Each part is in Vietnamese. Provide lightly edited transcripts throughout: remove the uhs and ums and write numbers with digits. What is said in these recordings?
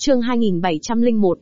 Chương 2701,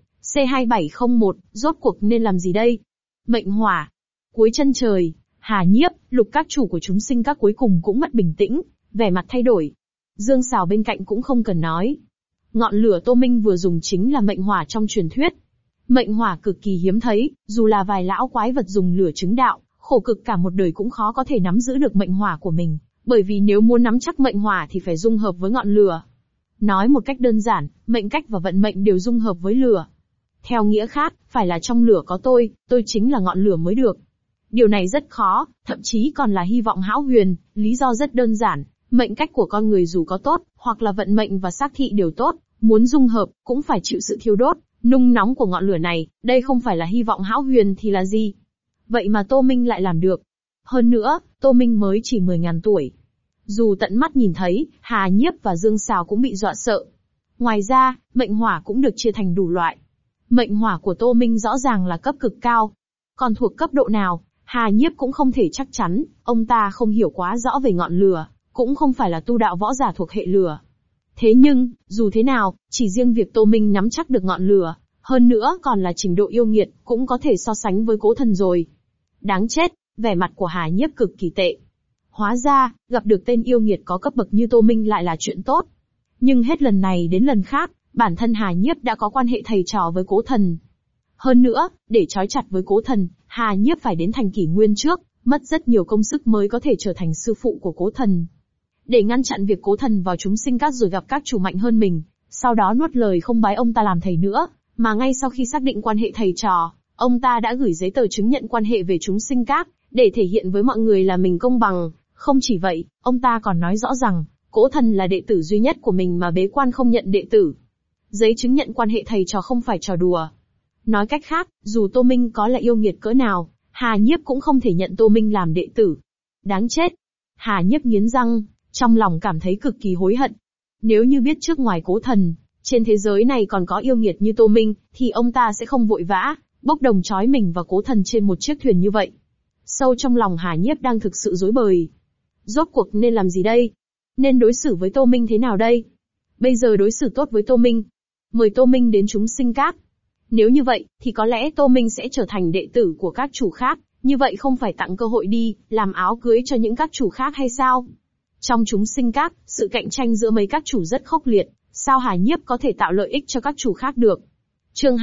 C2701, rốt cuộc nên làm gì đây? Mệnh hỏa. Cuối chân trời, Hà Nhiếp, Lục các chủ của chúng sinh các cuối cùng cũng mất bình tĩnh, vẻ mặt thay đổi. Dương Sào bên cạnh cũng không cần nói. Ngọn lửa Tô Minh vừa dùng chính là mệnh hỏa trong truyền thuyết. Mệnh hỏa cực kỳ hiếm thấy, dù là vài lão quái vật dùng lửa chứng đạo, khổ cực cả một đời cũng khó có thể nắm giữ được mệnh hỏa của mình, bởi vì nếu muốn nắm chắc mệnh hỏa thì phải dung hợp với ngọn lửa. Nói một cách đơn giản, mệnh cách và vận mệnh đều dung hợp với lửa. Theo nghĩa khác, phải là trong lửa có tôi chính là ngọn lửa mới được. Điều này rất khó, thậm chí còn là hy vọng hão huyền, lý do rất đơn giản, mệnh cách của con người dù có tốt, hoặc là vận mệnh và xác thị đều tốt, muốn dung hợp, cũng phải chịu sự thiêu đốt, nung nóng của ngọn lửa này, đây không phải là hy vọng hão huyền thì là gì? Vậy mà Tô Minh lại làm được. Hơn nữa, Tô Minh mới chỉ 10.000 tuổi. Dù tận mắt nhìn thấy, Hà Nhiếp và Dương Sào cũng bị dọa sợ. Ngoài ra, mệnh hỏa cũng được chia thành đủ loại. Mệnh hỏa của Tô Minh rõ ràng là cấp cực cao. Còn thuộc cấp độ nào, Hà Nhiếp cũng không thể chắc chắn, ông ta không hiểu quá rõ về ngọn lửa, cũng không phải là tu đạo võ giả thuộc hệ lửa. Thế nhưng, dù thế nào, chỉ riêng việc Tô Minh nắm chắc được ngọn lửa, hơn nữa còn là trình độ yêu nghiệt, cũng có thể so sánh với Cố Thần rồi. Đáng chết, vẻ mặt của Hà Nhiếp cực kỳ tệ. Hóa ra, gặp được tên yêu nghiệt có cấp bậc như Tô Minh lại là chuyện tốt. Nhưng hết lần này đến lần khác, bản thân Hà Nhiếp đã có quan hệ thầy trò với Cố Thần. Hơn nữa, để trói chặt với Cố Thần, Hà Nhiếp phải đến thành kỷ nguyên trước, mất rất nhiều công sức mới có thể trở thành sư phụ của Cố Thần. Để ngăn chặn việc Cố Thần vào chúng sinh các rồi gặp các chủ mạnh hơn mình, sau đó nuốt lời không bái ông ta làm thầy nữa, mà ngay sau khi xác định quan hệ thầy trò, ông ta đã gửi giấy tờ chứng nhận quan hệ về chúng sinh các, để thể hiện với mọi người là mình công bằng. Không chỉ vậy, ông ta còn nói rõ rằng, Cố Thần là đệ tử duy nhất của mình mà bế quan không nhận đệ tử. Giấy chứng nhận quan hệ thầy trò không phải trò đùa. Nói cách khác, dù Tô Minh có là yêu nghiệt cỡ nào, Hà Nhiếp cũng không thể nhận Tô Minh làm đệ tử. Đáng chết! Hà Nhiếp nghiến răng, trong lòng cảm thấy cực kỳ hối hận. Nếu như biết trước ngoài Cố Thần, trên thế giới này còn có yêu nghiệt như Tô Minh, thì ông ta sẽ không vội vã, bốc đồng trói mình và Cố Thần trên một chiếc thuyền như vậy. Sâu trong lòng Hà Nhiếp đang thực sự rối bời. Rốt cuộc nên làm gì đây? Nên đối xử với Tô Minh thế nào đây? Bây giờ đối xử tốt với Tô Minh. Mời Tô Minh đến chúng sinh các. Nếu như vậy, thì có lẽ Tô Minh sẽ trở thành đệ tử của các chủ khác, như vậy không phải tặng cơ hội đi, làm áo cưới cho những các chủ khác hay sao? Trong chúng sinh các, sự cạnh tranh giữa mấy các chủ rất khốc liệt, sao Hà Nhiếp có thể tạo lợi ích cho các chủ khác được? Chương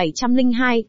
2702,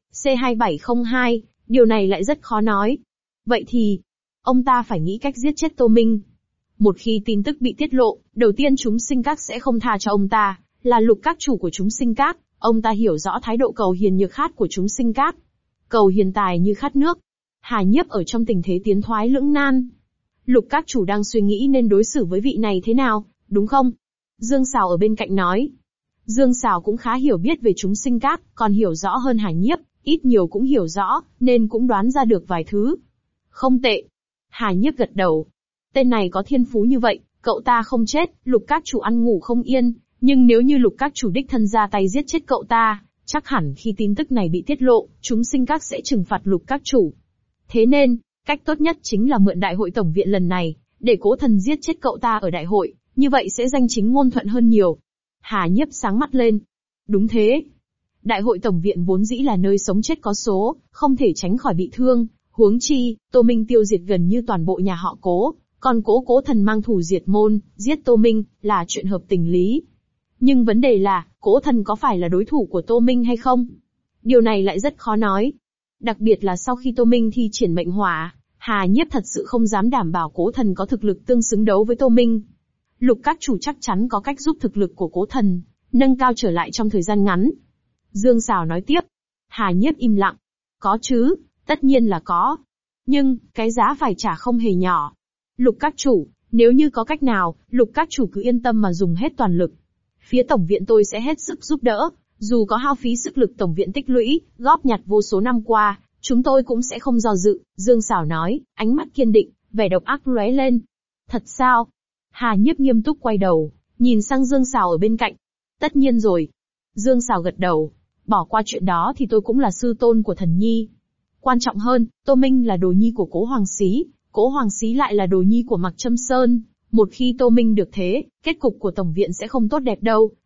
C2702, điều này lại rất khó nói. Vậy thì, ông ta phải nghĩ cách giết chết Tô Minh. Một khi tin tức bị tiết lộ, đầu tiên chúng sinh các sẽ không tha cho ông ta, là Lục các chủ của chúng sinh các, ông ta hiểu rõ thái độ cầu hiền như khát của chúng sinh các. Cầu hiền tài như khát nước. Hà Nhiếp ở trong tình thế tiến thoái lưỡng nan. Lục các chủ đang suy nghĩ nên đối xử với vị này thế nào, đúng không? Dương Sào ở bên cạnh nói. Dương Sào cũng khá hiểu biết về chúng sinh các, còn hiểu rõ hơn Hà Nhiếp, ít nhiều cũng hiểu rõ, nên cũng đoán ra được vài thứ. Không tệ. Hà Nhiếp gật đầu. Tên này có thiên phú như vậy, cậu ta không chết, Lục các chủ ăn ngủ không yên, nhưng nếu như Lục các chủ đích thân ra tay giết chết cậu ta, chắc hẳn khi tin tức này bị tiết lộ, chúng sinh các sẽ trừng phạt Lục các chủ. Thế nên, cách tốt nhất chính là mượn đại hội tổng viện lần này, để Cố Thần giết chết cậu ta ở đại hội, như vậy sẽ danh chính ngôn thuận hơn nhiều. Hà Nhiếp sáng mắt lên. Đúng thế. Đại hội tổng viện vốn dĩ là nơi sống chết có số, không thể tránh khỏi bị thương, huống chi, Tô Minh tiêu diệt gần như toàn bộ nhà họ Cố, còn Cố Thần mang thù diệt môn, giết Tô Minh, là chuyện hợp tình lý. Nhưng vấn đề là, Cố Thần có phải là đối thủ của Tô Minh hay không? Điều này lại rất khó nói. Đặc biệt là sau khi Tô Minh thi triển mệnh hỏa, Hà Nhiếp thật sự không dám đảm bảo Cố Thần có thực lực tương xứng đấu với Tô Minh. Lục các chủ chắc chắn có cách giúp thực lực của Cố Thần nâng cao trở lại trong thời gian ngắn. Dương Sào nói tiếp. Hà Nhiếp im lặng. Có chứ, tất nhiên là có. Nhưng, cái giá phải trả không hề nhỏ. Lục các chủ, nếu như có cách nào, Lục các chủ cứ yên tâm mà dùng hết toàn lực. Phía tổng viện tôi sẽ hết sức giúp đỡ, dù có hao phí sức lực tổng viện tích lũy, góp nhặt vô số năm qua, chúng tôi cũng sẽ không do dự, Dương Sào nói, ánh mắt kiên định, vẻ độc ác lóe lên. Thật sao? Hà Nhiếp nghiêm túc quay đầu, nhìn sang Dương Sào ở bên cạnh. Tất nhiên rồi. Dương Sào gật đầu. Bỏ qua chuyện đó thì tôi cũng là sư tôn của Thần Nhi. Quan trọng hơn, Tô Minh là đồ nhi của Cố Hoàng Xí, Cố Hoàng Xí lại là đồ nhi của Mặc Trâm Sơn. Một khi Tô Minh được thế, kết cục của tổng viện sẽ không tốt đẹp đâu,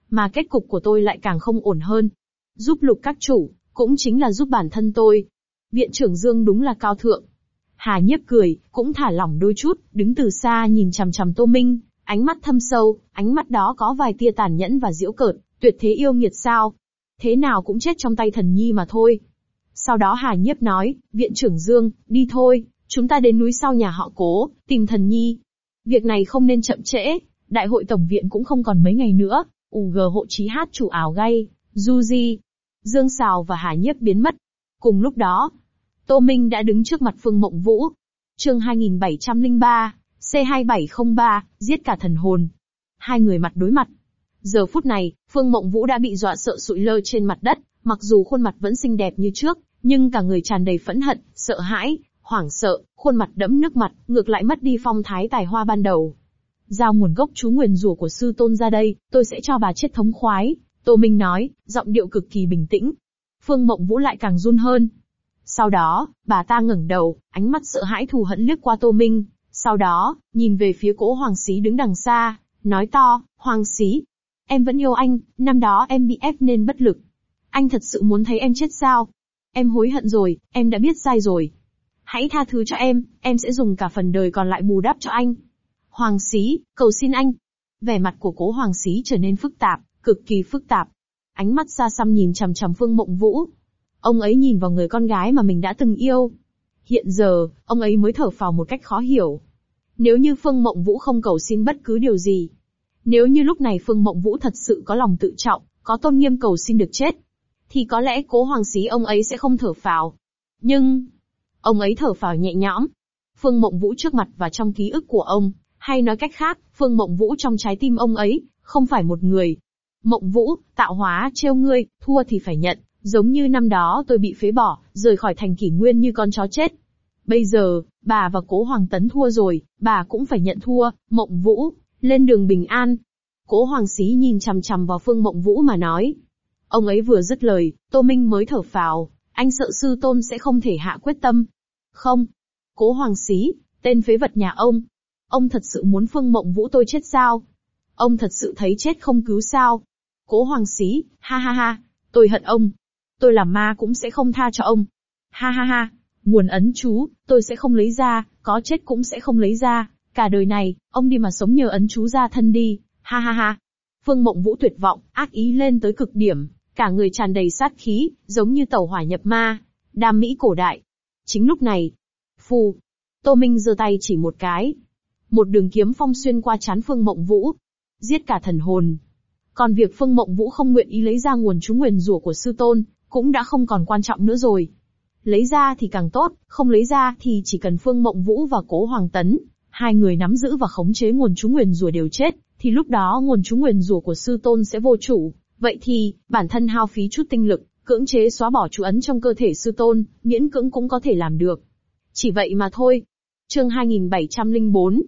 Mà kết cục của tôi lại càng không ổn hơn. Giúp Lục các chủ, cũng chính là giúp bản thân tôi. Viện trưởng Dương đúng là cao thượng. Hà Nhiếp cười, cũng thả lỏng đôi chút, đứng từ xa nhìn chằm chằm Tô Minh, ánh mắt thâm sâu, ánh mắt đó có vài tia tàn nhẫn và giễu cợt, tuyệt thế yêu nghiệt sao? Thế nào cũng chết trong tay Thần Nhi mà thôi. Sau đó Hà Nhiếp nói, Viện trưởng Dương, đi thôi, chúng ta đến núi sau nhà họ Cố, tìm Thần Nhi. Việc này không nên chậm trễ, đại hội tổng viện cũng không còn mấy ngày nữa. UG hộ chí hát chủ ảo gay, du di. Dương Sào và Hà Nhiếp biến mất. Cùng lúc đó, Tô Minh đã đứng trước mặt Phương Mộng Vũ. Chương 2703, C2703, giết cả thần hồn. Hai người mặt đối mặt. Giờ phút này, Phương Mộng Vũ đã bị dọa sợ sụi lơ trên mặt đất, mặc dù khuôn mặt vẫn xinh đẹp như trước, nhưng cả người tràn đầy phẫn hận, sợ hãi, hoảng sợ, khuôn mặt đẫm nước mặt, ngược lại mất đi phong thái tài hoa ban đầu. Giao nguồn gốc chú nguyền rủa của sư tôn ra đây, tôi sẽ cho bà chết thống khoái, Tô Minh nói, giọng điệu cực kỳ bình tĩnh. Phương Mộng Vũ lại càng run hơn. Sau đó, bà ta ngẩng đầu, ánh mắt sợ hãi thù hận liếc qua Tô Minh, sau đó, nhìn về phía Cố Hoàng Xí đứng đằng xa, nói to, Hoàng Xí, em vẫn yêu anh, năm đó em bị ép nên bất lực. Anh thật sự muốn thấy em chết sao? Em hối hận rồi, em đã biết sai rồi. Hãy tha thứ cho em sẽ dùng cả phần đời còn lại bù đắp cho anh. Hoàng Xí, cầu xin anh. Vẻ mặt của Cố Hoàng Xí trở nên phức tạp, cực kỳ phức tạp. Ánh mắt xa xăm nhìn chằm chằm Phương Mộng Vũ. Ông ấy nhìn vào người con gái mà mình đã từng yêu. Hiện giờ, ông ấy mới thở phào một cách khó hiểu. Nếu như Phương Mộng Vũ không cầu xin bất cứ điều gì. Nếu như lúc này Phương Mộng Vũ thật sự có lòng tự trọng, có tôn nghiêm cầu xin được chết. Thì có lẽ Cố Hoàng Xí ông ấy sẽ không thở phào. Nhưng, ông ấy thở phào nhẹ nhõm. Phương Mộng Vũ trước mặt và trong ký ức của ông, hay nói cách khác, Phương Mộng Vũ trong trái tim ông ấy, không phải một người. Mộng Vũ, tạo hóa trêu ngươi, thua thì phải nhận, giống như năm đó tôi bị phế bỏ, rời khỏi thành Kỷ Nguyên như con chó chết. Bây giờ, bà và Cố Hoàng Tấn thua rồi, bà cũng phải nhận thua, Mộng Vũ, lên đường bình an. Cố Hoàng Xí nhìn chằm chằm vào Phương Mộng Vũ mà nói. Ông ấy vừa dứt lời, Tô Minh mới thở phào, anh sợ sư tôn sẽ không thể hạ quyết tâm. Không. Cố Hoàng Xí, tên phế vật nhà ông thật sự muốn Phương Mộng Vũ tôi chết sao? Ông thật sự thấy chết không cứu sao? Cố Hoàng Xí, ha ha ha, tôi hận ông. Tôi làm ma cũng sẽ không tha cho ông. Ha ha ha, nguồn ấn chú, tôi sẽ không lấy ra, có chết cũng sẽ không lấy ra, cả đời này, ông đi mà sống nhờ ấn chú ra thân đi, ha ha ha. Phương Mộng Vũ tuyệt vọng, ác ý lên tới cực điểm, cả người tràn đầy sát khí, giống như tẩu hỏa nhập ma, đam mỹ cổ đại. Chính lúc này, phù, Tô Minh giơ tay chỉ một cái. Một đường kiếm phong xuyên qua trán Phương Mộng Vũ, giết cả thần hồn. Còn việc Phương Mộng Vũ không nguyện ý lấy ra nguồn chú nguyền rủa của sư tôn, cũng đã không còn quan trọng nữa rồi. Lấy ra thì càng tốt, không lấy ra thì chỉ cần Phương Mộng Vũ và Cố Hoàng Tấn, hai người nắm giữ và khống chế nguồn chú nguyền rủa đều chết, thì lúc đó nguồn chú nguyền rủa của sư tôn sẽ vô chủ. Vậy thì, bản thân hao phí chút tinh lực, cưỡng chế xóa bỏ chú ấn trong cơ thể sư tôn, miễn cưỡng cũng có thể làm được. Chỉ vậy mà thôi. Chương 2704,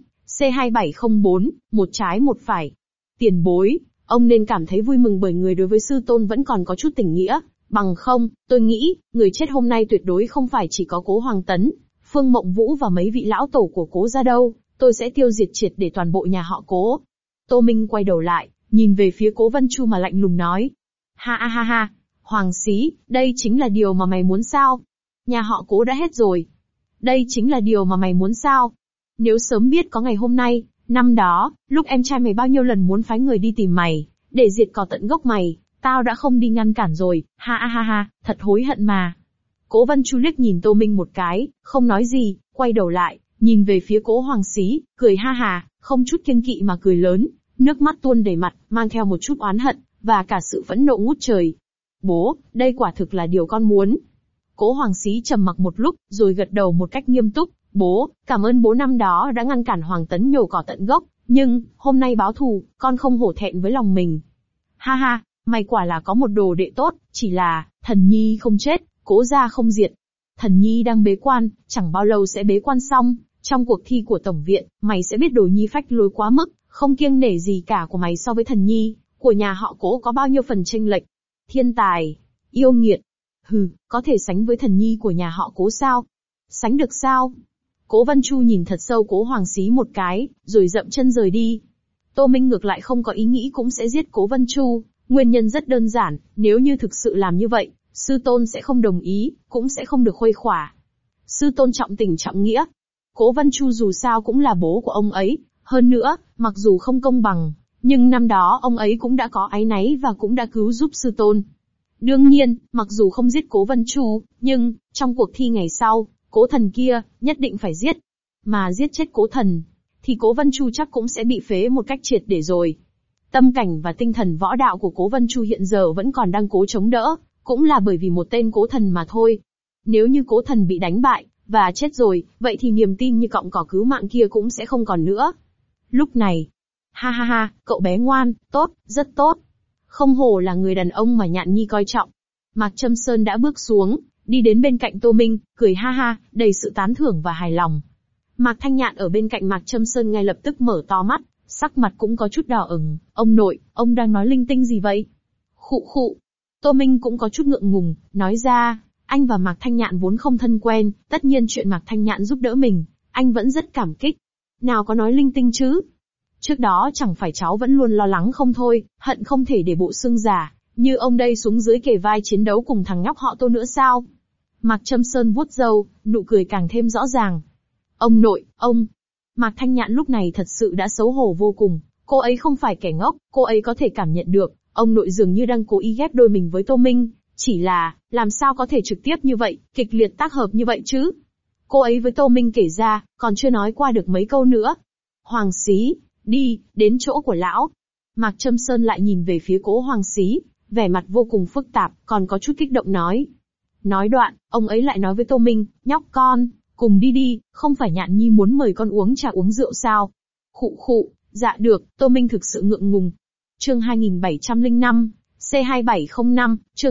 C2704, một trái một phải. Tiền bối, ông nên cảm thấy vui mừng bởi người đối với sư tôn vẫn còn có chút tình nghĩa, bằng không, tôi nghĩ, người chết hôm nay tuyệt đối không phải chỉ có Cố Hoàng Tấn, Phương Mộng Vũ và mấy vị lão tổ của Cố gia đâu, tôi sẽ tiêu diệt triệt để toàn bộ nhà họ Cố. Tô Minh quay đầu lại, nhìn về phía Cố Vân Chu mà lạnh lùng nói. Ha ha ha ha, Hoàng Xí, đây chính là điều mà mày muốn sao? Nhà họ Cố đã hết rồi. Đây chính là điều mà mày muốn sao? Nếu sớm biết có ngày hôm nay, năm đó, lúc em trai mày bao nhiêu lần muốn phái người đi tìm mày, để diệt cỏ tận gốc mày, tao đã không đi ngăn cản rồi, ha ha ha ha, thật hối hận mà. Cố Vân Chu liếc nhìn Tô Minh một cái, không nói gì, quay đầu lại, nhìn về phía Cố Hoàng Xí, cười ha hà, không chút kiêng kỵ mà cười lớn, nước mắt tuôn đầy mặt, mang theo một chút oán hận, và cả sự phẫn nộ ngút trời. Bố, đây quả thực là điều con muốn. Cố Hoàng Xí trầm mặc một lúc, rồi gật đầu một cách nghiêm túc. Bố, cảm ơn bố năm đó đã ngăn cản Hoàng Tấn nhổ cỏ tận gốc, nhưng, hôm nay báo thù, con không hổ thẹn với lòng mình. Ha ha, mày quả là có một đồ đệ tốt, chỉ là, Thần Nhi không chết, Cố gia không diệt. Thần Nhi đang bế quan, chẳng bao lâu sẽ bế quan xong, trong cuộc thi của Tổng viện, mày sẽ biết Đồ Nhi phách lối quá mức, không kiêng nể gì cả của mày so với Thần Nhi, của nhà họ Cố có bao nhiêu phần chênh lệch. Thiên tài, yêu nghiệt. Hừ, có thể sánh với Thần Nhi của nhà họ Cố sao? Sánh được sao? Cố Vân Chu nhìn thật sâu Cố Hoàng Xí một cái, rồi dậm chân rời đi. Tô Minh ngược lại không có ý nghĩ cũng sẽ giết Cố Vân Chu, nguyên nhân rất đơn giản, nếu như thực sự làm như vậy, sư tôn sẽ không đồng ý, cũng sẽ không được khuây khỏa. Sư tôn trọng tình trọng nghĩa. Cố Vân Chu dù sao cũng là bố của ông ấy, hơn nữa, mặc dù không công bằng, nhưng năm đó ông ấy cũng đã có áy náy và cũng đã cứu giúp sư tôn. Đương nhiên, mặc dù không giết Cố Vân Chu, nhưng, trong cuộc thi ngày sau, Cố Thần kia, nhất định phải giết. Mà giết chết Cố Thần, thì Cố Vân Chu chắc cũng sẽ bị phế một cách triệt để rồi. Tâm cảnh và tinh thần võ đạo của Cố Vân Chu hiện giờ vẫn còn đang cố chống đỡ, cũng là bởi vì một tên Cố Thần mà thôi. Nếu như Cố Thần bị đánh bại, và chết rồi, vậy thì niềm tin như cọng cỏ cứu mạng kia cũng sẽ không còn nữa. Lúc này, ha ha ha, cậu bé ngoan, tốt, rất tốt. Không hổ là người đàn ông mà Nhạn Nhi coi trọng. Mạc Châm Sơn đã bước xuống, đi đến bên cạnh Tô Minh, cười ha ha, đầy sự tán thưởng và hài lòng. Mạc Thanh Nhạn ở bên cạnh Mạc Châm Sơn ngay lập tức mở to mắt, sắc mặt cũng có chút đỏ ửng. Ông nội, ông đang nói linh tinh gì vậy? Khụ khụ. Tô Minh cũng có chút ngượng ngùng, nói ra, anh và Mạc Thanh Nhạn vốn không thân quen, tất nhiên chuyện Mạc Thanh Nhạn giúp đỡ mình, anh vẫn rất cảm kích. Nào có nói linh tinh chứ? Trước đó chẳng phải cháu vẫn luôn lo lắng không thôi, hận không thể để bộ xương già, như ông đây xuống dưới kề vai chiến đấu cùng thằng nhóc họ Tô nữa sao? Mạc Châm Sơn vuốt râu, nụ cười càng thêm rõ ràng. Ông nội, ông. Mạc Thanh Nhạn lúc này thật sự đã xấu hổ vô cùng, cô ấy không phải kẻ ngốc, cô ấy có thể cảm nhận được, ông nội dường như đang cố ý ghép đôi mình với Tô Minh, chỉ là, làm sao có thể trực tiếp như vậy, kịch liệt tác hợp như vậy chứ? Cô ấy với Tô Minh kể ra, còn chưa nói qua được mấy câu nữa. Hoàng Xí, đi, đến chỗ của lão. Mạc Châm Sơn lại nhìn về phía Cố Hoàng Xí, vẻ mặt vô cùng phức tạp, còn có chút kích động nói. Nói đoạn, ông ấy lại nói với Tô Minh, nhóc con, cùng đi đi, không phải Nhạn Nhi muốn mời con uống trà uống rượu sao? Khụ khụ, dạ được, Tô Minh thực sự ngượng ngùng. Chương 2705, C2705, chương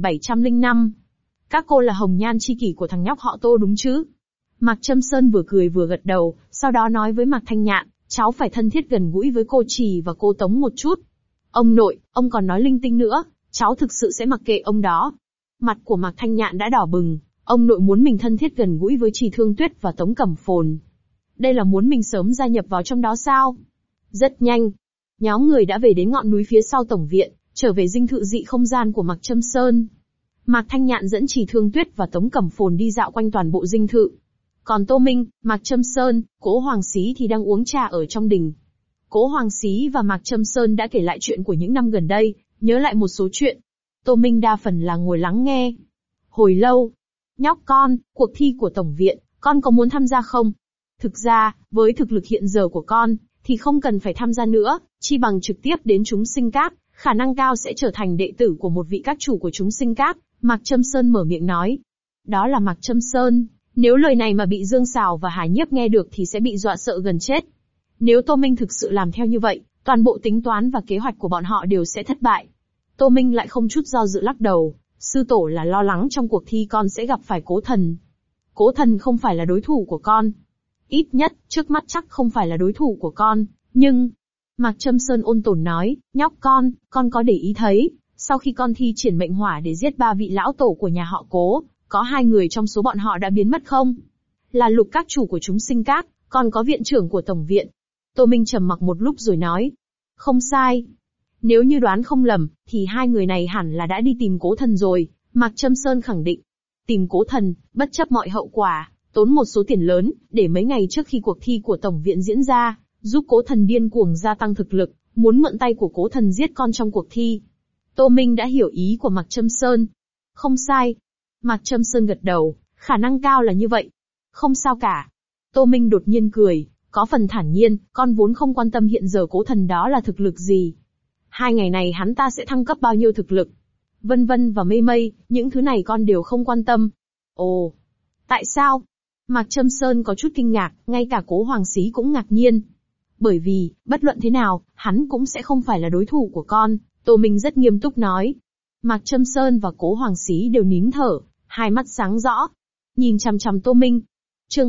2705. Các cô là hồng nhan chi kỷ của thằng nhóc họ Tô đúng chứ? Mạc Châm Sơn vừa cười vừa gật đầu, sau đó nói với Mạc Thanh Nhạn, cháu phải thân thiết gần gũi với cô Trì và cô Tống một chút. Ông nội, ông còn nói linh tinh nữa, cháu thực sự sẽ mặc kệ ông đó. Mặt của Mạc Thanh Nhạn đã đỏ bừng, ông nội muốn mình thân thiết gần gũi với Trì Thương Tuyết và Tống Cẩm Phồn. Đây là muốn mình sớm gia nhập vào trong đó sao? Rất nhanh, nhóm người đã về đến ngọn núi phía sau tổng viện, trở về dinh thự dị không gian của Mạc Châm Sơn. Mạc Thanh Nhạn dẫn Trì Thương Tuyết và Tống Cẩm Phồn đi dạo quanh toàn bộ dinh thự. Còn Tô Minh, Mạc Châm Sơn, Cố Hoàng Xí thì đang uống trà ở trong đình. Cố Hoàng Xí và Mạc Châm Sơn đã kể lại chuyện của những năm gần đây, nhớ lại một số chuyện. Tô Minh đa phần là ngồi lắng nghe. Hồi lâu, nhóc con, cuộc thi của tổng viện, con có muốn tham gia không? Thực ra, với thực lực hiện giờ của con, thì không cần phải tham gia nữa, chi bằng trực tiếp đến chúng sinh các, khả năng cao sẽ trở thành đệ tử của một vị các chủ của chúng sinh các. Mạc Châm Sơn mở miệng nói. Đó là Mạc Châm Sơn. Nếu lời này mà bị Dương Sào và Hà Nhiếp nghe được thì sẽ bị dọa sợ gần chết. Nếu Tô Minh thực sự làm theo như vậy, toàn bộ tính toán và kế hoạch của bọn họ đều sẽ thất bại. Tô Minh lại không chút do dự lắc đầu, sư tổ là lo lắng trong cuộc thi con sẽ gặp phải Cố Thần. Cố Thần không phải là đối thủ của con. Ít nhất, trước mắt chắc không phải là đối thủ của con, nhưng... Mạc Châm Sơn ôn tồn nói, nhóc con có để ý thấy, sau khi con thi triển mệnh hỏa để giết 3 vị lão tổ của nhà họ Cố, có 2 người trong số bọn họ đã biến mất không? Là Lục các chủ của chúng sinh các, còn có viện trưởng của tổng viện. Tô Minh trầm mặc một lúc rồi nói. Không sai. Nếu như đoán không lầm, thì 2 người này hẳn là đã đi tìm Cố Thần rồi, Mạc Châm Sơn khẳng định. Tìm Cố Thần, bất chấp mọi hậu quả, tốn một số tiền lớn, để mấy ngày trước khi cuộc thi của tổng viện diễn ra, giúp Cố Thần điên cuồng gia tăng thực lực, muốn mượn tay của Cố Thần giết con trong cuộc thi. Tô Minh đã hiểu ý của Mạc Châm Sơn. Không sai. Mạc Châm Sơn gật đầu, khả năng cao là như vậy. Không sao cả. Tô Minh đột nhiên cười, có phần thản nhiên, con vốn không quan tâm hiện giờ Cố Thần đó là thực lực gì. 2 ngày này hắn ta sẽ thăng cấp bao nhiêu thực lực. Vân vân và mây mây, những thứ này con đều không quan tâm. Ồ, tại sao? Mạc Châm Sơn có chút kinh ngạc, ngay cả Cố Hoàng Xí cũng ngạc nhiên. Bởi vì, bất luận thế nào, hắn cũng sẽ không phải là đối thủ của con, Tô Minh rất nghiêm túc nói. Mạc Châm Sơn và Cố Hoàng Xí đều nín thở, hai mắt sáng rõ. Nhìn chằm chằm Tô Minh. Chương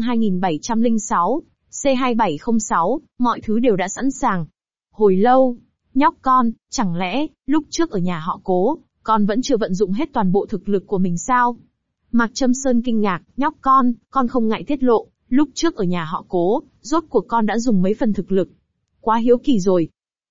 2706, C2706, mọi thứ đều đã sẵn sàng. Hồi lâu, nhóc con, chẳng lẽ, lúc trước ở nhà họ Cố, con vẫn chưa vận dụng hết toàn bộ thực lực của mình sao? Mạc Châm Sơn kinh ngạc, nhóc con không ngại tiết lộ, lúc trước ở nhà họ Cố, rốt cuộc con đã dùng mấy phần thực lực. Quá hiếu kỳ rồi.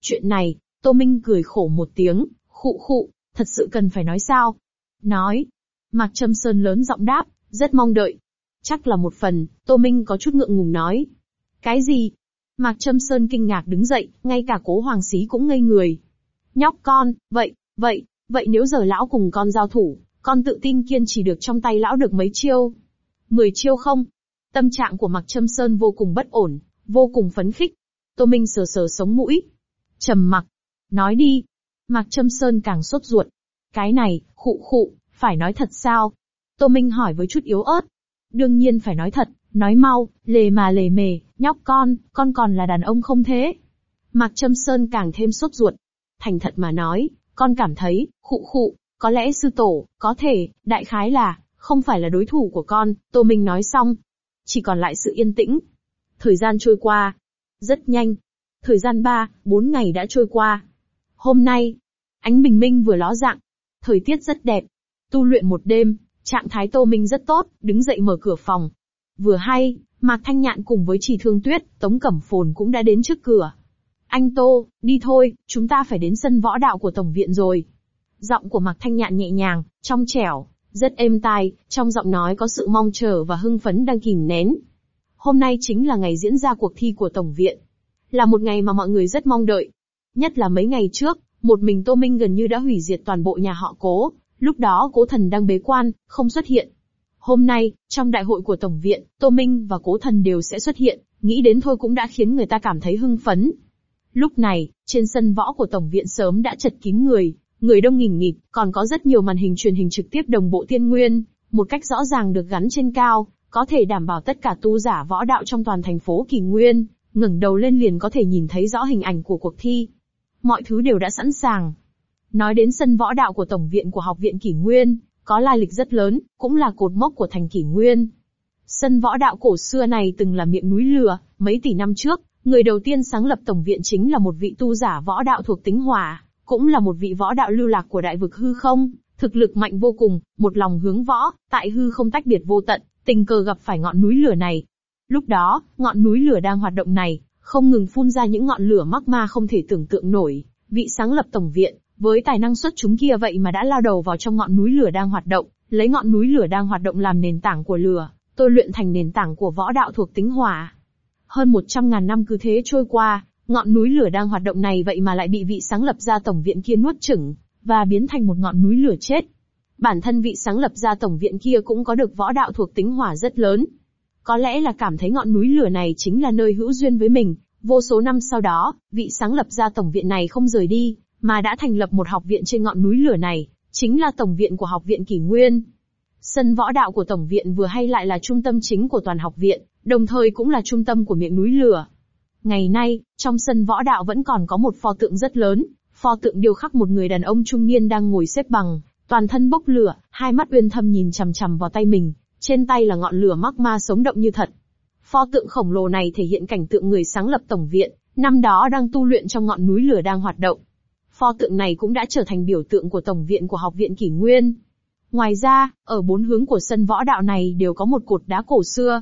Chuyện này, Tô Minh cười khổ một tiếng, khụ khụ, thật sự cần phải nói sao? Nói. Mạc Trâm Sơn lớn giọng đáp, rất mong đợi. Chắc là một phần, Tô Minh có chút ngượng ngùng nói. Cái gì? Mạc Trâm Sơn kinh ngạc đứng dậy, ngay cả Cố Hoàng Xí cũng ngây người. Nhóc con, vậy nếu giờ lão cùng con giao thủ, con tự tin kiên trì được trong tay lão được mấy chiêu? 10 chiêu không? Tâm trạng của Mạc Trâm Sơn vô cùng bất ổn, vô cùng phấn khích. Tô Minh sờ sờ sống mũi. Trầm mặc. Nói đi. Mạc Trâm Sơn càng sốt ruột. Cái này, khụ khụ, phải nói thật sao? Tô Minh hỏi với chút yếu ớt. Đương nhiên phải nói thật, nói mau, lề mà lề mề, nhóc con còn là đàn ông không thế? Mạc Trâm Sơn càng thêm sốt ruột. Thành thật mà nói, con cảm thấy, khụ khụ, có lẽ sư tổ, có thể, đại khái là, không phải là đối thủ của con. Tô Minh nói xong. Chỉ còn lại sự yên tĩnh. Thời gian trôi qua. Rất nhanh. Thời gian 3-4 ngày đã trôi qua. Hôm nay, ánh bình minh vừa ló dạng. Thời tiết rất đẹp. Tu luyện một đêm, trạng thái Tô Minh rất tốt, đứng dậy mở cửa phòng. Vừa hay, Mạc Thanh Nhạn cùng với Trì Thương Tuyết, Tống Cẩm Phồn cũng đã đến trước cửa. Anh Tô, đi thôi, chúng ta phải đến sân võ đạo của Tổng viện rồi. Giọng của Mạc Thanh Nhạn nhẹ nhàng, trong trẻo, rất êm tai, trong giọng nói có sự mong chờ và hưng phấn đang kìm nén. Hôm nay chính là ngày diễn ra cuộc thi của Tổng viện. Là một ngày mà mọi người rất mong đợi. Nhất là mấy ngày trước, một mình Tô Minh gần như đã hủy diệt toàn bộ nhà họ Cố, lúc đó Cố Thần đang bế quan, không xuất hiện. Hôm nay, trong đại hội của Tổng viện, Tô Minh và Cố Thần đều sẽ xuất hiện, nghĩ đến thôi cũng đã khiến người ta cảm thấy hưng phấn. Lúc này, trên sân võ của Tổng viện sớm đã chật kín người đông nghìn nghịt, còn có rất nhiều màn hình truyền hình trực tiếp đồng bộ tiên nguyên, một cách rõ ràng được gắn trên cao, có thể đảm bảo tất cả tu giả võ đạo trong toàn thành phố Kỳ Nguyên, ngẩng đầu lên liền có thể nhìn thấy rõ hình ảnh của cuộc thi. Mọi thứ đều đã sẵn sàng. Nói đến sân võ đạo của Tổng viện của Học viện Kỷ Nguyên, có lai lịch rất lớn, cũng là cột mốc của thành Kỷ Nguyên. Sân võ đạo cổ xưa này từng là miệng núi lửa, mấy tỷ năm trước, người đầu tiên sáng lập Tổng viện chính là một vị tu giả võ đạo thuộc tính hỏa, cũng là một vị võ đạo lưu lạc của đại vực hư không, thực lực mạnh vô cùng, một lòng hướng võ, tại hư không tách biệt vô tận, tình cờ gặp phải ngọn núi lửa này. Lúc đó, ngọn núi lửa đang hoạt động này, không ngừng phun ra những ngọn lửa magma không thể tưởng tượng nổi, vị sáng lập Tổng viện, với tài năng xuất chúng kia vậy mà đã lao đầu vào trong ngọn núi lửa đang hoạt động, lấy ngọn núi lửa đang hoạt động làm nền tảng của lửa, tôi luyện thành nền tảng của võ đạo thuộc tính hỏa. Hơn 100.000 năm cứ thế trôi qua, ngọn núi lửa đang hoạt động này vậy mà lại bị vị sáng lập ra Tổng viện kia nuốt chửng, và biến thành một ngọn núi lửa chết. Bản thân vị sáng lập ra Tổng viện kia cũng có được võ đạo thuộc tính hỏa rất lớn. Có lẽ là cảm thấy ngọn núi lửa này chính là nơi hữu duyên với mình, vô số năm sau đó, vị sáng lập ra Tổng viện này không rời đi, mà đã thành lập một học viện trên ngọn núi lửa này, chính là Tổng viện của Học viện Kỷ Nguyên. Sân võ đạo của Tổng viện vừa hay lại là trung tâm chính của toàn học viện, đồng thời cũng là trung tâm của miệng núi lửa. Ngày nay, trong sân võ đạo vẫn còn có một pho tượng rất lớn, pho tượng điêu khắc một người đàn ông trung niên đang ngồi xếp bằng, toàn thân bốc lửa, hai mắt uyên thâm nhìn chằm chằm vào tay mình, trên tay là ngọn lửa magma sống động như thật. Pho tượng khổng lồ này thể hiện cảnh tượng người sáng lập Tổng viện, năm đó đang tu luyện trong ngọn núi lửa đang hoạt động. Pho tượng này cũng đã trở thành biểu tượng của Tổng viện của Học viện Kỷ Nguyên. Ngoài ra, ở bốn hướng của sân võ đạo này đều có một cột đá cổ xưa.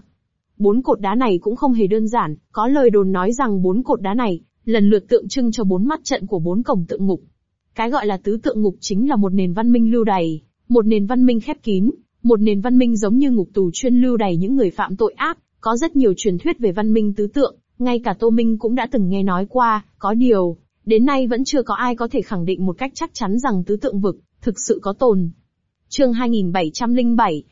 4 cột đá này cũng không hề đơn giản, có lời đồn nói rằng 4 cột đá này, lần lượt tượng trưng cho 4 mắt trận của 4 cổng tượng ngục. Cái gọi là tứ tượng ngục chính là một nền văn minh lưu đày, một nền văn minh khép kín, một nền văn minh giống như ngục tù chuyên lưu đày những người phạm tội ác, có rất nhiều truyền thuyết về văn minh tứ tượng, ngay cả Tô Minh cũng đã từng nghe nói qua, có điều, đến nay vẫn chưa có ai có thể khẳng định một cách chắc chắn rằng tứ tượng vực thực sự có tồn. Chương 2707,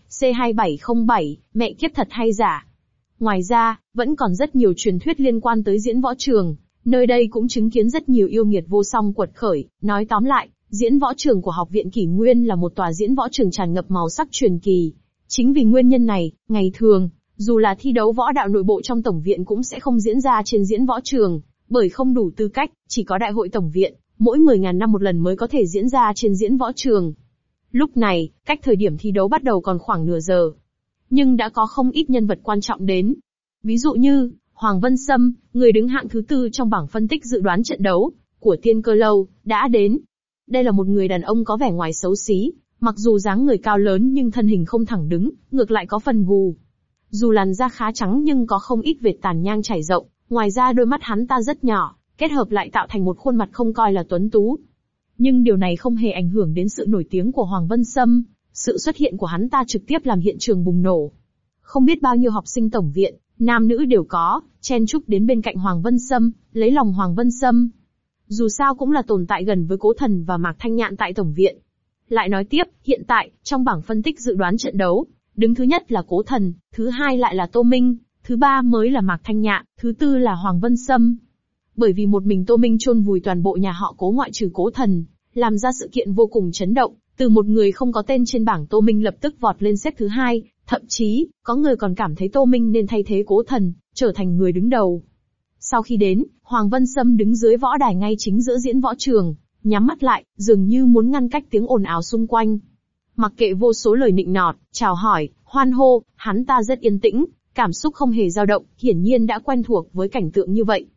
C2707, mẹ kiếp thật hay giả. Ngoài ra, vẫn còn rất nhiều truyền thuyết liên quan tới diễn võ trường, nơi đây cũng chứng kiến rất nhiều yêu nghiệt vô song quật khởi. Nói tóm lại, diễn võ trường của Học viện Kỷ Nguyên là một tòa diễn võ trường tràn ngập màu sắc truyền kỳ. Chính vì nguyên nhân này, ngày thường, dù là thi đấu võ đạo nội bộ trong Tổng viện cũng sẽ không diễn ra trên diễn võ trường, bởi không đủ tư cách, chỉ có đại hội Tổng viện, mỗi 10.000 năm một lần mới có thể diễn ra trên diễn võ trường. Lúc này, cách thời điểm thi đấu bắt đầu còn khoảng nửa giờ. Nhưng đã có không ít nhân vật quan trọng đến. Ví dụ như, Hoàng Vân Sâm, người đứng hạng thứ 4 trong bảng phân tích dự đoán trận đấu của Tiên Cơ Lâu, đã đến. Đây là một người đàn ông có vẻ ngoài xấu xí, mặc dù dáng người cao lớn nhưng thân hình không thẳng đứng, ngược lại có phần gù. Dù làn da khá trắng nhưng có không ít vệt tàn nhang trải rộng, ngoài ra đôi mắt hắn ta rất nhỏ, kết hợp lại tạo thành một khuôn mặt không coi là tuấn tú. Nhưng điều này không hề ảnh hưởng đến sự nổi tiếng của Hoàng Vân Sâm, sự xuất hiện của hắn ta trực tiếp làm hiện trường bùng nổ. Không biết bao nhiêu học sinh tổng viện, nam nữ đều có, chen chúc đến bên cạnh Hoàng Vân Sâm, lấy lòng Hoàng Vân Sâm. Dù sao cũng là tồn tại gần với Cố Thần và Mạc Thanh Nhạn tại tổng viện. Lại nói tiếp, hiện tại, trong bảng phân tích dự đoán trận đấu, đứng thứ nhất là Cố Thần, thứ hai lại là Tô Minh, thứ ba mới là Mạc Thanh Nhạn, thứ tư là Hoàng Vân Sâm. Bởi vì một mình Tô Minh chôn vùi toàn bộ nhà họ Cố ngoại trừ Cố Thần, làm ra sự kiện vô cùng chấn động, từ một người không có tên trên bảng Tô Minh lập tức vọt lên xếp thứ hai, thậm chí, có người còn cảm thấy Tô Minh nên thay thế Cố Thần, trở thành người đứng đầu. Sau khi đến, Hoàng Vân Sâm đứng dưới võ đài ngay chính giữa diễn võ trường, nhắm mắt lại, dường như muốn ngăn cách tiếng ồn ào xung quanh. Mặc kệ vô số lời nịnh nọt, chào hỏi, hoan hô, hắn ta rất yên tĩnh, cảm xúc không hề dao động, hiển nhiên đã quen thuộc với cảnh tượng như vậy.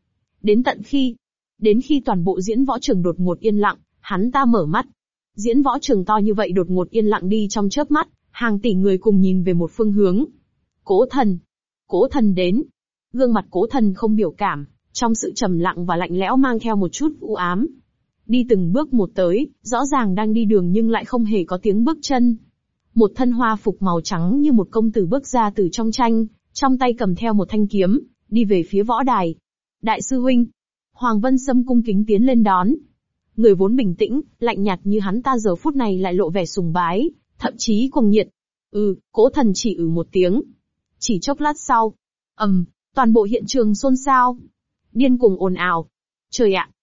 Đến khi toàn bộ diễn võ trường đột ngột yên lặng, hắn ta mở mắt. Diễn võ trường to như vậy đột ngột yên lặng đi trong chớp mắt, hàng tỷ người cùng nhìn về một phương hướng. Cố Thần đến. Gương mặt Cố Thần không biểu cảm, trong sự trầm lặng và lạnh lẽo mang theo một chút u ám. Đi từng bước một tới, rõ ràng đang đi đường nhưng lại không hề có tiếng bước chân. Một thân hoa phục màu trắng như một công tử bước ra từ trong tranh, trong tay cầm theo một thanh kiếm, đi về phía võ đài. Đại sư huynh. Hoàng Vân Sâm cung kính tiến lên đón. Người vốn bình tĩnh, lạnh nhạt như hắn ta giờ phút này lại lộ vẻ sùng bái, thậm chí cuồng nhiệt. Cố Thần chỉ một tiếng. Chỉ chốc lát sau. Toàn bộ hiện trường xôn xao. Điên cuồng ồn ào. Trời ạ!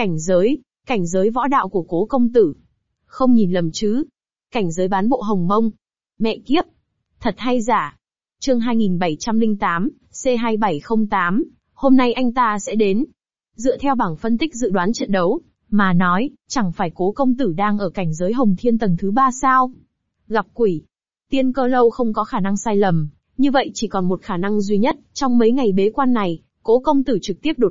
Cảnh giới võ đạo của Cố công tử. Không nhìn lầm chứ. Cảnh giới bán bộ hồng mông. Mẹ kiếp! Thật hay giả? Chương 2708, C2708, hôm nay anh ta sẽ đến. Dựa theo bảng phân tích dự đoán trận đấu, mà nói, chẳng phải Cố công tử đang ở cảnh giới Hồng Thiên tầng thứ 3 sao? Gặp quỷ. Tiên Cơ Lâu không có khả năng sai lầm, như vậy chỉ còn một khả năng duy nhất, trong mấy ngày bế quan này, Cố công tử trực tiếp đột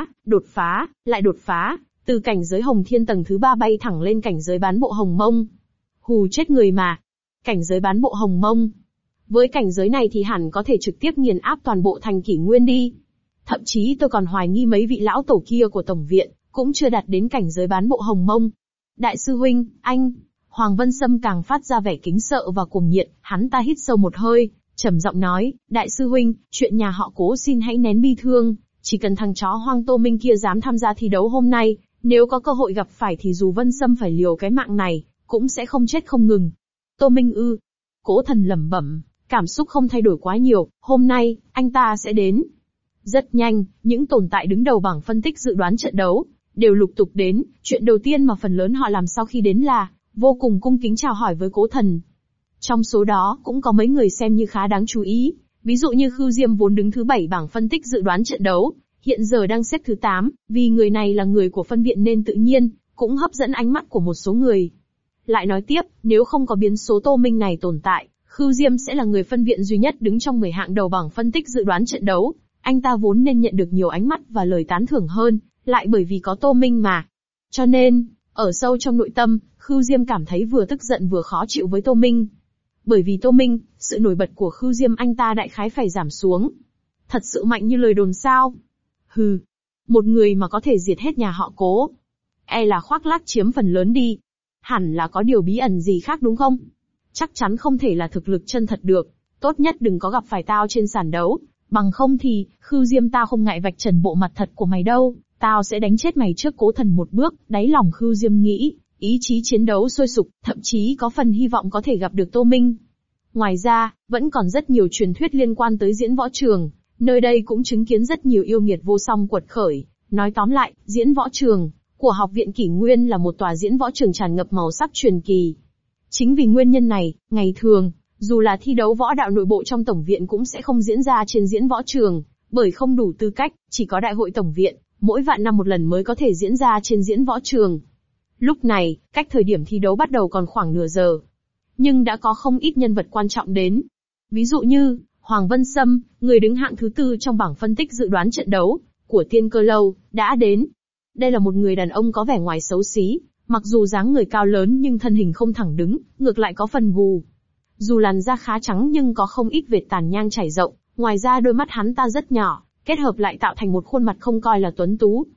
phá, lại đột phá, từ cảnh giới Hồng Thiên tầng thứ 3 bay thẳng lên cảnh giới bán bộ Hồng Mông. Hù chết người mà. Cảnh giới bán bộ Hồng Mông. Với cảnh giới này thì hẳn có thể trực tiếp nghiền áp toàn bộ thành Kỷ Nguyên đi. Thậm chí tôi còn hoài nghi mấy vị lão tổ kia của tổng viện, cũng chưa đạt đến cảnh giới bán bộ Hồng Mông. Đại sư huynh, anh. Hoàng Vân Sâm càng phát ra vẻ kính sợ và cuồng nhiệt, hắn ta hít sâu một hơi, trầm giọng nói, đại sư huynh, chuyện nhà họ Cố xin hãy nén bi thương, chỉ cần thằng chó hoang Tô Minh kia dám tham gia thi đấu hôm nay, nếu có cơ hội gặp phải thì dù Vân Sâm phải liều cái mạng này, cũng sẽ không chết không ngừng. Tô Minh ư? Cố Thần lẩm bẩm, cảm xúc không thay đổi quá nhiều, hôm nay, anh ta sẽ đến. Rất nhanh, những tồn tại đứng đầu bảng phân tích dự đoán trận đấu, đều lục tục đến, chuyện đầu tiên mà phần lớn họ làm sau khi đến là, vô cùng cung kính chào hỏi với Cố Thần. Trong số đó, cũng có mấy người xem như khá đáng chú ý, ví dụ như Khưu Diêm vốn đứng thứ 7 bảng phân tích dự đoán trận đấu, hiện giờ đang xếp thứ 8, vì người này là người của phân viện nên tự nhiên, cũng hấp dẫn ánh mắt của một số người. Lại nói tiếp, nếu không có biến số Tô Minh này tồn tại, Khưu Diêm sẽ là người phân viện duy nhất đứng trong 10 hạng đầu bảng phân tích dự đoán trận đấu. Anh ta vốn nên nhận được nhiều ánh mắt và lời tán thưởng hơn, lại bởi vì có Tô Minh mà. Cho nên, ở sâu trong nội tâm, Khưu Diêm cảm thấy vừa tức giận vừa khó chịu với Tô Minh. Bởi vì Tô Minh, sự nổi bật của Khưu Diêm anh ta đại khái phải giảm xuống. Thật sự mạnh như lời đồn sao? Hừ, một người mà có thể diệt hết nhà họ Cố. E là khoác lác chiếm phần lớn đi. Hẳn là có điều bí ẩn gì khác đúng không? Chắc chắn không thể là thực lực chân thật được. Tốt nhất đừng có gặp phải tao trên sàn đấu. Bằng không thì, Khưu Diêm tao không ngại vạch trần bộ mặt thật của mày đâu. Tao sẽ đánh chết mày trước Cố Thần một bước. Đáy lòng Khưu Diêm nghĩ, ý chí chiến đấu sôi sục, thậm chí có phần hy vọng có thể gặp được Tô Minh. Ngoài ra, vẫn còn rất nhiều truyền thuyết liên quan tới diễn võ trường. Nơi đây cũng chứng kiến rất nhiều yêu nghiệt vô song quật khởi. Nói tóm lại, diễn võ trường của Học viện Kỷ Nguyên là một tòa diễn võ trường tràn ngập màu sắc truyền kỳ. Chính vì nguyên nhân này, ngày thường, dù là thi đấu võ đạo nội bộ trong tổng viện cũng sẽ không diễn ra trên diễn võ trường, bởi không đủ tư cách, chỉ có đại hội tổng viện, mỗi vạn năm một lần mới có thể diễn ra trên diễn võ trường. Lúc này, cách thời điểm thi đấu bắt đầu còn khoảng nửa giờ. Nhưng đã có không ít nhân vật quan trọng đến. Ví dụ như, Hoàng Vân Sâm, người đứng hạng thứ 4 trong bảng phân tích dự đoán trận đấu của Tiên Cơ Lâu, đã đến. Đây là một người đàn ông có vẻ ngoài xấu xí, mặc dù dáng người cao lớn nhưng thân hình không thẳng đứng, ngược lại có phần gù. Dù làn da khá trắng nhưng có không ít vệt tàn nhang trải rộng, ngoài ra đôi mắt hắn ta rất nhỏ, kết hợp lại tạo thành một khuôn mặt không coi là tuấn tú.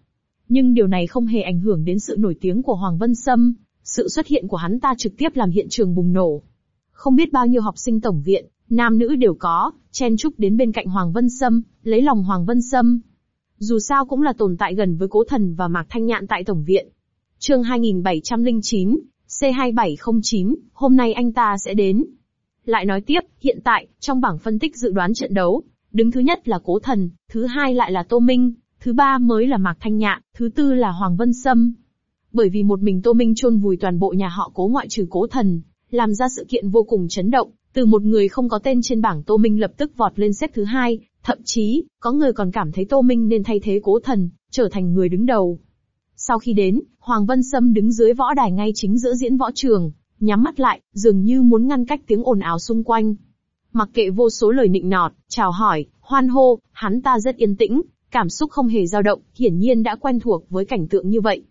Nhưng điều này không hề ảnh hưởng đến sự nổi tiếng của Hoàng Vân Sâm, sự xuất hiện của hắn ta trực tiếp làm hiện trường bùng nổ. Không biết bao nhiêu học sinh tổng viện, nam nữ đều có, chen chúc đến bên cạnh Hoàng Vân Sâm, lấy lòng Hoàng Vân Sâm. Dù sao cũng là tồn tại gần với Cố Thần và Mạc Thanh Nhạn tại tổng viện. Chương 2709, C2709, hôm nay anh ta sẽ đến. Lại nói tiếp, hiện tại, trong bảng phân tích dự đoán trận đấu, đứng thứ nhất là Cố Thần, thứ hai lại là Tô Minh, thứ ba mới là Mạc Thanh Nhạn, thứ tư là Hoàng Vân Sâm. Bởi vì một mình Tô Minh chôn vùi toàn bộ nhà họ Cố ngoại trừ Cố Thần, làm ra sự kiện vô cùng chấn động, từ một người không có tên trên bảng Tô Minh lập tức vọt lên xếp thứ hai, thậm chí, có người còn cảm thấy Tô Minh nên thay thế Cố Thần, trở thành người đứng đầu. Sau khi đến, Hoàng Vân Sâm đứng dưới võ đài ngay chính giữa diễn võ trường, nhắm mắt lại, dường như muốn ngăn cách tiếng ồn ào xung quanh. Mặc kệ vô số lời nịnh nọt, chào hỏi, hoan hô, hắn ta rất yên tĩnh, cảm xúc không hề dao động, hiển nhiên đã quen thuộc với cảnh tượng như vậy.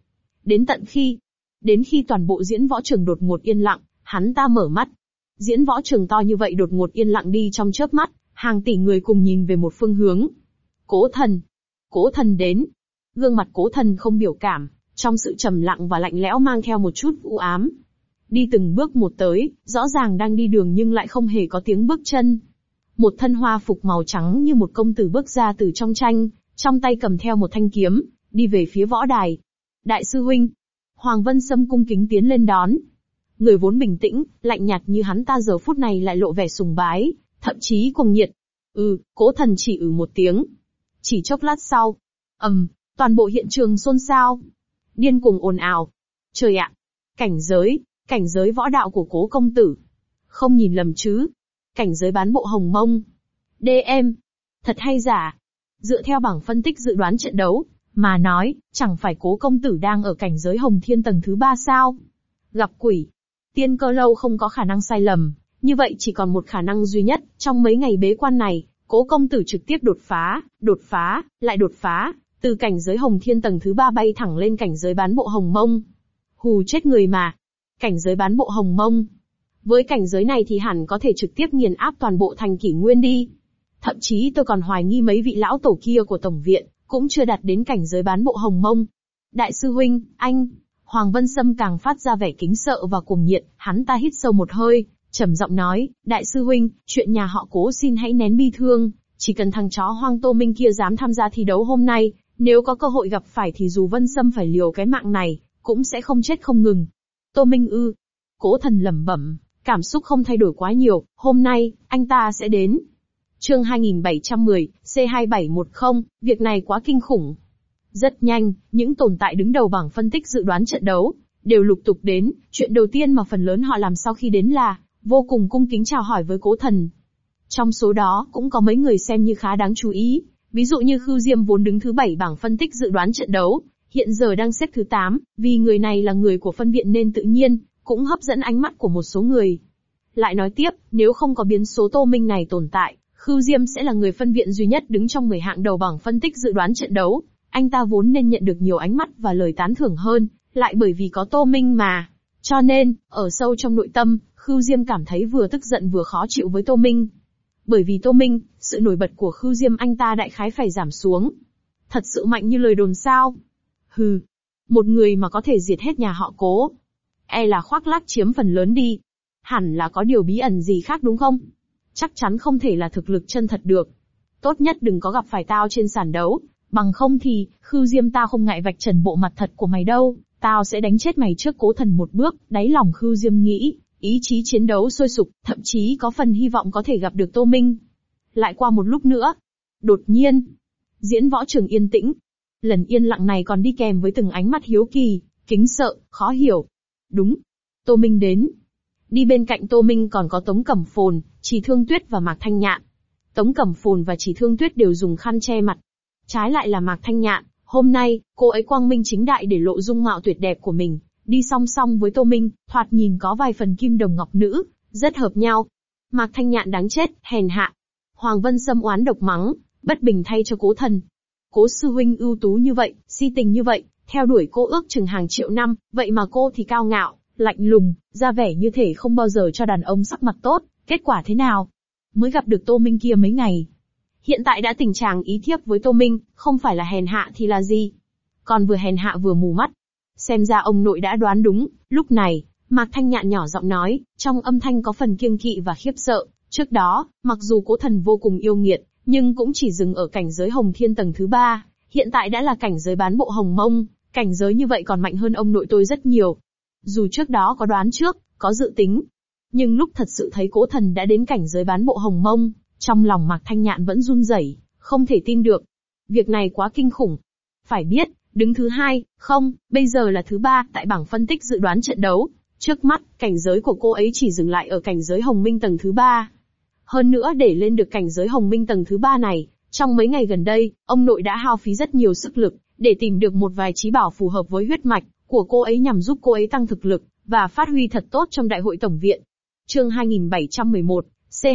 Đến khi toàn bộ diễn võ trường đột ngột yên lặng, hắn ta mở mắt. Diễn võ trường to như vậy đột ngột yên lặng đi trong chớp mắt, hàng tỷ người cùng nhìn về một phương hướng. Cố Thần đến. Gương mặt Cố Thần không biểu cảm, trong sự trầm lặng và lạnh lẽo mang theo một chút u ám. Đi từng bước một tới, rõ ràng đang đi đường nhưng lại không hề có tiếng bước chân. Một thân hoa phục màu trắng như một công tử bước ra từ trong tranh, trong tay cầm theo một thanh kiếm, đi về phía võ đài. Đại sư huynh. Hoàng Vân Sâm cung kính tiến lên đón. Người vốn bình tĩnh, lạnh nhạt như hắn ta giờ phút này lại lộ vẻ sùng bái, thậm chí cuồng nhiệt. Cố Thần chỉ một tiếng. Chỉ chốc lát sau. Toàn bộ hiện trường xôn xao. Điên cuồng ồn ào. Trời ạ! Cảnh giới võ đạo của Cố công tử. Không nhìn lầm chứ. Cảnh giới bán bộ Hồng Mông. DM. Thật hay giả? Dựa theo bảng phân tích dự đoán trận đấu, mà nói, chẳng phải Cố công tử đang ở cảnh giới Hồng Thiên tầng thứ 3 sao? Gặp quỷ. Tiên Cơ Lâu không có khả năng sai lầm, như vậy chỉ còn một khả năng duy nhất, trong mấy ngày bế quan này, Cố công tử trực tiếp đột phá, từ cảnh giới Hồng Thiên tầng thứ 3 bay thẳng lên cảnh giới bán bộ Hồng Mông. Hù chết người mà. Cảnh giới bán bộ Hồng Mông. Với cảnh giới này thì hẳn có thể trực tiếp nghiền áp toàn bộ thành Kỷ Nguyên đi. Thậm chí tôi còn hoài nghi mấy vị lão tổ kia của tổng viện, cũng chưa đạt đến cảnh giới bán bộ Hồng Mông. Đại sư huynh, anh. Hoàng Vân Sâm càng phát ra vẻ kính sợ và cuồng nhiệt, hắn ta hít sâu một hơi, trầm giọng nói, đại sư huynh, chuyện nhà họ Cố xin hãy nén bi thương, chỉ cần thằng chó hoang Tô Minh kia dám tham gia thi đấu hôm nay, nếu có cơ hội gặp phải thì dù Vân Sâm phải liều cái mạng này, cũng sẽ không chết không ngừng. Tô Minh ư? Cố Thần lẩm bẩm, cảm xúc không thay đổi quá nhiều, hôm nay, anh ta sẽ đến. Chương 2710, C2710, việc này quá kinh khủng. Rất nhanh, những tồn tại đứng đầu bảng phân tích dự đoán trận đấu, đều lục tục đến, chuyện đầu tiên mà phần lớn họ làm sau khi đến là, vô cùng cung kính chào hỏi với Cố Thần. Trong số đó, cũng có mấy người xem như khá đáng chú ý, ví dụ như Khưu Diêm vốn đứng thứ 7 bảng phân tích dự đoán trận đấu, hiện giờ đang xếp thứ 8, vì người này là người của phân viện nên tự nhiên, cũng hấp dẫn ánh mắt của một số người. Lại nói tiếp, nếu không có biến số Tô Minh này tồn tại, Khưu Diêm sẽ là người phân viện duy nhất đứng trong 10 hạng đầu bảng phân tích dự đoán trận đấu. Anh ta vốn nên nhận được nhiều ánh mắt và lời tán thưởng hơn, lại bởi vì có Tô Minh mà. Cho nên, ở sâu trong nội tâm, Khưu Diêm cảm thấy vừa tức giận vừa khó chịu với Tô Minh. Bởi vì Tô Minh, sự nổi bật của Khưu Diêm anh ta đại khái phải giảm xuống. Thật sự mạnh như lời đồn sao? Hừ, một người mà có thể diệt hết nhà họ Cố. E là khoác lác chiếm phần lớn đi. Hẳn là có điều bí ẩn gì khác đúng không? Chắc chắn không thể là thực lực chân thật được. Tốt nhất đừng có gặp phải tao trên sàn đấu. Bằng không thì, Khưu Diêm tao không ngại vạch trần bộ mặt thật của mày đâu, tao sẽ đánh chết mày trước Cố Thần một bước. Đáy lòng Khưu Diêm nghĩ, ý chí chiến đấu sôi sục, thậm chí có phần hy vọng có thể gặp được Tô Minh. Lại qua một lúc nữa, đột nhiên, diễn võ trường yên tĩnh. Lần yên lặng này còn đi kèm với từng ánh mắt hiếu kỳ, kính sợ, khó hiểu. Đúng, Tô Minh đến. Đi bên cạnh Tô Minh còn có Tống Cẩm Phồn, Trì Thương Tuyết và Mạc Thanh Nhạn. Tống Cẩm Phồn và Trì Thương Tuyết đều dùng khăn che mặt. Trái lại là Mạc Thanh Nhạn, hôm nay, cô ấy quang minh chính đại để lộ dung mạo tuyệt đẹp của mình, đi song song với Tô Minh, thoạt nhìn có vài phần kim đồng ngọc nữ, rất hợp nhau. Mạc Thanh Nhạn đáng chết, hèn hạ. Hoàng Vân Sâm oán độc mắng, bất bình thay cho Cố Thần. Cố sư huynh ưu tú như vậy, si tình như vậy, theo đuổi cô ước chừng hàng triệu năm, vậy mà cô thì cao ngạo, lạnh lùng, ra vẻ như thể không bao giờ cho đàn ông sắc mặt tốt, kết quả thế nào? Mới gặp được Tô Minh kia mấy ngày. Hiện tại đã tình trạng ý thiếp với Tô Minh, không phải là hèn hạ thì là gì? còn vừa hèn hạ vừa mù mắt. Xem ra ông nội đã đoán đúng. Lúc này, Mạc Thanh Nhạn nhỏ giọng nói, trong âm thanh có phần kiêng kỵ và khiếp sợ. Trước đó, mặc dù Cố Thần vô cùng yêu nghiệt, nhưng cũng chỉ dừng ở cảnh giới Hồng Thiên tầng thứ 3, hiện tại đã là cảnh giới bán bộ Hồng Mông, cảnh giới như vậy còn mạnh hơn ông nội tôi rất nhiều. Dù trước đó có đoán trước, có dự tính, nhưng lúc thật sự thấy Cố Thần đã đến cảnh giới bán bộ Hồng Mông, trong lòng Mạc Thanh Nhạn vẫn run rẩy, không thể tin được. Việc này quá kinh khủng. Phải biết, đứng thứ 2, không, bây giờ là thứ 3 tại bảng phân tích dự đoán trận đấu. Trước mắt, cảnh giới của cô ấy chỉ dừng lại ở cảnh giới Hồng Minh tầng thứ 3. Hơn nữa để lên được cảnh giới Hồng Minh tầng thứ 3 này, trong mấy ngày gần đây, ông nội đã hao phí rất nhiều sức lực, để tìm được một vài chí bảo phù hợp với huyết mạch của cô ấy nhằm giúp cô ấy tăng thực lực, và phát huy thật tốt trong đại hội tổng viện. Chương 2711,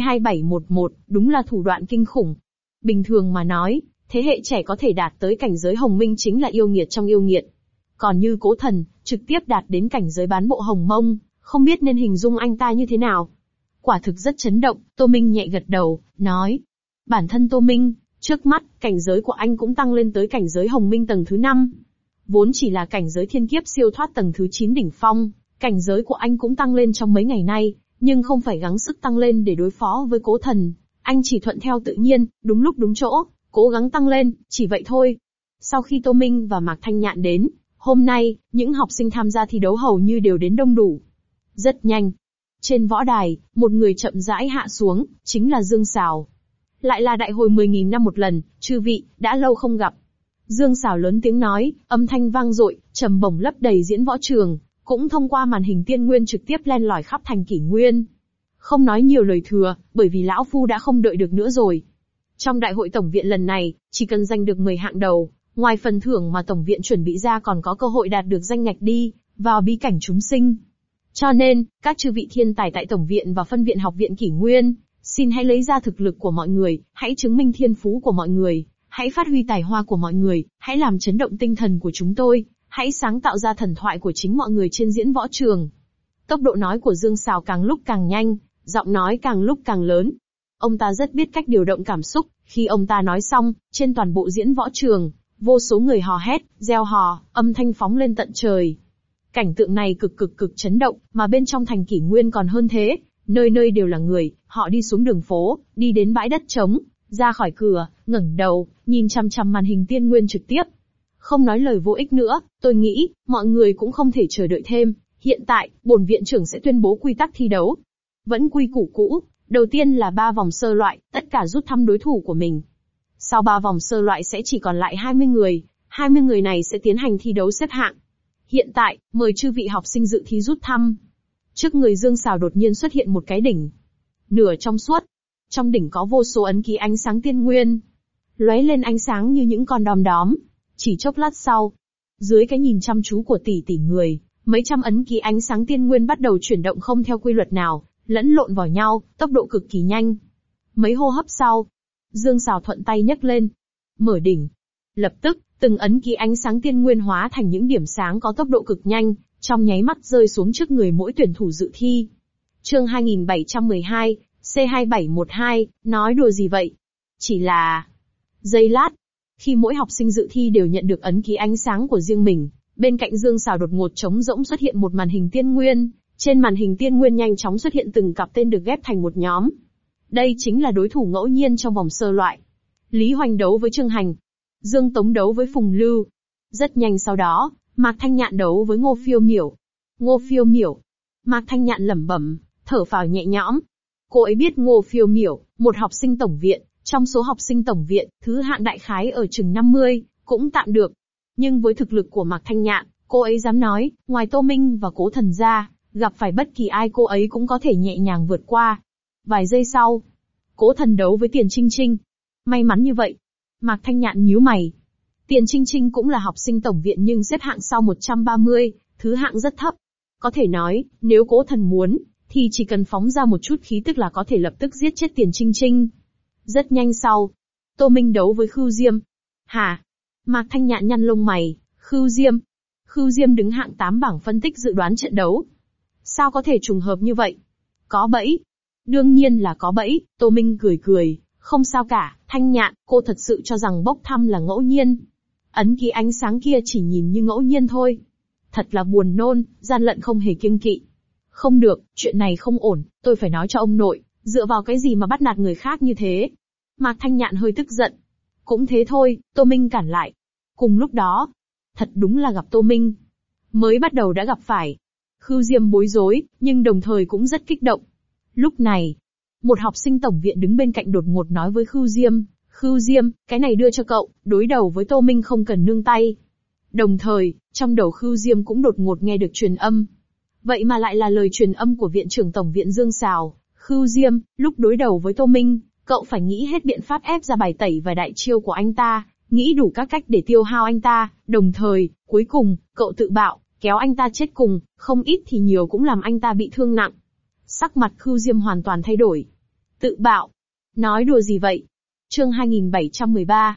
C2711, đúng là thủ đoạn kinh khủng. Bình thường mà nói, thế hệ trẻ có thể đạt tới cảnh giới Hồng Minh chính là yêu nghiệt trong yêu nghiệt. Còn như Cố Thần, trực tiếp đạt đến cảnh giới bán bộ Hồng Mông, không biết nên hình dung anh ta như thế nào. Quả thực rất chấn động, Tô Minh nhẹ gật đầu, nói. Bản thân Tô Minh, trước mắt, cảnh giới của anh cũng tăng lên tới cảnh giới Hồng Minh tầng thứ 5. Vốn chỉ là cảnh giới thiên kiếp siêu thoát tầng thứ 9 đỉnh phong, cảnh giới của anh cũng tăng lên trong mấy ngày nay, nhưng không phải gắng sức tăng lên để đối phó với Cố Thần. Anh chỉ thuận theo tự nhiên, đúng lúc đúng chỗ, cố gắng tăng lên, chỉ vậy thôi. Sau khi Tô Minh và Mạc Thanh Nhạn đến, hôm nay, những học sinh tham gia thi đấu hầu như đều đến đông đủ. Rất nhanh. Trên võ đài, một người chậm rãi hạ xuống, chính là Dương Sào. Lại là đại hội 10.000 năm một lần, chư vị, đã lâu không gặp. Dương Sào lớn tiếng nói, âm thanh vang dội, trầm bổng lấp đầy diễn võ trường, cũng thông qua màn hình tiên nguyên trực tiếp len lỏi khắp thành kỷ nguyên. Không nói nhiều lời thừa, bởi vì lão phu đã không đợi được nữa rồi. Trong đại hội tổng viện lần này, chỉ cần giành được 10 hạng đầu, ngoài phần thưởng mà tổng viện chuẩn bị ra còn có cơ hội đạt được danh ngạch đi vào bí cảnh chúng sinh. Cho nên, các chư vị thiên tài tại tổng viện và phân viện học viện kỷ nguyên, xin hãy lấy ra thực lực của mọi người, hãy chứng minh thiên phú của mọi người, hãy phát huy tài hoa của mọi người, hãy làm chấn động tinh thần của chúng tôi, hãy sáng tạo ra thần thoại của chính mọi người trên diễn võ trường. Tốc độ nói của Dương Sào càng lúc càng nhanh, giọng nói càng lúc càng lớn. Ông ta rất biết cách điều động cảm xúc, khi ông ta nói xong, trên toàn bộ diễn võ trường, vô số người hò hét, reo hò, âm thanh phóng lên tận trời. Cảnh tượng này cực chấn động, mà bên trong thành kỷ nguyên còn hơn thế, nơi nơi đều là người, họ đi xuống đường phố, đi đến bãi đất trống, ra khỏi cửa, ngẩng đầu, nhìn chằm chằm màn hình tiên nguyên trực tiếp. Không nói lời vô ích nữa, tôi nghĩ, mọi người cũng không thể chờ đợi thêm, hiện tại, bổn viện trưởng sẽ tuyên bố quy tắc thi đấu. Vẫn quy củ cũ, đầu tiên là 3 vòng sơ loại, tất cả rút thăm đối thủ của mình. Sau 3 vòng sơ loại sẽ chỉ còn lại 20 người, 20 người này sẽ tiến hành thi đấu xếp hạng. Hiện tại, mời chư vị học sinh dự thi rút thăm. Trước người Dương Sào đột nhiên xuất hiện một cái đỉnh. Nửa trong suốt. Trong đỉnh có vô số ấn ký ánh sáng tiên nguyên. Lóe lên ánh sáng như những con đom đóm. Chỉ chốc lát sau, dưới cái nhìn chăm chú của tỷ tỷ người, mấy trăm ấn ký ánh sáng tiên nguyên bắt đầu chuyển động không theo quy luật nào, lẫn lộn vào nhau, tốc độ cực kỳ nhanh. Mấy hô hấp sau, Dương Sào thuận tay nhấc lên, mở đỉnh. Lập tức, từng ấn ký ánh sáng tiên nguyên hóa thành những điểm sáng có tốc độ cực nhanh, trong nháy mắt rơi xuống trước người mỗi tuyển thủ dự thi. Chương 2712, C2712, nói đùa gì vậy? Chỉ là giây lát, khi mỗi học sinh dự thi đều nhận được ấn ký ánh sáng của riêng mình, bên cạnh Dương Sào đột ngột trống rỗng xuất hiện một màn hình tiên nguyên, trên màn hình tiên nguyên nhanh chóng xuất hiện từng cặp tên được ghép thành một nhóm. Đây chính là đối thủ ngẫu nhiên trong vòng sơ loại. Lý Hoành đấu với Trương Hành, Dương Tống đấu với Phùng Lưu. Rất nhanh sau đó, Mạc Thanh Nhạn đấu với Ngô Phiêu Miểu. Ngô Phiêu Miểu. Mạc Thanh Nhạn lẩm bẩm, thở phào nhẹ nhõm. Cô ấy biết Ngô Phiêu Miểu, một học sinh tổng viện, trong số học sinh tổng viện, thứ hạng đại khái ở chừng 50, cũng tạm được. Nhưng với thực lực của Mạc Thanh Nhạn, cô ấy dám nói, ngoài Tô Minh và Cố Thần ra, gặp phải bất kỳ ai cô ấy cũng có thể nhẹ nhàng vượt qua. Vài giây sau, Cố Thần đấu với Tiền Trinh Trinh. May mắn như vậy. Mạc Thanh Nhạn nhíu mày. Tiền Trinh Trinh cũng là học sinh tổng viện nhưng xếp hạng sau 130, thứ hạng rất thấp. Có thể nói, nếu Cố Thần muốn, thì chỉ cần phóng ra một chút khí tức là có thể lập tức giết chết Tiền Trinh Trinh. Rất nhanh sau, Tô Minh đấu với Khưu Diêm. Hả? Mạc Thanh Nhạn nhăn lông mày, Khưu Diêm. Khưu Diêm đứng hạng 8 bảng phân tích dự đoán trận đấu. Sao có thể trùng hợp như vậy? Có bẫy. Đương nhiên là có bẫy, Tô Minh cười cười, không sao cả, Thanh Nhạn, cô thật sự cho rằng bốc thăm là ngẫu nhiên. Ấn ký ánh sáng kia chỉ nhìn như ngẫu nhiên thôi. Thật là buồn nôn, gian lận không hề kiêng kỵ. Không được, chuyện này không ổn, tôi phải nói cho ông nội, dựa vào cái gì mà bắt nạt người khác như thế. Mạc Thanh Nhạn hơi tức giận. Cũng thế thôi, Tô Minh cản lại. Cùng lúc đó, thật đúng là gặp Tô Minh. Mới bắt đầu đã gặp phải. Khưu Diêm bối rối, nhưng đồng thời cũng rất kích động. Lúc này, một học sinh tổng viện đứng bên cạnh đột ngột nói với Khưu Diêm, cái này đưa cho cậu, đối đầu với Tô Minh không cần nương tay. Đồng thời, trong đầu Khưu Diêm cũng đột ngột nghe được truyền âm. Vậy mà lại là lời truyền âm của viện trưởng tổng viện Dương Sào. Khưu Diêm, lúc đối đầu với Tô Minh, cậu phải nghĩ hết biện pháp ép ra bài tẩy và đại chiêu của anh ta, nghĩ đủ các cách để tiêu hao anh ta, đồng thời, cuối cùng, cậu tự bạo, kéo anh ta chết cùng, không ít thì nhiều cũng làm anh ta bị thương nặng. Sắc mặt Khưu Diêm hoàn toàn thay đổi. Tự bạo? Nói đùa gì vậy? Chương 2713,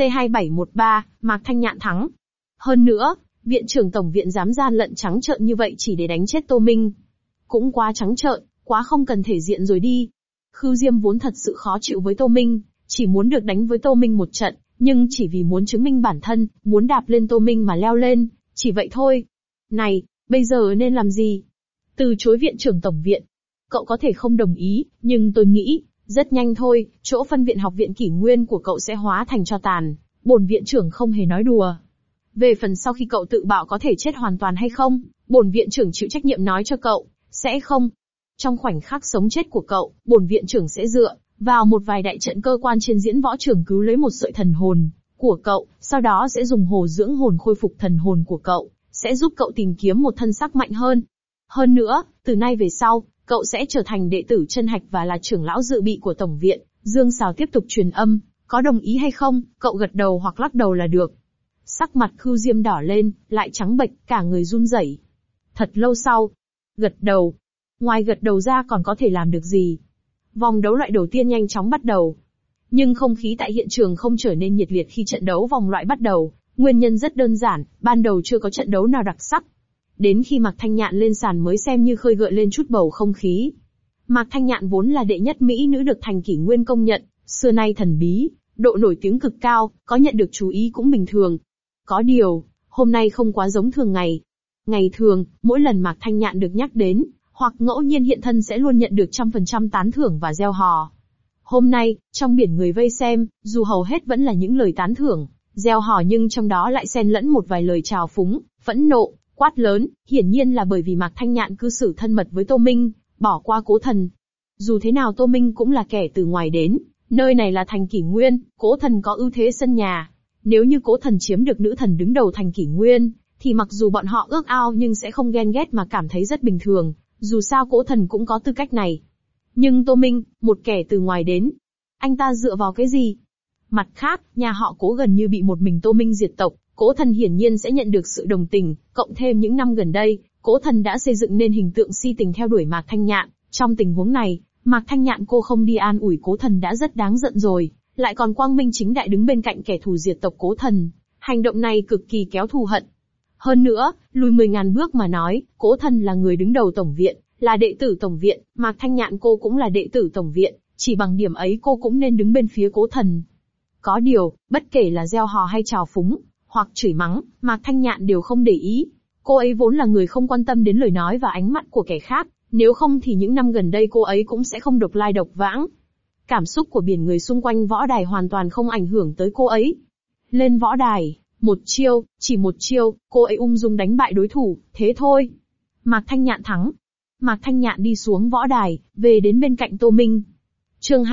C2713, Mạc Thanh Nhạn thắng. Hơn nữa, viện trưởng tổng viện dám gian lận trắng trợn như vậy chỉ để đánh chết Tô Minh. Cũng quá trắng trợn, quá không cần thể diện rồi đi. Khưu Diêm vốn thật sự khó chịu với Tô Minh, chỉ muốn được đánh với Tô Minh một trận, nhưng chỉ vì muốn chứng minh bản thân, muốn đạp lên Tô Minh mà leo lên, chỉ vậy thôi. Này, bây giờ nên làm gì? Từ chối viện trưởng tổng viện. Cậu có thể không đồng ý, nhưng tôi nghĩ, rất nhanh thôi, chỗ phân viện học viện kỷ nguyên của cậu sẽ hóa thành tro tàn. Bổn viện trưởng không hề nói đùa. Về phần sau khi cậu tự bạo có thể chết hoàn toàn hay không, bổn viện trưởng chịu trách nhiệm nói cho cậu, sẽ không. Trong khoảnh khắc sống chết của cậu, bổn viện trưởng sẽ dựa vào một vài đại trận cơ quan trên diễn võ trường cứu lấy một sợi thần hồn của cậu, sau đó sẽ dùng hồ dưỡng hồn khôi phục thần hồn của cậu, sẽ giúp cậu tìm kiếm một thân xác mạnh hơn. Hơn nữa, từ nay về sau, cậu sẽ trở thành đệ tử chân hạch và là trưởng lão dự bị của tổng viện. Dương Sào tiếp tục truyền âm, có đồng ý hay không, cậu gật đầu hoặc lắc đầu là được. Sắc mặt Khưu Diêm đỏ lên, lại trắng bệch, cả người run rẩy. Thật lâu sau, gật đầu. Ngoài gật đầu ra còn có thể làm được gì? Vòng đấu loại đầu tiên nhanh chóng bắt đầu. Nhưng không khí tại hiện trường không trở nên nhiệt liệt khi trận đấu vòng loại bắt đầu. Nguyên nhân rất đơn giản, ban đầu chưa có trận đấu nào đặc sắc. Đến khi Mạc Thanh Nhạn lên sàn mới xem như khơi gợi lên chút bầu không khí. Mạc Thanh Nhạn vốn là đệ nhất mỹ nữ được thành kỷ nguyên công nhận, xưa nay thần bí, độ nổi tiếng cực cao, có nhận được chú ý cũng bình thường. Có điều, hôm nay không quá giống thường ngày. Ngày thường, mỗi lần Mạc Thanh Nhạn được nhắc đến, hoặc ngẫu nhiên hiện thân sẽ luôn nhận được 100% tán thưởng và gieo hò. Hôm nay, trong biển người vây xem, dù hầu hết vẫn là những lời tán thưởng, gieo hò nhưng trong đó lại xen lẫn một vài lời trào phúng, phẫn nộ, quát lớn, hiển nhiên là bởi vì Mạc Thanh Nhạn cư xử thân mật với Tô Minh, bỏ qua Cố Thần. Dù thế nào Tô Minh cũng là kẻ từ ngoài đến, nơi này là thành kỷ nguyên, Cố Thần có ưu thế sân nhà. Nếu như Cố Thần chiếm được nữ thần đứng đầu thành kỷ nguyên, thì mặc dù bọn họ ước ao nhưng sẽ không ghen ghét mà cảm thấy rất bình thường, dù sao Cố Thần cũng có tư cách này. Nhưng Tô Minh, một kẻ từ ngoài đến, anh ta dựa vào cái gì? Mặt khác, nhà họ Cố gần như bị một mình Tô Minh diệt tộc, Cố Thần hiển nhiên sẽ nhận được sự đồng tình, cộng thêm những năm gần đây, Cố Thần đã xây dựng nên hình tượng si tình theo đuổi Mạc Thanh Nhạn. Trong tình huống này, Mạc Thanh Nhạn cô không đi an ủi Cố Thần đã rất đáng giận rồi, lại còn quang minh chính đại đứng bên cạnh kẻ thù diệt tộc Cố Thần. Hành động này cực kỳ kéo thù hận. Hơn nữa, lùi 10.000 bước mà nói, Cố Thần là người đứng đầu tổng viện, là đệ tử tổng viện, Mạc Thanh Nhạn cô cũng là đệ tử tổng viện, chỉ bằng điểm ấy cô cũng nên đứng bên phía Cố Thần. Có điều, bất kể là gieo hò hay trào phúng, hoặc chửi mắng, Mạc Thanh Nhạn đều không để ý. Cô ấy vốn là người không quan tâm đến lời nói và ánh mắt của kẻ khác, nếu không thì những năm gần đây cô ấy cũng sẽ không độc lai độc vãng. Cảm xúc của biển người xung quanh võ đài hoàn toàn không ảnh hưởng tới cô ấy. Lên võ đài, một chiêu, chỉ một chiêu, cô ấy ung dung đánh bại đối thủ, thế thôi. Mạc Thanh Nhạn thắng. Mạc Thanh Nhạn đi xuống võ đài, về đến bên cạnh Tô Minh. Chương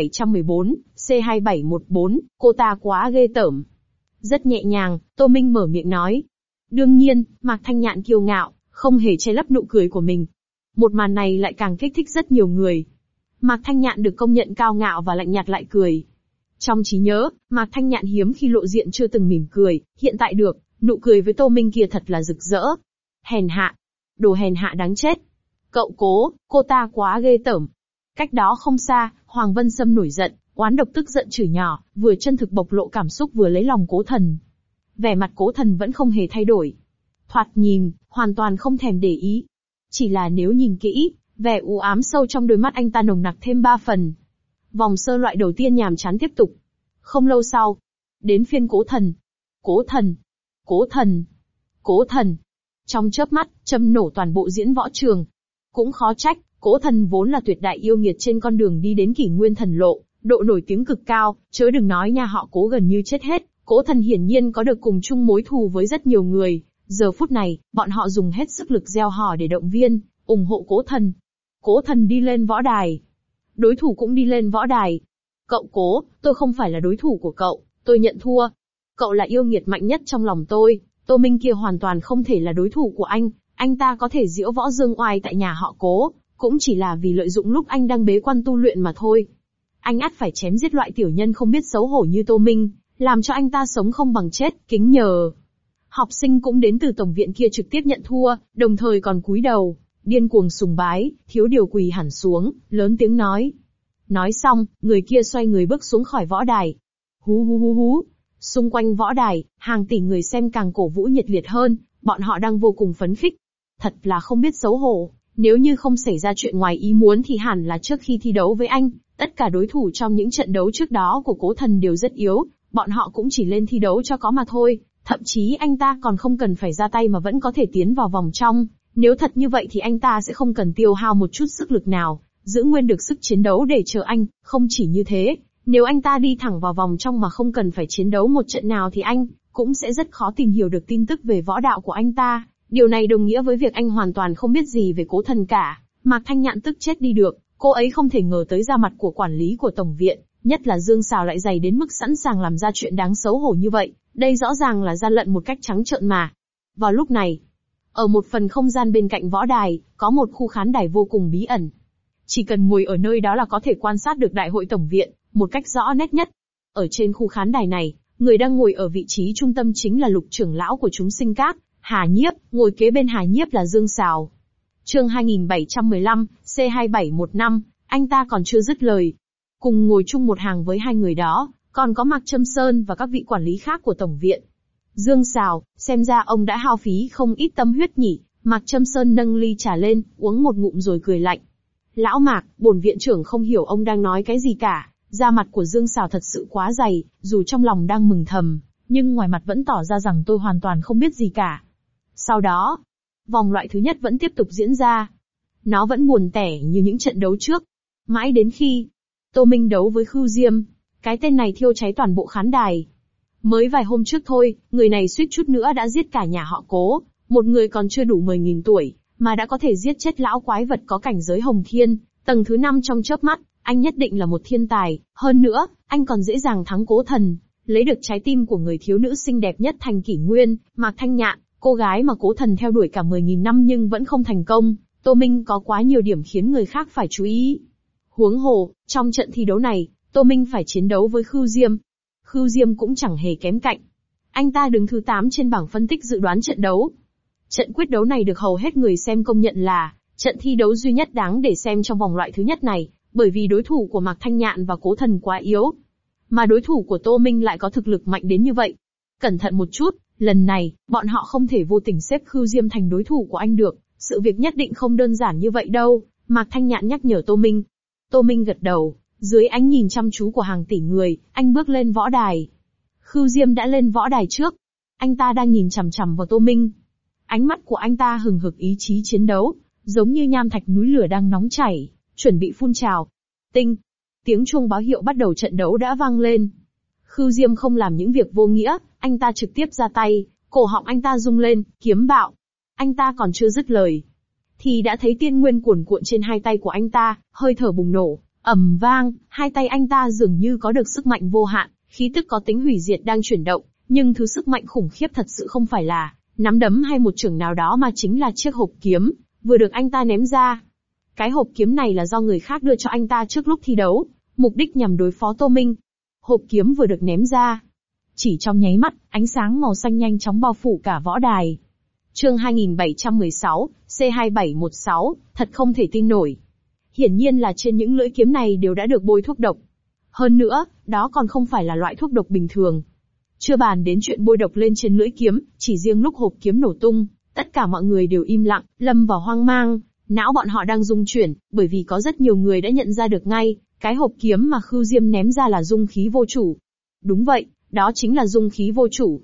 2714, C2714, cô ta quá ghê tởm. Rất nhẹ nhàng, Tô Minh mở miệng nói. Đương nhiên, Mạc Thanh Nhạn kiêu ngạo, không hề che lấp nụ cười của mình. Một màn này lại càng kích thích rất nhiều người. Mạc Thanh Nhạn được công nhận cao ngạo và lạnh nhạt lại cười. Trong trí nhớ, Mạc Thanh Nhạn hiếm khi lộ diện chưa từng mỉm cười, hiện tại được, nụ cười với Tô Minh kia thật là rực rỡ. Hèn hạ. Đồ hèn hạ đáng chết. Cậu Cố, cô ta quá ghê tởm. Cách đó không xa, Hoàng Vân Sâm nổi giận, oán độc tức giận chửi nhỏ, vừa chân thực bộc lộ cảm xúc vừa lấy lòng Cố Thần. Vẻ mặt Cố Thần vẫn không hề thay đổi. Thoạt nhìn, hoàn toàn không thèm để ý. Chỉ là nếu nhìn kỹ, vẻ u ám sâu trong đôi mắt anh ta nồng nặc thêm 3 phần. Vòng sơ loại đầu tiên nhàm chán tiếp tục. Không lâu sau, đến phiên Cố Thần. Cố thần! Cố thần! Cố thần! Trong chớp mắt, châm nổ toàn bộ diễn võ trường. Cũng khó trách, Cố thần vốn là tuyệt đại yêu nghiệt trên con đường đi đến kỷ nguyên thần lộ, độ nổi tiếng cực cao, chớ đừng nói nhà họ Cố gần như chết hết. Cố thần hiển nhiên có được cùng chung mối thù với rất nhiều người. Giờ phút này, bọn họ dùng hết sức lực gieo hò để động viên, ủng hộ Cố thần. Cố thần đi lên võ đài. Đối thủ cũng đi lên võ đài. Cậu Cố, tôi không phải là đối thủ của cậu, tôi nhận thua. Cậu là yêu nghiệt mạnh nhất trong lòng tôi, Tô Minh kia hoàn toàn không thể là đối thủ của anh ta có thể diễu võ dương oai tại nhà họ Cố, cũng chỉ là vì lợi dụng lúc anh đang bế quan tu luyện mà thôi. Anh ắt phải chém giết loại tiểu nhân không biết xấu hổ như Tô Minh, làm cho anh ta sống không bằng chết, kính nhờ. Học sinh cũng đến từ tổng viện kia trực tiếp nhận thua, đồng thời còn cúi đầu, điên cuồng sùng bái, thiếu điều quỳ hẳn xuống, lớn tiếng nói. Nói xong, người kia xoay người bước xuống khỏi võ đài. Hú hú hú hú. Xung quanh võ đài, hàng tỷ người xem càng cổ vũ nhiệt liệt hơn, bọn họ đang vô cùng phấn khích. Thật là không biết xấu hổ, nếu như không xảy ra chuyện ngoài ý muốn thì hẳn là trước khi thi đấu với anh, tất cả đối thủ trong những trận đấu trước đó của Cố thần đều rất yếu, bọn họ cũng chỉ lên thi đấu cho có mà thôi, thậm chí anh ta còn không cần phải ra tay mà vẫn có thể tiến vào vòng trong. Nếu thật như vậy thì anh ta sẽ không cần tiêu hao một chút sức lực nào, giữ nguyên được sức chiến đấu để chờ anh, không chỉ như thế, nếu anh ta đi thẳng vào vòng trong mà không cần phải chiến đấu một trận nào thì anh cũng sẽ rất khó tìm hiểu được tin tức về võ đạo của anh ta. Điều này đồng nghĩa với việc anh hoàn toàn không biết gì về Cố thần cả. Mạc Thanh Nhạn tức chết đi được, cô ấy không thể ngờ tới ra mặt của quản lý của tổng viện, nhất là Dương Sào lại dày đến mức sẵn sàng làm ra chuyện đáng xấu hổ như vậy, đây rõ ràng là gian lận một cách trắng trợn mà. Vào lúc này, ở một phần không gian bên cạnh võ đài, có một khu khán đài vô cùng bí ẩn. Chỉ cần ngồi ở nơi đó là có thể quan sát được đại hội tổng viện, một cách rõ nét nhất. Ở trên khu khán đài này, người đang ngồi ở vị trí trung tâm chính là Lục trưởng lão của chúng sinh các, Hà Nhiếp, ngồi kế bên Hà Nhiếp là Dương Sào. Chương 2715, C2715, anh ta còn chưa dứt lời. Cùng ngồi chung một hàng với hai người đó, còn có Mạc Trâm Sơn và các vị quản lý khác của tổng viện. Dương Sào, xem ra ông đã hao phí không ít tâm huyết nhỉ. Mạc Trâm Sơn nâng ly trà lên, uống một ngụm rồi cười lạnh. Lão Mạc, bổn viện trưởng không hiểu ông đang nói cái gì cả. Da mặt của Dương Sào thật sự quá dày, dù trong lòng đang mừng thầm, nhưng ngoài mặt vẫn tỏ ra rằng tôi hoàn toàn không biết gì cả. Sau đó, vòng loại thứ nhất vẫn tiếp tục diễn ra. Nó vẫn buồn tẻ như những trận đấu trước. Mãi đến khi Tô Minh đấu với Khưu Diêm, cái tên này thiêu cháy toàn bộ khán đài. Mới vài hôm trước thôi, người này suýt chút nữa đã giết cả nhà họ Cố, một người còn chưa đủ 10.000 tuổi, mà đã có thể giết chết lão quái vật có cảnh giới Hồng Thiên, tầng thứ 5 trong chớp mắt, anh nhất định là một thiên tài, hơn nữa, anh còn dễ dàng thắng Cố thần, lấy được trái tim của người thiếu nữ xinh đẹp nhất thành kỷ nguyên, Mạc Thanh Nhạn, cô gái mà Cố thần theo đuổi cả 10.000 năm nhưng vẫn không thành công. Tô Minh có quá nhiều điểm khiến người khác phải chú ý. Huống hồ, trong trận thi đấu này, Tô Minh phải chiến đấu với Khưu Diêm. Khưu Diêm cũng chẳng hề kém cạnh. Anh ta đứng thứ 8 trên bảng phân tích dự đoán trận đấu. Trận quyết đấu này được hầu hết người xem công nhận là trận thi đấu duy nhất đáng để xem trong vòng loại thứ nhất này, bởi vì đối thủ của Mạc Thanh Nhạn và Cố thần quá yếu. Mà đối thủ của Tô Minh lại có thực lực mạnh đến như vậy. Cẩn thận một chút, lần này, bọn họ không thể vô tình xếp Khưu Diêm thành đối thủ của anh được. Sự việc nhất định không đơn giản như vậy đâu, Mạc Thanh Nhạn nhắc nhở Tô Minh. Tô Minh gật đầu, dưới ánh nhìn chăm chú của hàng tỷ người, anh bước lên võ đài. Khưu Diêm đã lên võ đài trước. Anh ta đang nhìn chằm chằm vào Tô Minh. Ánh mắt của anh ta hừng hực ý chí chiến đấu, giống như nham thạch núi lửa đang nóng chảy, chuẩn bị phun trào. Tinh! Tiếng chuông báo hiệu bắt đầu trận đấu đã vang lên. Khưu Diêm không làm những việc vô nghĩa, anh ta trực tiếp ra tay, cổ họng anh ta rung lên, kiếm bạo. Anh ta còn chưa dứt lời, thì đã thấy tiên nguyên cuồn cuộn trên hai tay của anh ta, hơi thở bùng nổ, ầm vang, hai tay anh ta dường như có được sức mạnh vô hạn, khí tức có tính hủy diệt đang chuyển động, nhưng thứ sức mạnh khủng khiếp thật sự không phải là nắm đấm hay một chưởng nào đó mà chính là chiếc hộp kiếm, vừa được anh ta ném ra. Cái hộp kiếm này là do người khác đưa cho anh ta trước lúc thi đấu, mục đích nhằm đối phó Tô Minh. Hộp kiếm vừa được ném ra, chỉ trong nháy mắt, ánh sáng màu xanh nhanh chóng bao phủ cả võ đài. Chương 2716, C2716, thật không thể tin nổi. Hiển nhiên là trên những lưỡi kiếm này đều đã được bôi thuốc độc. Hơn nữa, đó còn không phải là loại thuốc độc bình thường. Chưa bàn đến chuyện bôi độc lên trên lưỡi kiếm, chỉ riêng lúc hộp kiếm nổ tung, tất cả mọi người đều im lặng, lâm vào hoang mang. Não bọn họ đang rung chuyển, bởi vì có rất nhiều người đã nhận ra được ngay, cái hộp kiếm mà Khưu Diêm ném ra là dung khí vô chủ. Đúng vậy, đó chính là dung khí vô chủ.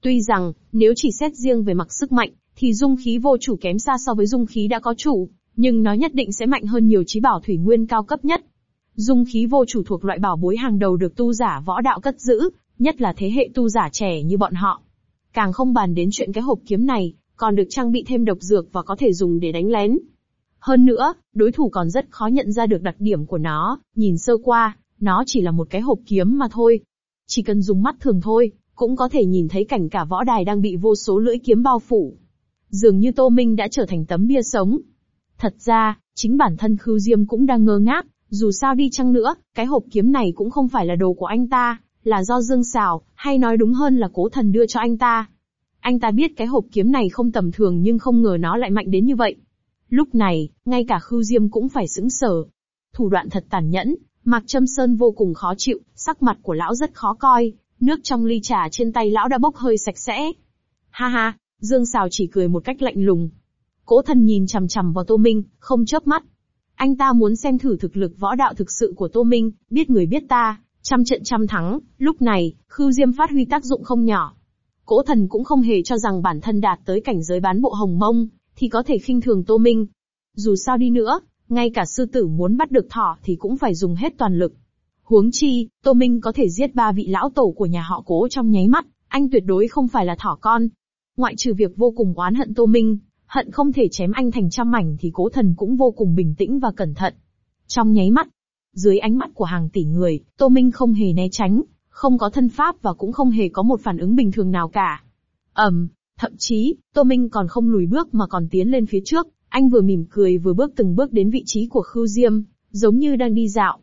Tuy rằng, nếu chỉ xét riêng về mặt sức mạnh, thì dung khí vô chủ kém xa so với dung khí đã có chủ, nhưng nó nhất định sẽ mạnh hơn nhiều chí bảo thủy nguyên cao cấp nhất. Dung khí vô chủ thuộc loại bảo bối hàng đầu được tu giả võ đạo cất giữ, nhất là thế hệ tu giả trẻ như bọn họ. Càng không bàn đến chuyện cái hộp kiếm này, còn được trang bị thêm độc dược và có thể dùng để đánh lén. Hơn nữa, đối thủ còn rất khó nhận ra được đặc điểm của nó, nhìn sơ qua, nó chỉ là một cái hộp kiếm mà thôi. Chỉ cần dùng mắt thường thôi, cũng có thể nhìn thấy cảnh cả võ đài đang bị vô số lưỡi kiếm bao phủ. Dường như Tô Minh đã trở thành tấm bia sống. Thật ra, chính bản thân Khưu Diêm cũng đang ngơ ngác, dù sao đi chăng nữa, cái hộp kiếm này cũng không phải là đồ của anh ta, là do Dương Sào, hay nói đúng hơn là Cố Thần đưa cho anh ta. Anh ta biết cái hộp kiếm này không tầm thường nhưng không ngờ nó lại mạnh đến như vậy. Lúc này, ngay cả Khưu Diêm cũng phải sững sờ. Thủ đoạn thật tàn nhẫn, Mạc Trâm Sơn vô cùng khó chịu, sắc mặt của lão rất khó coi, nước trong ly trà trên tay lão đã bốc hơi sạch sẽ. Ha ha, Dương Sào chỉ cười một cách lạnh lùng. Cố Thần nhìn chằm chằm vào Tô Minh, không chớp mắt. Anh ta muốn xem thử thực lực võ đạo thực sự của Tô Minh, biết người biết ta, trăm trận trăm thắng. Lúc này, Khưu Diêm phát huy tác dụng không nhỏ. Cố Thần cũng không hề cho rằng bản thân đạt tới cảnh giới bán bộ hồng mông, thì có thể khinh thường Tô Minh. Dù sao đi nữa, ngay cả sư tử muốn bắt được thỏ thì cũng phải dùng hết toàn lực. Huống chi, Tô Minh có thể giết 3 vị lão tổ của nhà họ Cố trong nháy mắt, anh tuyệt đối không phải là thỏ con. Ngoại trừ việc vô cùng oán hận Tô Minh, hận không thể chém anh thành trăm mảnh thì Cố Thần cũng vô cùng bình tĩnh và cẩn thận. Trong nháy mắt, dưới ánh mắt của hàng tỷ người, Tô Minh không hề né tránh, không có thân pháp và cũng không hề có một phản ứng bình thường nào cả. Thậm chí, Tô Minh còn không lùi bước mà còn tiến lên phía trước, anh vừa mỉm cười vừa bước từng bước đến vị trí của Khưu Diêm, giống như đang đi dạo.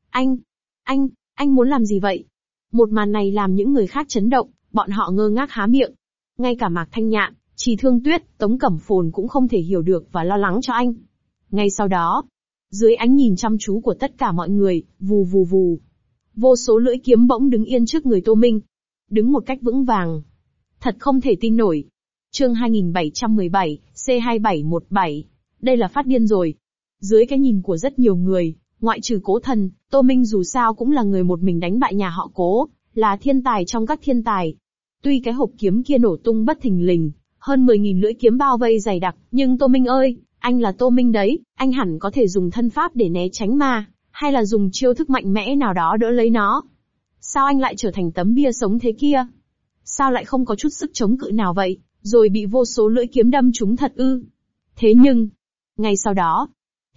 Anh muốn làm gì vậy? Một màn này làm những người khác chấn động, bọn họ ngơ ngác há miệng. Ngay cả Mạc Thanh Nhạn, Trì Thương Tuyết, Tống Cẩm Phồn cũng không thể hiểu được và lo lắng cho anh. Ngay sau đó, dưới ánh nhìn chăm chú của tất cả mọi người, vù vù vù, vô số lưỡi kiếm bỗng đứng yên trước người Tô Minh. Đứng một cách vững vàng. Thật không thể tin nổi. Chương 2717, C2717. Đây là phát điên rồi. Dưới cái nhìn của rất nhiều người, ngoại trừ Cố Thần, Tô Minh dù sao cũng là người một mình đánh bại nhà họ Cố, là thiên tài trong các thiên tài. Tuy cái hộp kiếm kia nổ tung bất thình lình, hơn 10.000 lưỡi kiếm bao vây dày đặc, nhưng Tô Minh ơi, anh là Tô Minh đấy, anh hẳn có thể dùng thân pháp để né tránh mà, hay là dùng chiêu thức mạnh mẽ nào đó đỡ lấy nó. Sao anh lại trở thành tấm bia sống thế kia? Sao lại không có chút sức chống cự nào vậy, rồi bị vô số lưỡi kiếm đâm trúng thật ư? Thế nhưng, ngay sau đó,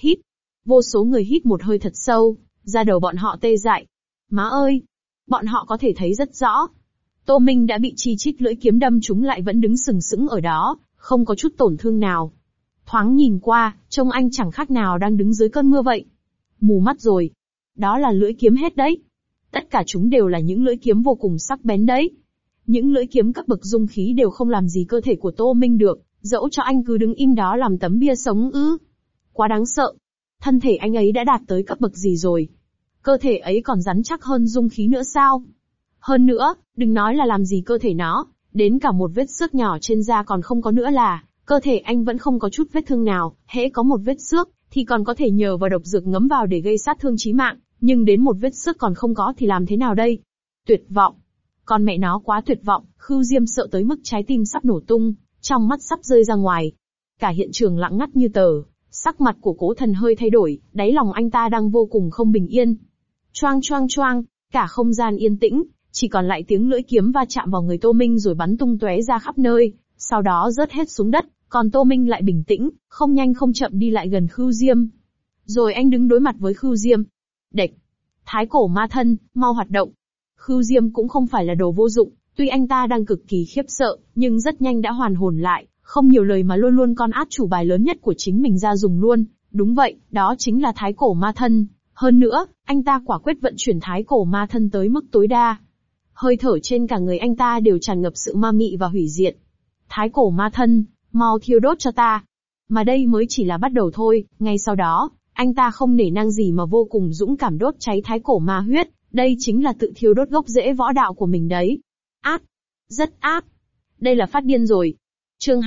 vô số người hít một hơi thật sâu, da đầu bọn họ tê dại. Má ơi! Bọn họ có thể thấy rất rõ. Tô Minh đã bị chi chít lưỡi kiếm đâm trúng lại vẫn đứng sừng sững ở đó, không có chút tổn thương nào. Thoáng nhìn qua, trông anh chẳng khác nào đang đứng dưới cơn mưa vậy. Mù mắt rồi. Đó là lưỡi kiếm hết đấy. Tất cả chúng đều là những lưỡi kiếm vô cùng sắc bén đấy. Những lưỡi kiếm cấp bậc dung khí đều không làm gì cơ thể của Tô Minh được, dẫu cho anh cứ đứng im đó làm tấm bia sống ư. Quá đáng sợ. Thân thể anh ấy đã đạt tới cấp bậc gì rồi? Cơ thể ấy còn rắn chắc hơn dung khí nữa sao? Hơn nữa, đừng nói là làm gì cơ thể nó, đến cả một vết xước nhỏ trên da còn không có nữa là, cơ thể anh vẫn không có chút vết thương nào, hễ có một vết xước, thì còn có thể nhờ vào độc dược ngấm vào để gây sát thương chí mạng, nhưng đến một vết xước còn không có thì làm thế nào đây? Tuyệt vọng. Con mẹ nó quá tuyệt vọng, Khưu Diêm sợ tới mức trái tim sắp nổ tung, trong mắt sắp rơi ra ngoài. Cả hiện trường lặng ngắt như tờ, sắc mặt của Cố Thần hơi thay đổi, đáy lòng anh ta đang vô cùng không bình yên. Choang choang choang, cả không gian yên tĩnh, chỉ còn lại tiếng lưỡi kiếm va chạm vào người Tô Minh rồi bắn tung tóe ra khắp nơi, sau đó rớt hết xuống đất, còn Tô Minh lại bình tĩnh, không nhanh không chậm đi lại gần Khưu Diêm. Rồi anh đứng đối mặt với Khưu Diêm. Địch! Thái cổ ma thân, mau hoạt động. Khưu Diêm cũng không phải là đồ vô dụng, tuy anh ta đang cực kỳ khiếp sợ, nhưng rất nhanh đã hoàn hồn lại, không nhiều lời mà luôn luôn con át chủ bài lớn nhất của chính mình ra dùng luôn. Đúng vậy, đó chính là thái cổ ma thân. Hơn nữa, anh ta quả quyết vận chuyển thái cổ ma thân tới mức tối đa. Hơi thở trên cả người anh ta đều tràn ngập sự ma mị và hủy diệt. Thái cổ ma thân, mau thiêu đốt cho ta. Mà đây mới chỉ là bắt đầu thôi, ngay sau đó, anh ta không nể nang gì mà vô cùng dũng cảm đốt cháy thái cổ ma huyết, đây chính là tự thiêu đốt gốc rễ võ đạo của mình đấy. Ác! Rất ác! Đây là phát điên rồi. Chương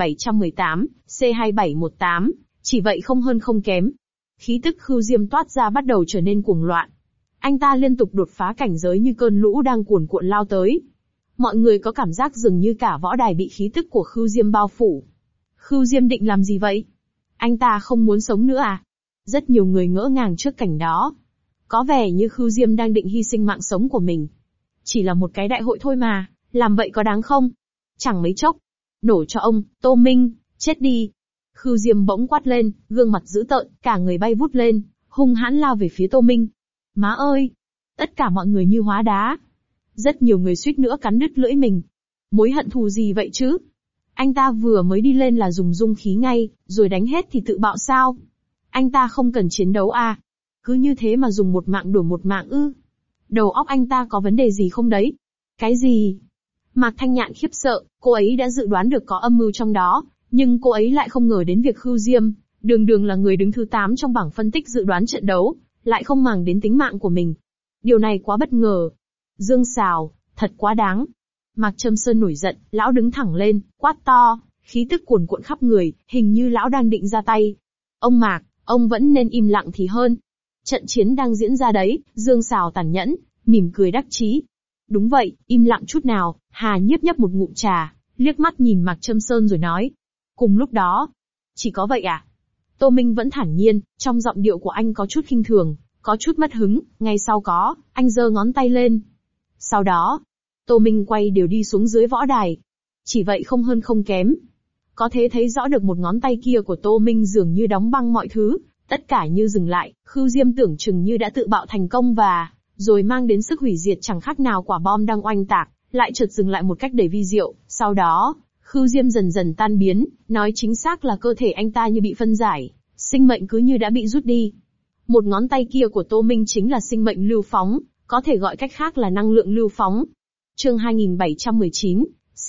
2718, C2718, chỉ vậy không hơn không kém. Khí tức Khưu Diêm toát ra bắt đầu trở nên cuồng loạn. Anh ta liên tục đột phá cảnh giới như cơn lũ đang cuồn cuộn lao tới. Mọi người có cảm giác dường như cả võ đài bị khí tức của Khưu Diêm bao phủ. Khưu Diêm định làm gì vậy? Anh ta không muốn sống nữa à? Rất nhiều người ngỡ ngàng trước cảnh đó. Có vẻ như Khưu Diêm đang định hy sinh mạng sống của mình. Chỉ là một cái đại hội thôi mà, làm vậy có đáng không? Chẳng mấy chốc. Nổ cho ông, Tô Minh, chết đi. Khưu Diêm bỗng quát lên, gương mặt dữ tợn, cả người bay vút lên, hung hãn lao về phía Tô Minh. Má ơi! Tất cả mọi người như hóa đá. Rất nhiều người suýt nữa cắn đứt lưỡi mình. Mối hận thù gì vậy chứ? Anh ta vừa mới đi lên là dùng dung khí ngay, rồi đánh hết thì tự bạo sao? Anh ta không cần chiến đấu à? Cứ như thế mà dùng một mạng đổi một mạng ư? Đầu óc anh ta có vấn đề gì không đấy? Cái gì? Mạc Thanh Nhạn khiếp sợ, cô ấy đã dự đoán được có âm mưu trong đó, nhưng cô ấy lại không ngờ đến việc Khưu Diêm, đường đường là người đứng thứ 8 trong bảng phân tích dự đoán trận đấu, lại không màng đến tính mạng của mình. Điều này quá bất ngờ. Dương Sào, thật quá đáng. Mạc Trâm Sơn nổi giận, lão đứng thẳng lên, quát to, khí tức cuồn cuộn khắp người, hình như lão đang định ra tay. Ông Mạc, ông vẫn nên im lặng thì hơn. Trận chiến đang diễn ra đấy, Dương Sào tàn nhẫn, mỉm cười đắc chí. Đúng vậy, im lặng chút nào. Hà Nhiếp nhấp một ngụm trà, liếc mắt nhìn Mạc Trâm Sơn rồi nói. Cùng lúc đó, chỉ có vậy à? Tô Minh vẫn thản nhiên, trong giọng điệu của anh có chút khinh thường, có chút mất hứng, ngay sau có, anh giơ ngón tay lên. Sau đó, Tô Minh quay đều đi xuống dưới võ đài. Chỉ vậy không hơn không kém. Có thể thấy rõ được một ngón tay kia của Tô Minh dường như đóng băng mọi thứ, tất cả như dừng lại, Khưu Diêm tưởng chừng như đã tự bạo thành công và, rồi mang đến sức hủy diệt chẳng khác nào quả bom đang oanh tạc, lại chợt dừng lại một cách đầy vi diệu, sau đó, Khưu Diêm dần dần tan biến, nói chính xác là cơ thể anh ta như bị phân giải, sinh mệnh cứ như đã bị rút đi. Một ngón tay kia của Tô Minh chính là sinh mệnh lưu phóng, có thể gọi cách khác là năng lượng lưu phóng. Chương 2719,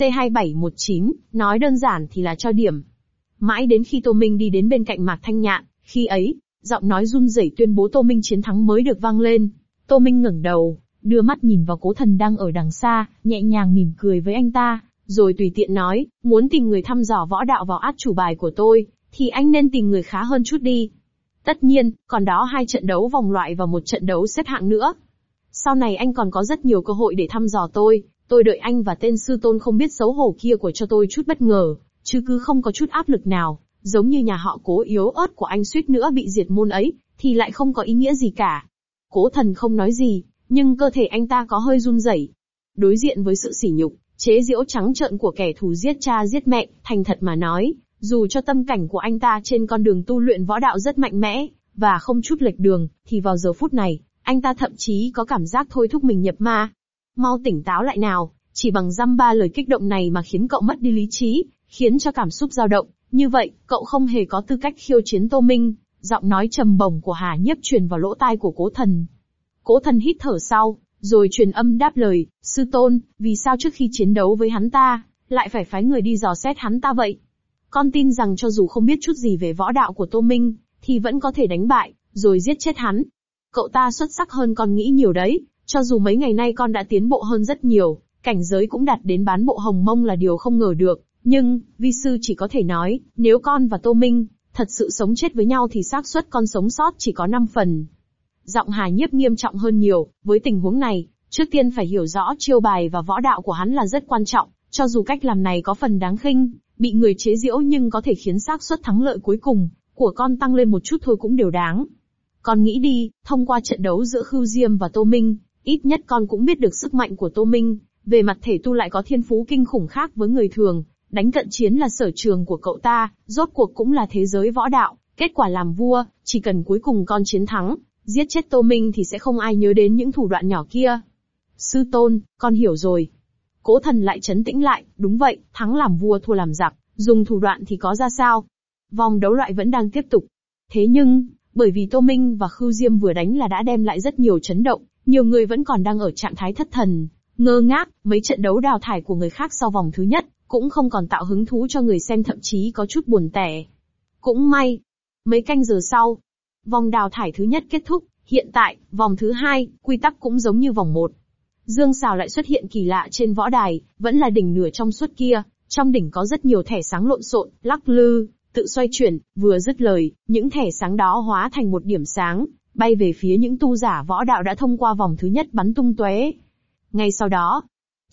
C2719, nói đơn giản thì là cho điểm. Mãi đến khi Tô Minh đi đến bên cạnh Mạc Thanh Nhạn, khi ấy, giọng nói run rẩy tuyên bố Tô Minh chiến thắng mới được vang lên. Tô Minh ngẩng đầu, đưa mắt nhìn vào Cố Thần đang ở đằng xa, nhẹ nhàng mỉm cười với anh ta, rồi tùy tiện nói, muốn tìm người thăm dò võ đạo vào át chủ bài của tôi, thì anh nên tìm người khá hơn chút đi. Tất nhiên, còn đó 2 trận đấu vòng loại và 1 trận đấu xếp hạng nữa. Sau này anh còn có rất nhiều cơ hội để thăm dò tôi đợi anh và tên sư tôn không biết xấu hổ kia của cho tôi chút bất ngờ, chứ cứ không có chút áp lực nào, giống như nhà họ Cố yếu ớt của anh suýt nữa bị diệt môn ấy, thì lại không có ý nghĩa gì cả. Cố Thần không nói gì, nhưng cơ thể anh ta có hơi run rẩy. Đối diện với sự sỉ nhục, chế giễu trắng trợn của kẻ thù giết cha giết mẹ, thành thật mà nói, dù cho tâm cảnh của anh ta trên con đường tu luyện võ đạo rất mạnh mẽ, và không chút lệch đường, thì vào giờ phút này, anh ta thậm chí có cảm giác thôi thúc mình nhập ma. Mau tỉnh táo lại nào, chỉ bằng dăm ba lời kích động này mà khiến cậu mất đi lý trí, khiến cho cảm xúc dao động, như vậy, cậu không hề có tư cách khiêu chiến Tô Minh. Giọng nói trầm bổng của Hà Nhiếp truyền vào lỗ tai của Cố Thần. Cố Thần hít thở sau, rồi truyền âm đáp lời, sư tôn, vì sao trước khi chiến đấu với hắn ta, lại phải phái người đi dò xét hắn ta vậy? Con tin rằng cho dù không biết chút gì về võ đạo của Tô Minh, thì vẫn có thể đánh bại, rồi giết chết hắn. Cậu ta xuất sắc hơn con nghĩ nhiều đấy, cho dù mấy ngày nay con đã tiến bộ hơn rất nhiều, cảnh giới cũng đạt đến bán bộ hồng mông là điều không ngờ được, nhưng, vi sư chỉ có thể nói, nếu con và Tô Minh thật sự sống chết với nhau thì xác suất con sống sót chỉ có 5 phần. Giọng Hà Nhiếp nghiêm trọng hơn nhiều, với tình huống này, trước tiên phải hiểu rõ chiêu bài và võ đạo của hắn là rất quan trọng, cho dù cách làm này có phần đáng khinh, bị người chế giễu nhưng có thể khiến xác suất thắng lợi cuối cùng của con tăng lên một chút thôi cũng đều đáng. Con nghĩ đi, thông qua trận đấu giữa Khưu Diêm và Tô Minh, ít nhất con cũng biết được sức mạnh của Tô Minh, về mặt thể tu lại có thiên phú kinh khủng khác với người thường, đánh cận chiến là sở trường của cậu ta, rốt cuộc cũng là thế giới võ đạo, kết quả làm vua, chỉ cần cuối cùng con chiến thắng, giết chết Tô Minh thì sẽ không ai nhớ đến những thủ đoạn nhỏ kia. Sư tôn, con hiểu rồi. Cố Thần lại trấn tĩnh lại, đúng vậy, thắng làm vua thua làm giặc, dùng thủ đoạn thì có ra sao? Vòng đấu loại vẫn đang tiếp tục. Thế nhưng, bởi vì Tô Minh và Khưu Diêm vừa đánh là đã đem lại rất nhiều chấn động, nhiều người vẫn còn đang ở trạng thái thất thần, ngơ ngác, mấy trận đấu đào thải của người khác sau vòng thứ nhất, cũng không còn tạo hứng thú cho người xem, thậm chí có chút buồn tẻ. Cũng may, mấy canh giờ sau, vòng đào thải thứ nhất kết thúc, hiện tại, vòng thứ 2, quy tắc cũng giống như vòng 1. Dương Sào lại xuất hiện kỳ lạ trên võ đài, vẫn là đỉnh nửa trong suốt kia, trong đỉnh có rất nhiều thẻ sáng lộn xộn, lắc lư, tự xoay chuyển, vừa dứt lời, những thẻ sáng đó hóa thành một điểm sáng, bay về phía những tu giả võ đạo đã thông qua vòng thứ nhất bắn tung tóe. Ngay sau đó,